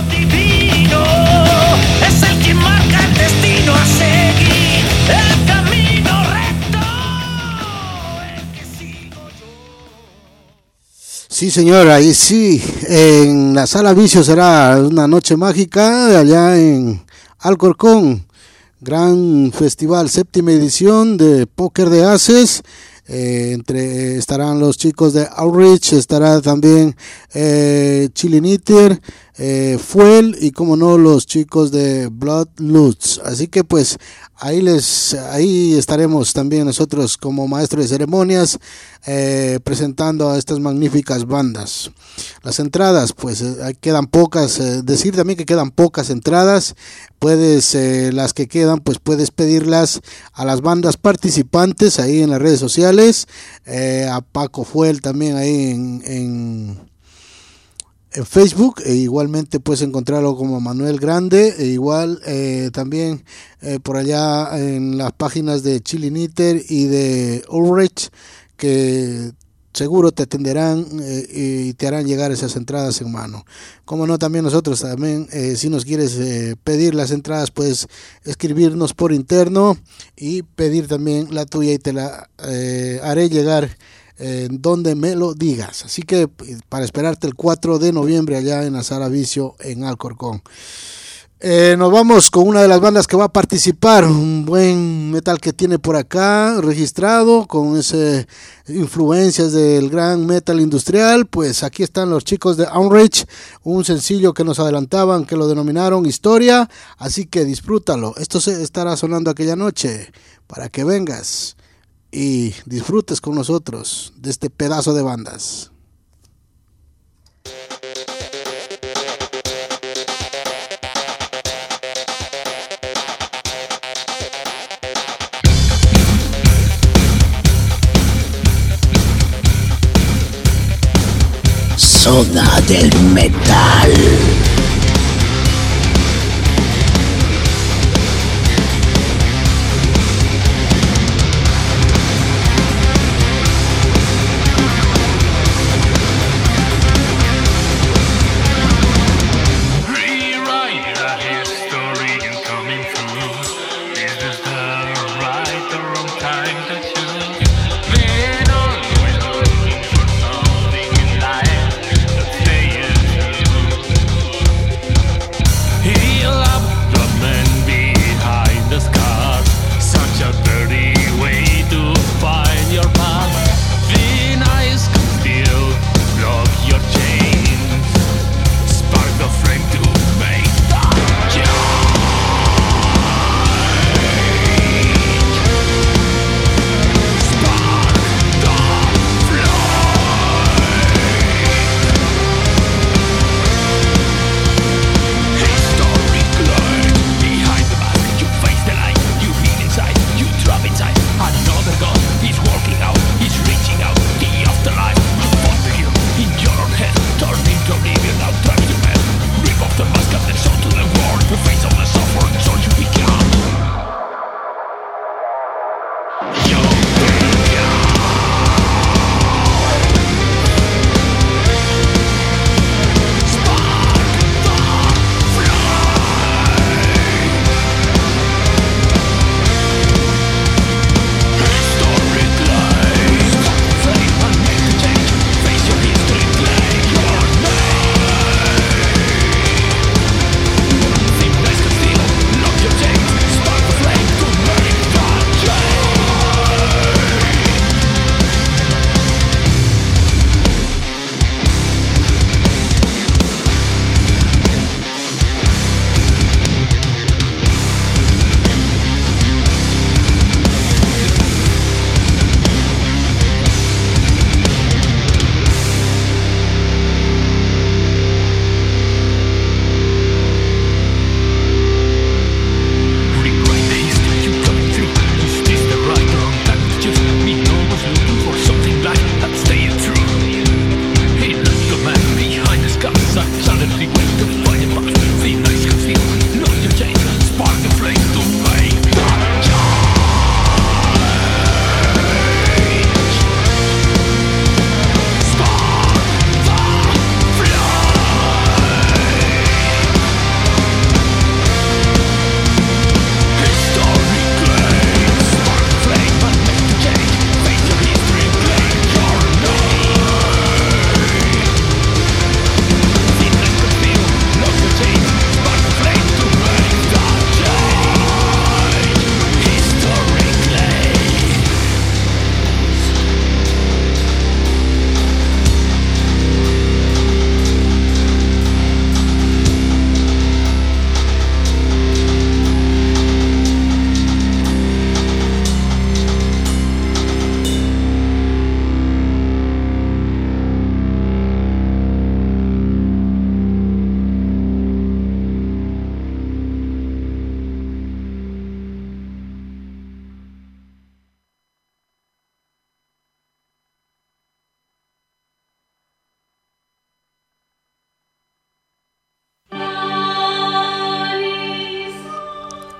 Sí, señora, y sí, en la Sala Vicio será una noche mágica allá en Alcorcón. Gran festival, séptima edición de Póker de Ases. Eh, entre estarán los chicos de Outreach, estará también eh, Chili Knitter, eh, Fuel y como no los chicos de Blood Lutz. Así que pues ahí les ahí estaremos también nosotros como maestros de ceremonias eh, presentando a estas magníficas bandas. Las entradas pues eh, quedan pocas, eh, decir también que quedan pocas entradas. Puedes eh, las que quedan pues puedes pedirlas a las bandas participantes ahí en las redes sociales, eh, a Paco Fuel también ahí en, en en Facebook, e igualmente puedes encontrarlo como Manuel Grande, e igual eh, también eh, por allá en las páginas de Chili Knitter y de Ulrich, que seguro te atenderán eh, y te harán llegar esas entradas en mano. Como no, también nosotros también, eh, si nos quieres eh, pedir las entradas, puedes escribirnos por interno y pedir también la tuya y te la eh, haré llegar en eh, donde me lo digas. Así que para esperarte el cuatro de noviembre allá en la Sala Vicio en Alcorcón. Eh, nos vamos con una de las bandas que va a participar, un buen metal que tiene por acá registrado con ese influencias del gran metal industrial. Pues aquí están los chicos de Outrage, un sencillo que nos adelantaban que lo denominaron Historia, así que disfrútalo. Esto se estará sonando aquella noche para que vengas y disfrutes con nosotros de este pedazo de bandas. Zona del Metal. Something in life that they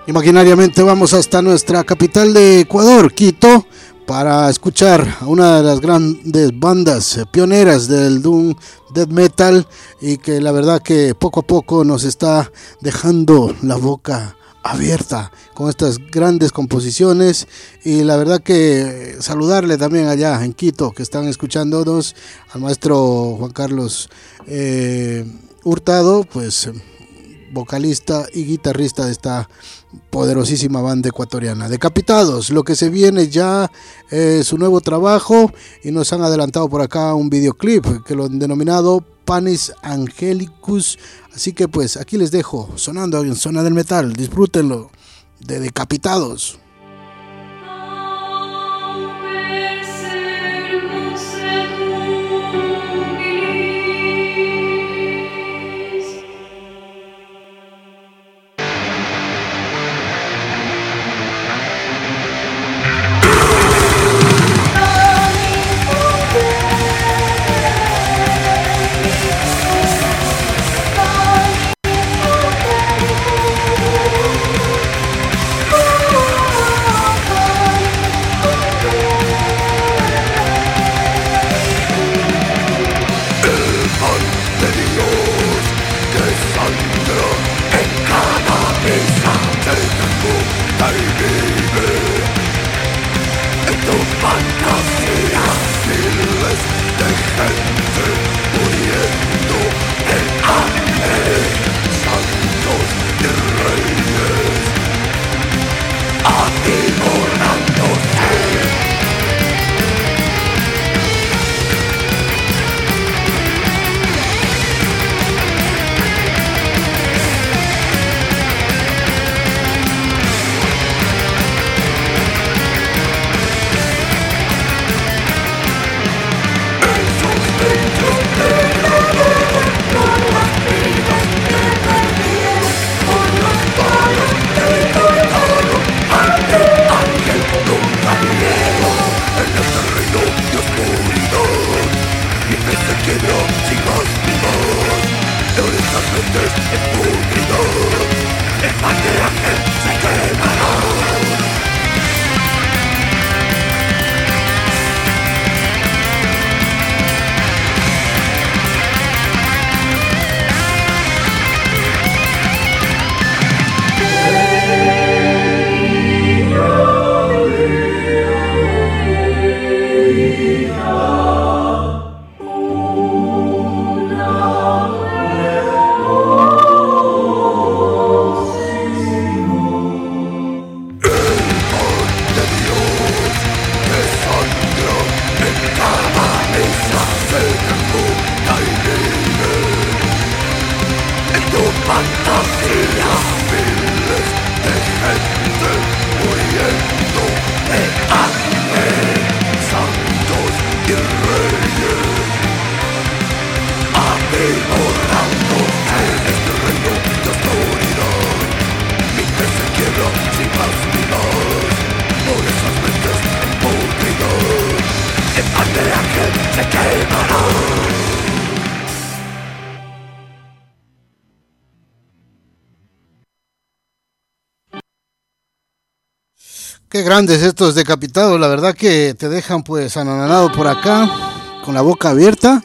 Imaginariamente vamos hasta nuestra capital de Ecuador, Quito, para escuchar a una de las grandes bandas eh, pioneras del doom death metal y que la verdad que poco a poco nos está dejando la boca abierta con estas grandes composiciones. Y la verdad que saludarle también allá en Quito que están escuchándonos al maestro Juan Carlos eh, Hurtado, pues vocalista y guitarrista de esta poderosísima banda ecuatoriana. Decapitados, lo que se viene ya es eh, su nuevo trabajo, y nos han adelantado por acá un videoclip que lo han denominado Panis Angelicus, así que pues aquí les dejo sonando en Zona del Metal. Disfrútenlo de Decapitados. Qué grandes estos Decapitados, la verdad que te dejan pues anonadado por acá, con la boca abierta.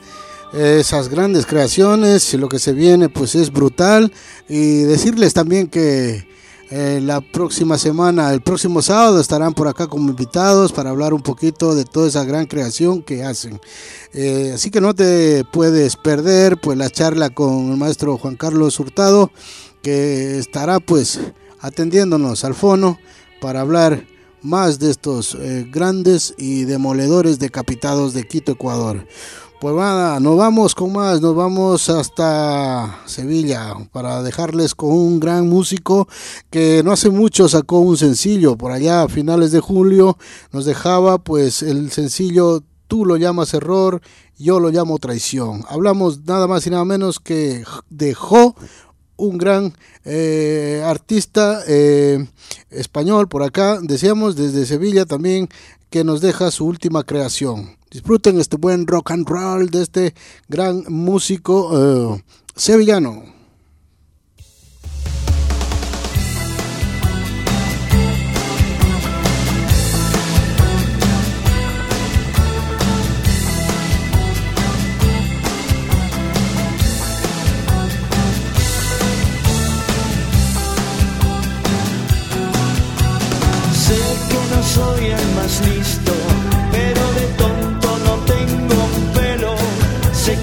Esas grandes creaciones, y lo que se viene pues es brutal. Y decirles también que eh, la próxima semana, el próximo sábado, estarán por acá como invitados para hablar un poquito de toda esa gran creación que hacen. Eh, así que no te puedes perder pues la charla con el maestro Juan Carlos Hurtado, que estará pues atendiéndonos al fono para hablar más de estos eh, grandes y demoledores Decapitados de Quito, Ecuador. Pues nada, nos vamos con más, nos vamos hasta Sevilla para dejarles con un gran músico que no hace mucho sacó un sencillo, por allá a finales de julio nos dejaba pues el sencillo Tú lo llamas error, yo lo llamo traición. Hablamos nada más y nada menos que de Jo, un gran eh, artista eh, español por acá, decíamos desde Sevilla también, que nos deja su última creación. Disfruten este buen rock and roll de este gran músico eh, sevillano.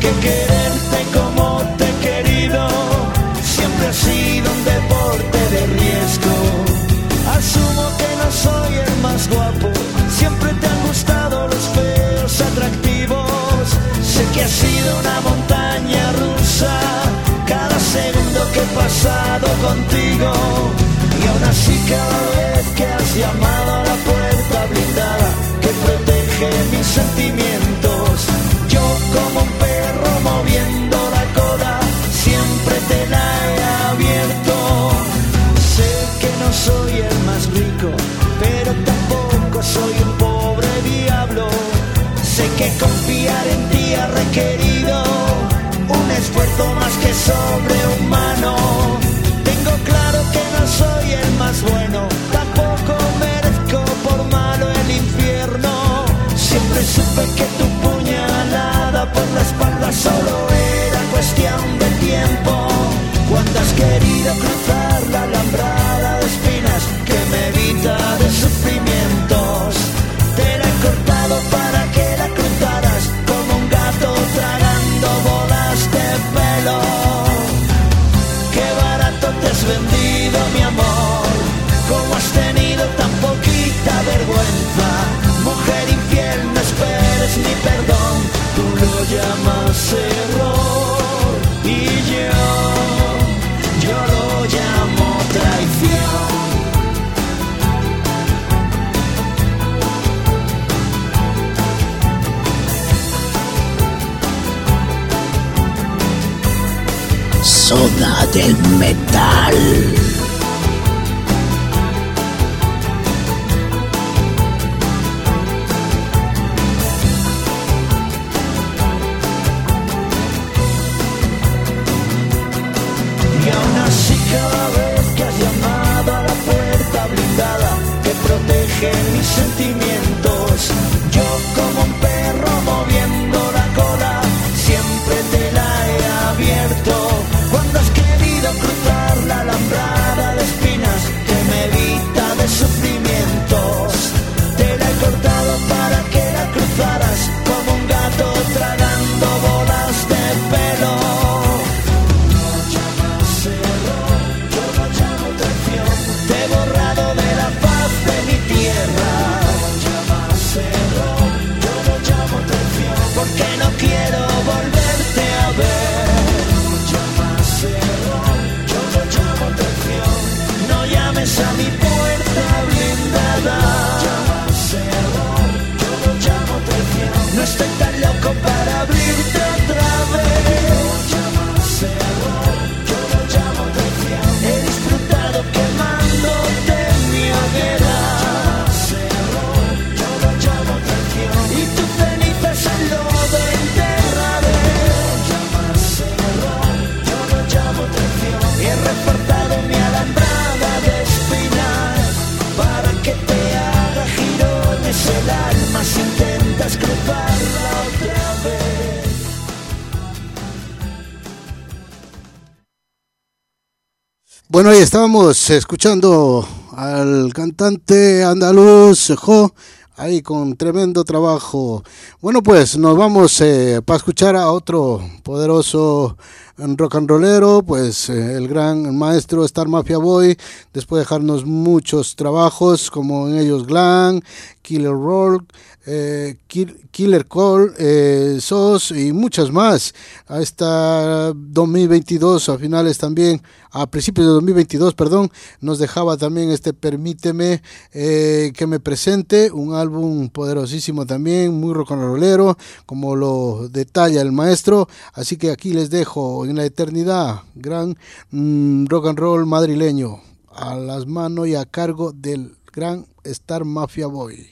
que quererte como te he querido siempre ha sido un deporte de riesgo. Asumo que no soy el más guapo, siempre te han gustado los feos atractivos. Sé que ha sido una montaña rusa cada segundo que he pasado contigo, y aún así cada vez que has llamado a la puerta blindada que protege mis sentimientos, yo como un perro moviendo la cola siempre te la he abierto. Sé que no soy el más rico, pero tampoco soy un pobre diablo. Sé que confiar en ti ha requerido un esfuerzo más que sobrehumano. Tengo claro que no soy el más bueno, tampoco merezco por malo el infierno. Siempre supe que tu puñalada por la espalda solo era cuestión de tiempo. Cuando has querido cruzar la alambrada de espinas que me evita de sufrimientos, te la he cortado para que la cruzaras como un gato tragando bolas de pelo. Qué barato te has vendido, mi amor, cómo has tenido tan poquita vergüenza. Mujer infiel, no esperes mi perdón, tú lo llamas error y yo, yo lo llamo traición. Zona del Metal. Y aún así cada vez que has llamado a la puerta blindada que protege mis sentimientos, yo como un perro moviendo la cola siempre te la he abierto. Cuando has querido cruzar la alambrada de espinas que me evita de sufrimientos, te la he cortado para que la cruzaras como un gato tragando bolas de pelo. Te he borrado de la faz de mi tierra. Yo lo llamo traición, porque no quiero volverte a ver. Yo lo llmo traición. No llames a mi puerta blindada. Yo lo llmo traición. No estoy tan loco para abrirte otra vez. Yo lo llmo traición. He disfrutado quemándote en mi hoguera. Yo lo llmo traición. Y tu ceniza es el lodo enterraré. Yo lo llmo traición. He reforzado mi alambrada de espinas para que te haga girones el alma si intentas cruzarla otra vez. Bueno, ahí estábamos escuchando al cantante andaluz Jo, ahí con tremendo trabajo. Bueno, pues nos vamos eh, para escuchar a otro poderoso rock and rollero, pues eh, el gran maestro Star Mafia Boy, después de dejarnos muchos trabajos como en ellos Glam, Killer Roll, eh, Kill, Killer Call, eh, S O S y muchas más. Hasta dos mil veintidós, a finales también, a principios de dos mil veintidós, perdón, nos dejaba también este Permíteme eh, que me presente, un álbum poderosísimo también, muy rock and rollero, como lo detalla el maestro. Así que aquí les dejo en la eternidad, gran mmm, rock and roll madrileño, a las manos y a cargo del gran Star Mafia Boy.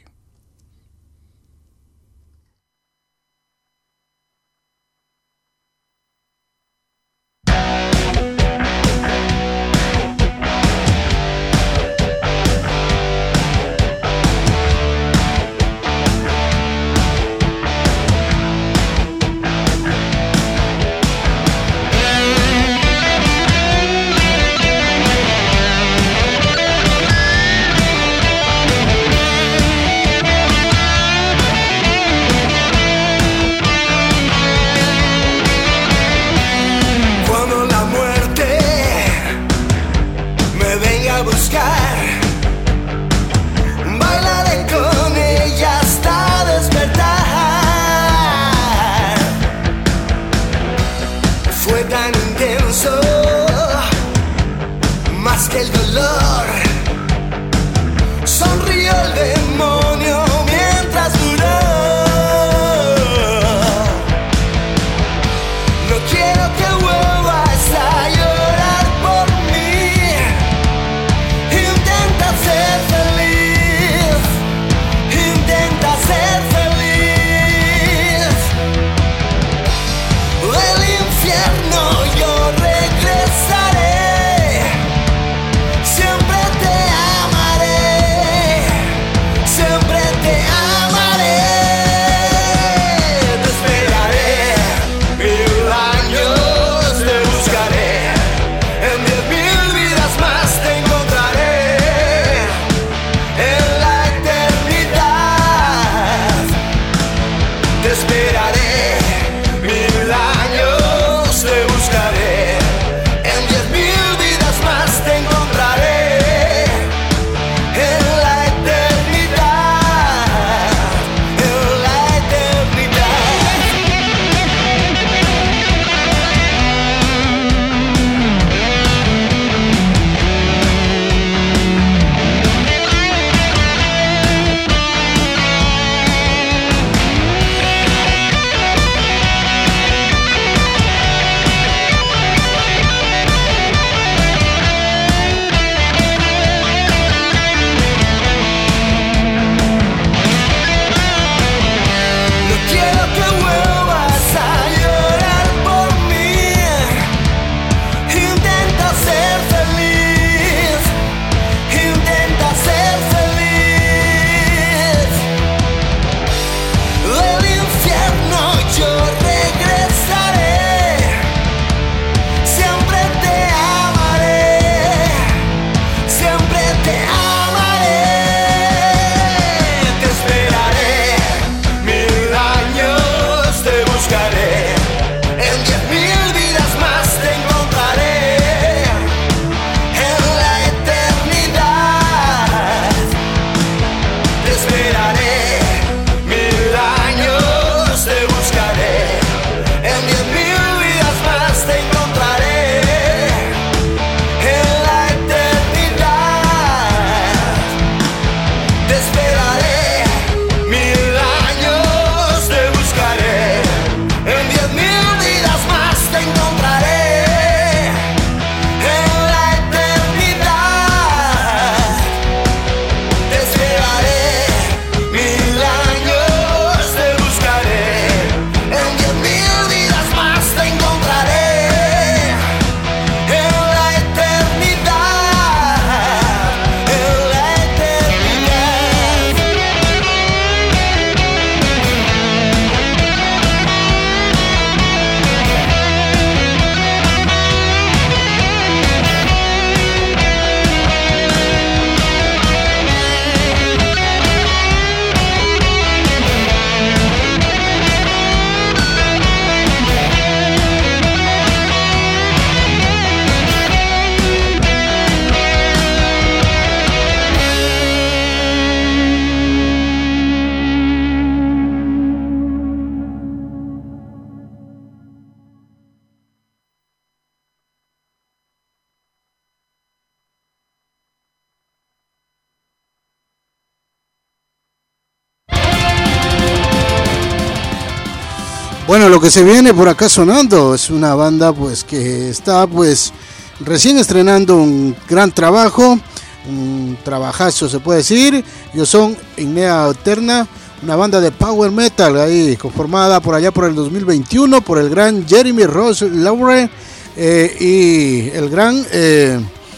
Permíteme tan intenso, más que el dolor. Sonrió el demonio mientras duró. No quiero que vuelvas a llorar por mí. Intenta ser feliz, intenta ser feliz. Del infierno yo regresaré, siempre te amaré, siempre te amaré. Te esperaré, mil años te buscaré, en diez mil vidas más te encontraré, en la eternidad. Te esperaré, mil años te buscaré, en diez mil vidas más te encontraré, en la eternidad, en la eternidad. No quiero que vuelvas a llorar por mí. Intenta ser feliz, intenta ser feliz. Del infierno yo regresaré, siempre te amaré, siempre te amaré. Te esperaré, mil años te buscaré, en diez mil vidas más te encontraré, en la eternidad. Te esperaré, mil años te buscaré, en diez mil vidas más te encontraré, en la eternidad. Te esperaré, mil años te buscaré, en diez mil vidas más te encontraré, en la eternidad. Te esperaré, mil años te buscaré, en diez mil vidas más te encontraré, en la eternidad, en la Bueno, lo que se viene por acá sonando es una banda pues que está pues recién estrenando un gran trabajo, un trabajazo se puede decir. Ellos son Ignea Eterna, una banda de power metal ahí conformada por allá por el dos mil veintiuno por el gran Jeremy Ross Lowry eh, y el gran eh,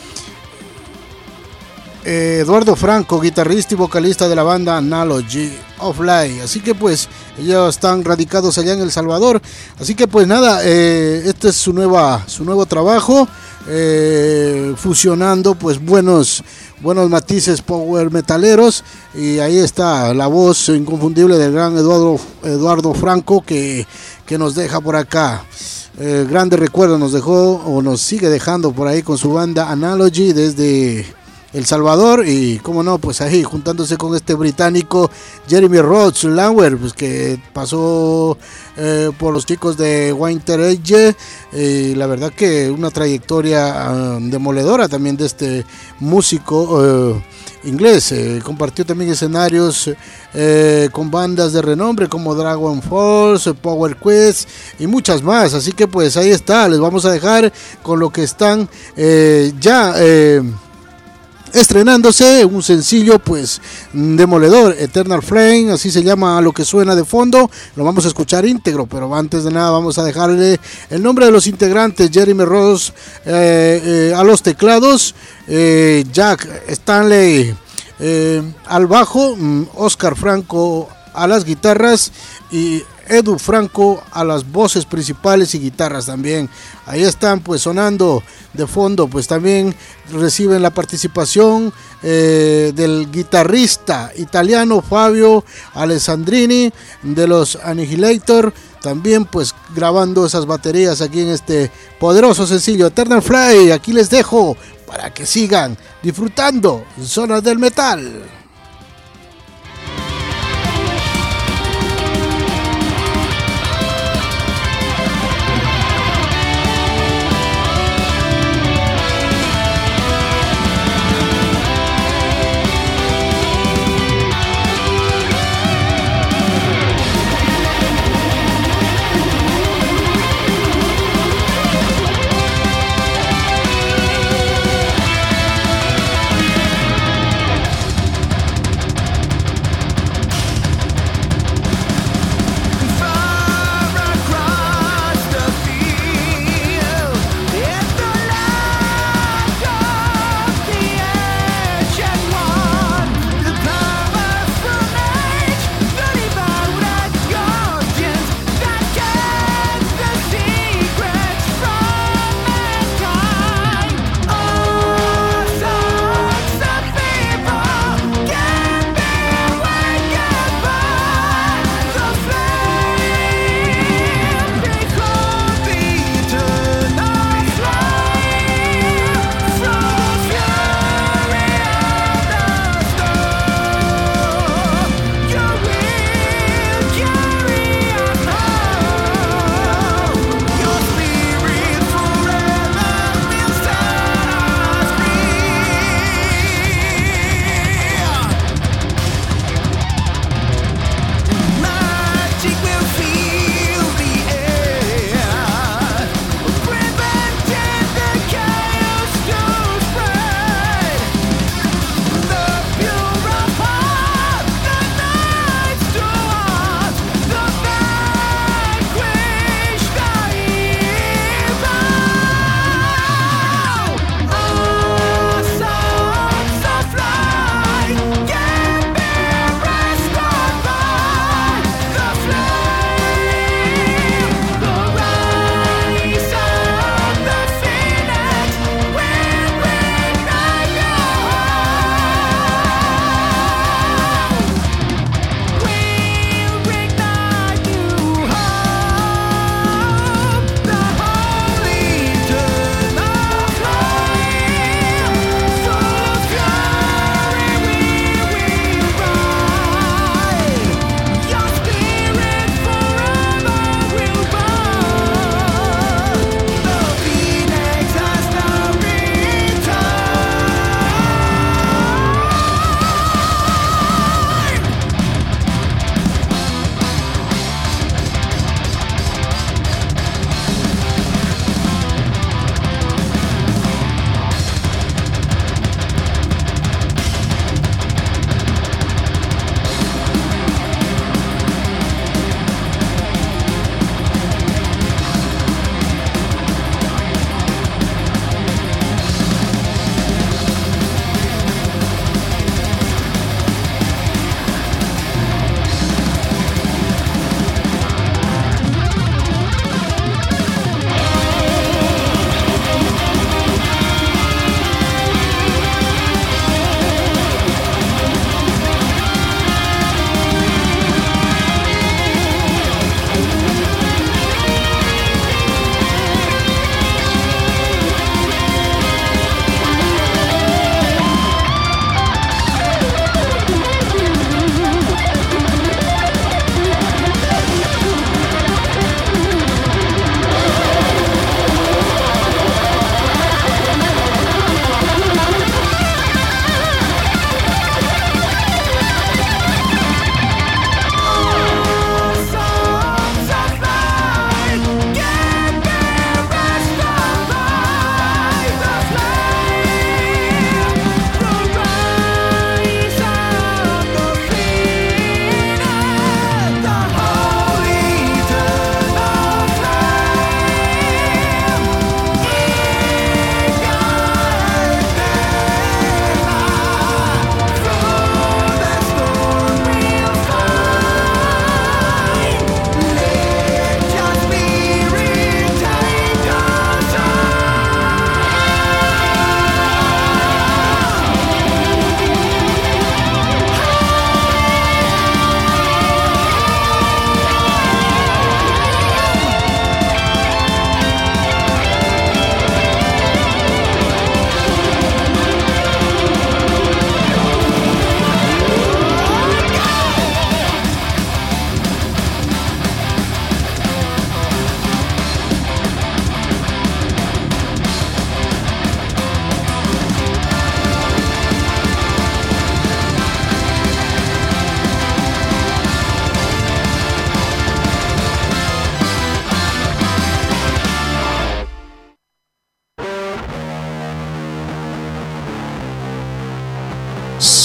eh, Eduardo Franco, guitarrista y vocalista de la banda Analogy of Life. Así que pues ellos están radicados allá en El Salvador. Así que pues nada, eh, este es su nueva su nuevo trabajo, eh, fusionando pues buenos buenos matices power metaleros, y ahí está la voz inconfundible del gran Eduardo Eduardo Franco que, que nos deja por acá. Eh, grandes recuerdos nos dejó o nos sigue dejando por ahí con su banda Analogy desde El Salvador, y como no, pues ahí juntándose con este británico Jeremy Ross Lowry, pues que pasó eh, por los chicos de Winter Age. Eh, la verdad que una trayectoria uh, demoledora también de este músico uh, inglés. Eh, compartió también escenarios eh, con bandas de renombre como Dragon Force, Power Quest y muchas más. Así que pues ahí está, les vamos a dejar con lo que están eh, ya eh, estrenándose, un sencillo pues demoledor, Eternal Flame, así se llama lo que suena de fondo. Lo vamos a escuchar íntegro, pero antes de nada vamos a dejarle el nombre de los integrantes: Jeremy Ross eh, eh, a los teclados, eh, Jack Stanley eh, al bajo, Oscar Franco a las guitarras y Edu Franco a las voces principales y guitarras también. Ahí están pues sonando de fondo. Pues también reciben la participación eh, del guitarrista italiano Fabio Alessandrini de los Annihilator, también pues grabando esas baterías aquí en este poderoso sencillo Eternal Fly. Aquí les dejo para que sigan disfrutando Zonas del Metal.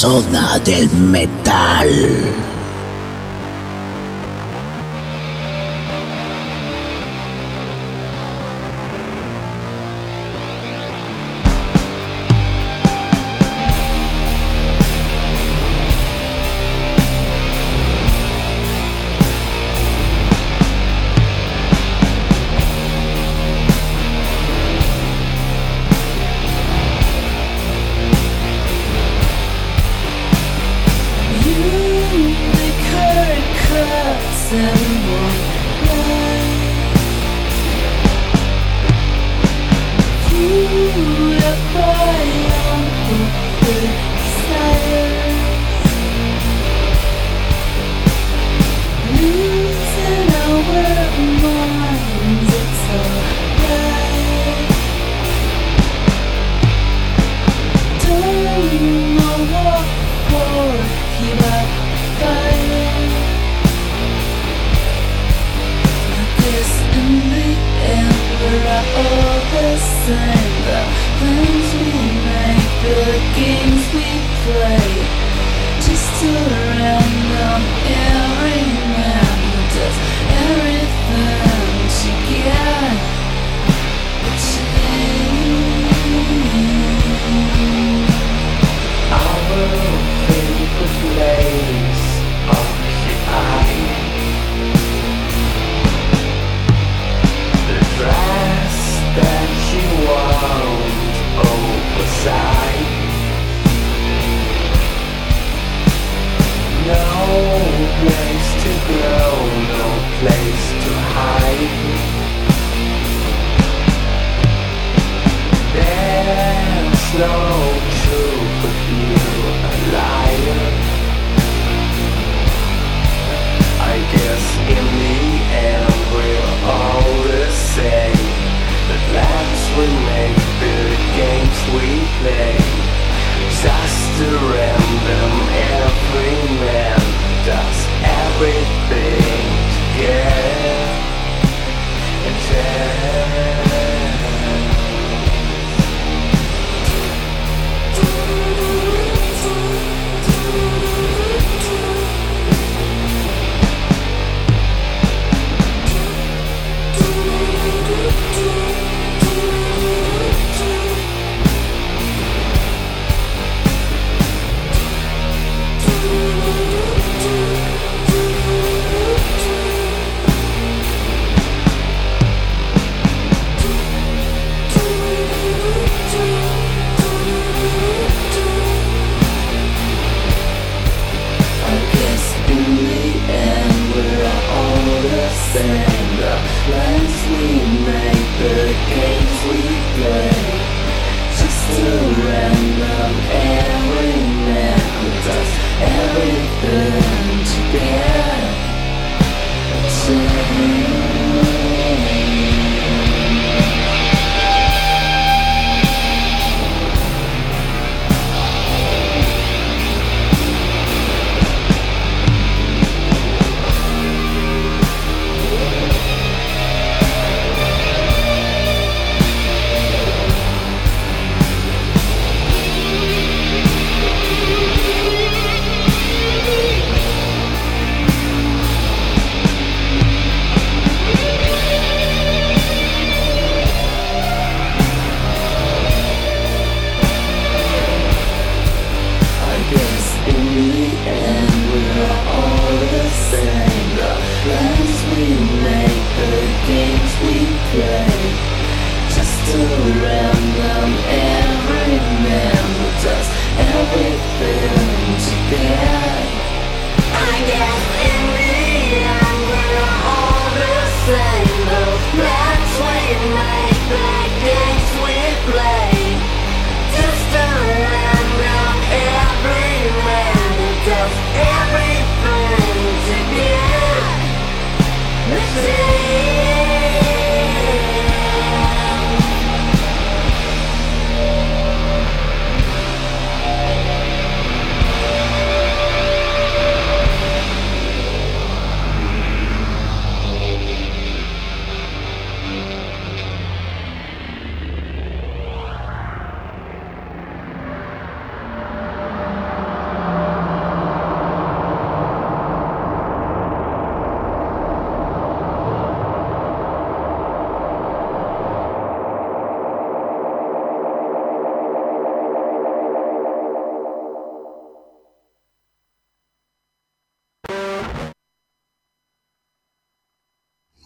Zona del Metal.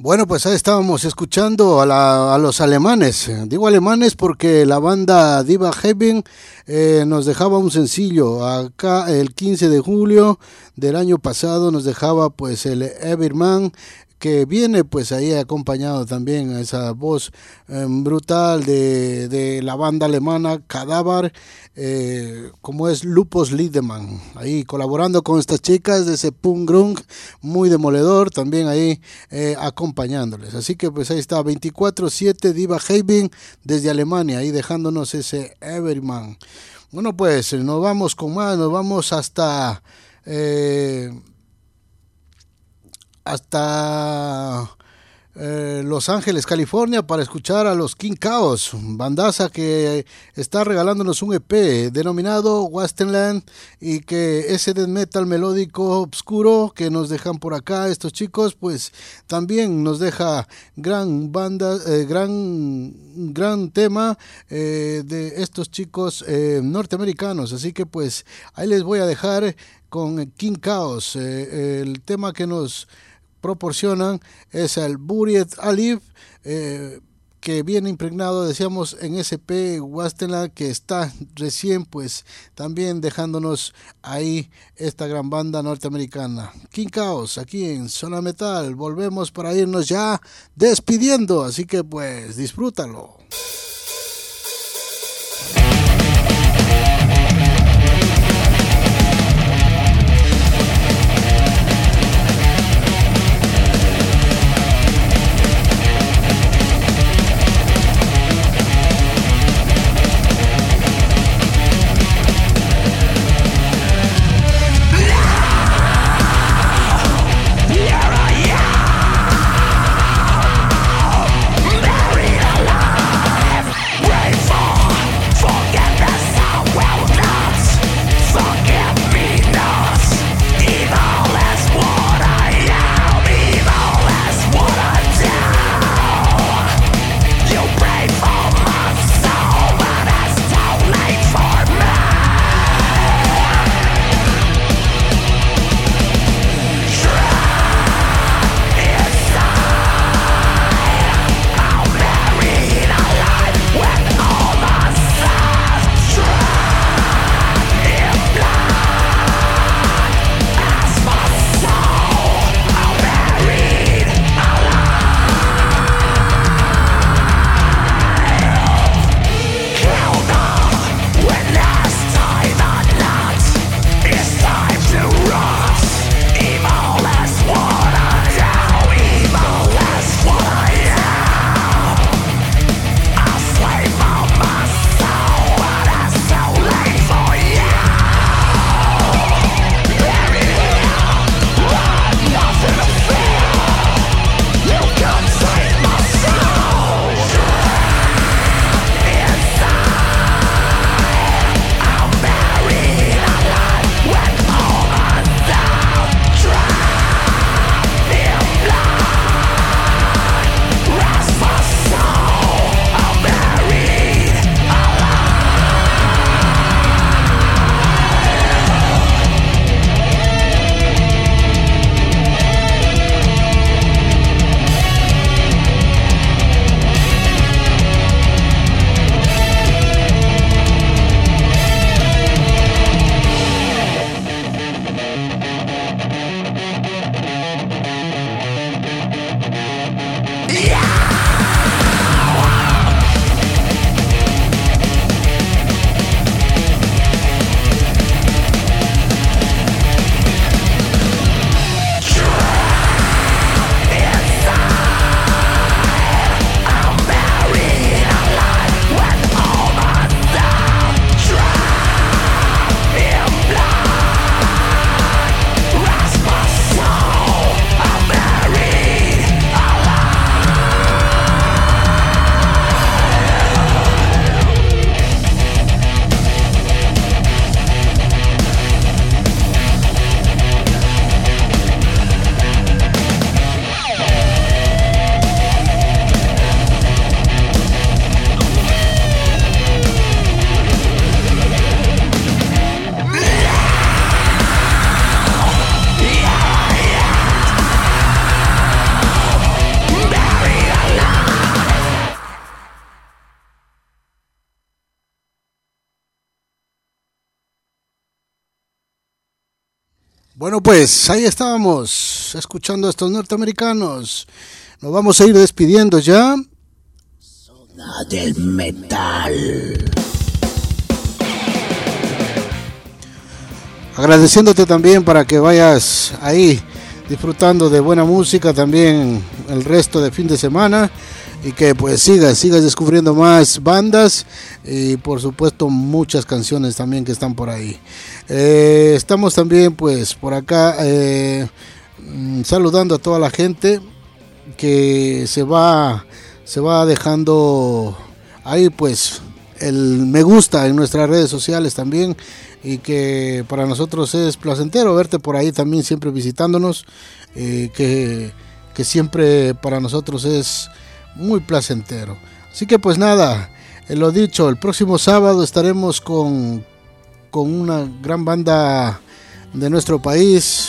Bueno, pues ahí estábamos escuchando a, la, a los alemanes. Digo alemanes porque la banda Diva Heaven eh, nos dejaba un sencillo. Acá el quince de julio del año pasado nos dejaba pues el Everman, que viene pues ahí acompañado también a esa voz eh, brutal de, de la banda alemana Cadáver, eh, como es Lupus Lindemann, ahí colaborando con estas chicas de ese punk grunge muy demoledor, también ahí eh, acompañándoles. Así que pues ahí está, veinticuatro siete Diva Heaven desde Alemania, ahí dejándonos ese Everman. Bueno, pues nos vamos con más, nos vamos hasta... Eh, hasta eh, Los Ángeles, California, para escuchar a los King Chaos, bandaza que está regalándonos un E P denominado Wasteland, y que ese death metal melódico obscuro que nos dejan por acá estos chicos, pues también nos deja gran banda, eh, gran gran tema eh, de estos chicos eh, norteamericanos. Así que pues ahí les voy a dejar con King Chaos, eh, el tema que nos proporcionan es el Buried Alive, eh, que viene impregnado, decíamos, en ese P Wasteland, que está recién pues también dejándonos ahí esta gran banda norteamericana. King Chaos aquí en Zona Metal. Volvemos para irnos ya despidiendo, así que pues disfrútalo. Alive. Bueno, pues ahí estábamos escuchando a estos norteamericanos. Nos vamos a ir despidiendo ya. Zona del Metal. Agradeciéndote también para que vayas ahí disfrutando de buena música también el resto de fin de semana y que pues sigas, sigas descubriendo más bandas y por supuesto muchas canciones también que están por ahí. Eh, estamos también pues por acá eh, saludando a toda la gente que se va, se va dejando ahí pues el me gusta en nuestras redes sociales también, y que para nosotros es placentero verte por ahí también siempre visitándonos, eh, que, que siempre para nosotros es muy placentero. Así que pues nada, eh, lo dicho, el próximo sábado estaremos con, con una gran banda de nuestro país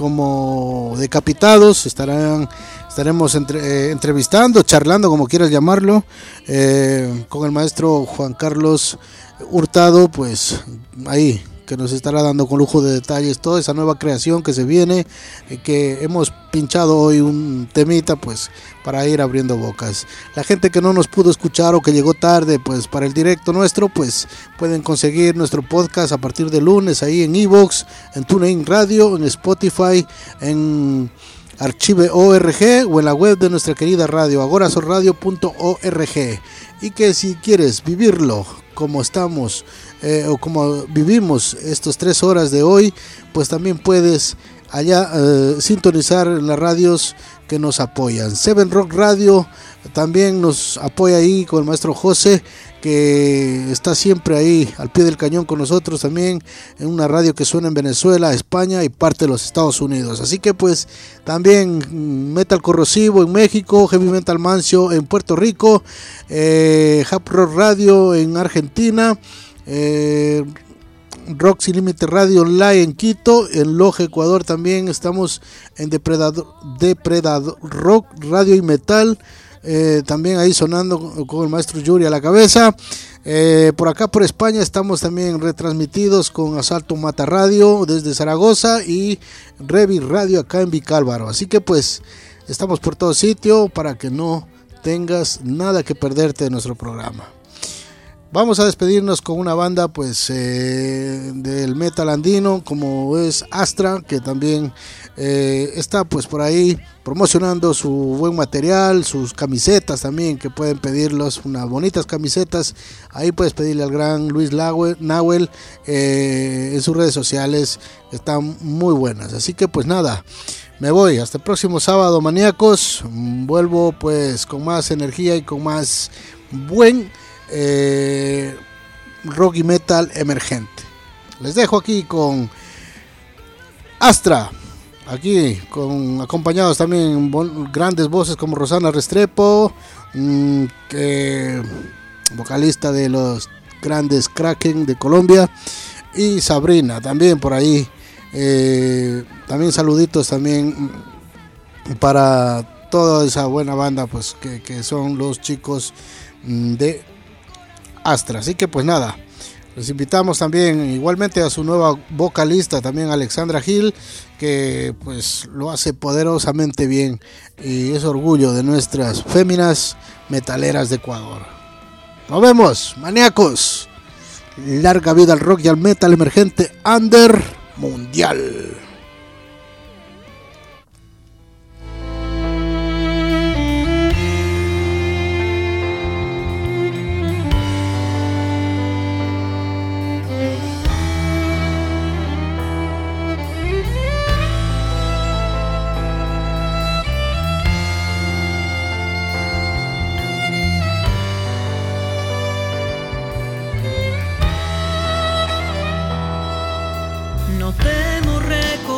como Decapitados. Estarán, estaremos entre, eh, entrevistando, charlando, como quieras llamarlo, eh, con el maestro Juan Carlos Hurtado, pues ahí que nos estará dando con lujo de detalles toda esa nueva creación que se viene, eh, que hemos pinchado hoy un temita pues para ir abriendo bocas. La gente que no nos pudo escuchar o que llegó tarde pues para el directo nuestro, pues pueden conseguir nuestro podcast a partir de lunes ahí en iVoox, en TuneIn Radio, en Spotify, en Archive punto org o en la web de nuestra querida radio agorasolradio punto org. Y que si quieres vivirlo como estamos eh, o como vivimos estos tres horas de hoy, pues también puedes allá eh, sintonizar en las radios que nos apoyan. Seven Rock Radio también nos apoya ahí con el maestro José, que está siempre ahí al pie del cañón con nosotros también, en una radio que suena en Venezuela, España y parte de los Estados Unidos. Así que pues también Metal Corrosivo en México, Heavy Metal Mancio en Puerto Rico, eh, Hap Rock Radio en Argentina, eh, Rock Sin Límite Radio Online en Quito, en Loja, Ecuador también estamos en Depredador, Depredador Rock Radio y Metal. Eh, también ahí sonando con el maestro Yuri a la cabeza. Eh, por acá por España estamos también retransmitidos con Asalto Mata Radio desde Zaragoza y Revi Radio acá en Vicálvaro. Así que pues estamos por todo sitio para que no tengas nada que perderte de nuestro programa. Vamos a despedirnos con una banda pues eh, del metal andino como es Astra, que también eh, está pues por ahí promocionando su buen material, sus camisetas también, que pueden pedirlos, unas bonitas camisetas. Ahí puedes pedirle al gran Luis Nahuel eh, en sus redes sociales, están muy buenas. Así que pues nada, me voy, hasta el próximo sábado, maníacos. Vuelvo pues con más energía y con más buen Eh, rock y metal emergente. Les dejo aquí con Astra, aquí con acompañados también bon, grandes voces como Rosana Restrepo, mmm, que, vocalista de los grandes Kraken de Colombia, y Sabrina también por ahí. Eh, también saluditos también para toda esa buena banda pues que, que son los chicos de Astra. Así que pues nada, les invitamos también igualmente a su nueva vocalista también, Alexandra Gil, que pues lo hace poderosamente bien y es orgullo de nuestras féminas metaleras de Ecuador. Nos vemos, maníacos. Larga vida al rock y al metal emergente under mundial. No temo recordar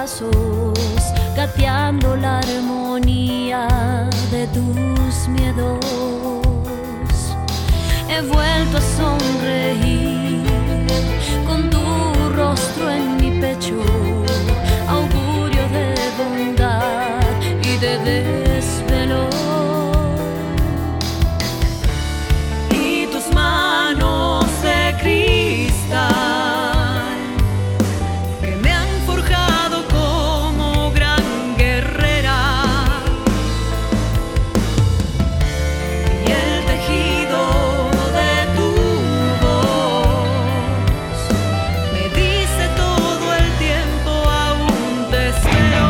brazos, gateando la armonía de tus miedos. He vuelto a sonreír con tu rostro en mi pecho, augurio de bondad y de desvelo. Y tus manos de cristal que me han forjado como gran guerrera, y el tejido de tu voz me dice todo el tiempo aún te espero.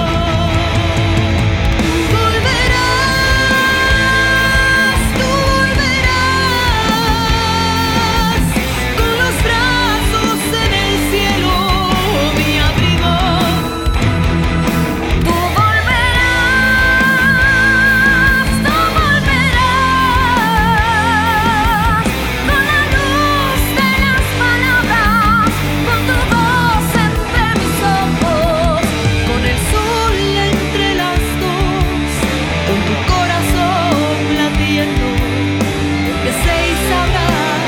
Tú volverás, tú volverás con los brazos en el cielo, mi abrigo. Tú volverás, tú volverás con la luz de las palabras, con tu voz entre mis ojos, con el sol entre las dos, con tu corazón latiendo, porque sé y sabrás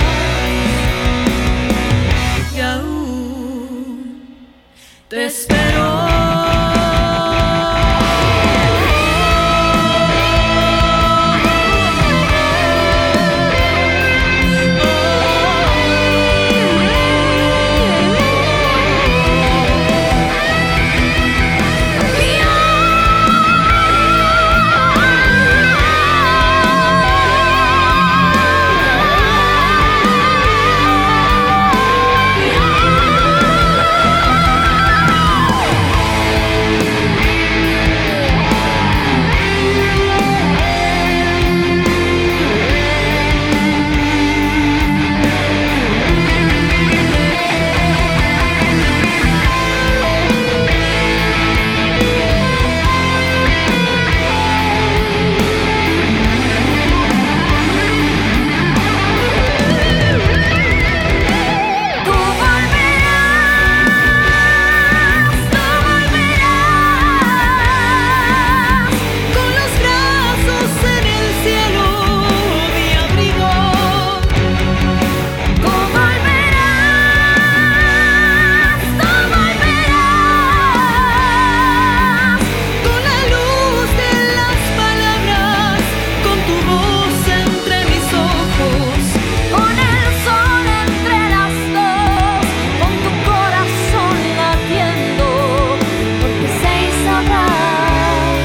que aún te espero. Tú volverás, tú volverás con los brazos en el cielo, mi abrigo. Tú volverás, tú volverás con la luz de las palabras, con tu voz entre mis ojos, con el sol entre las dos, con tu corazón latiendo, porque sé y sabrás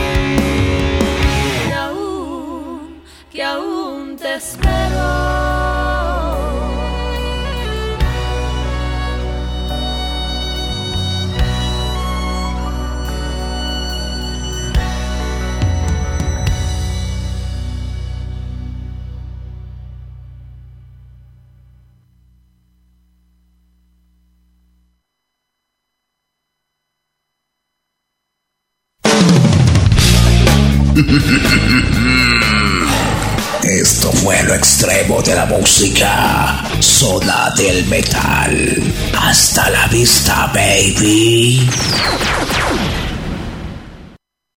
que aún, que aún te espero. Esto fue lo extremo de la música. Zona del metal. Hasta la vista, baby.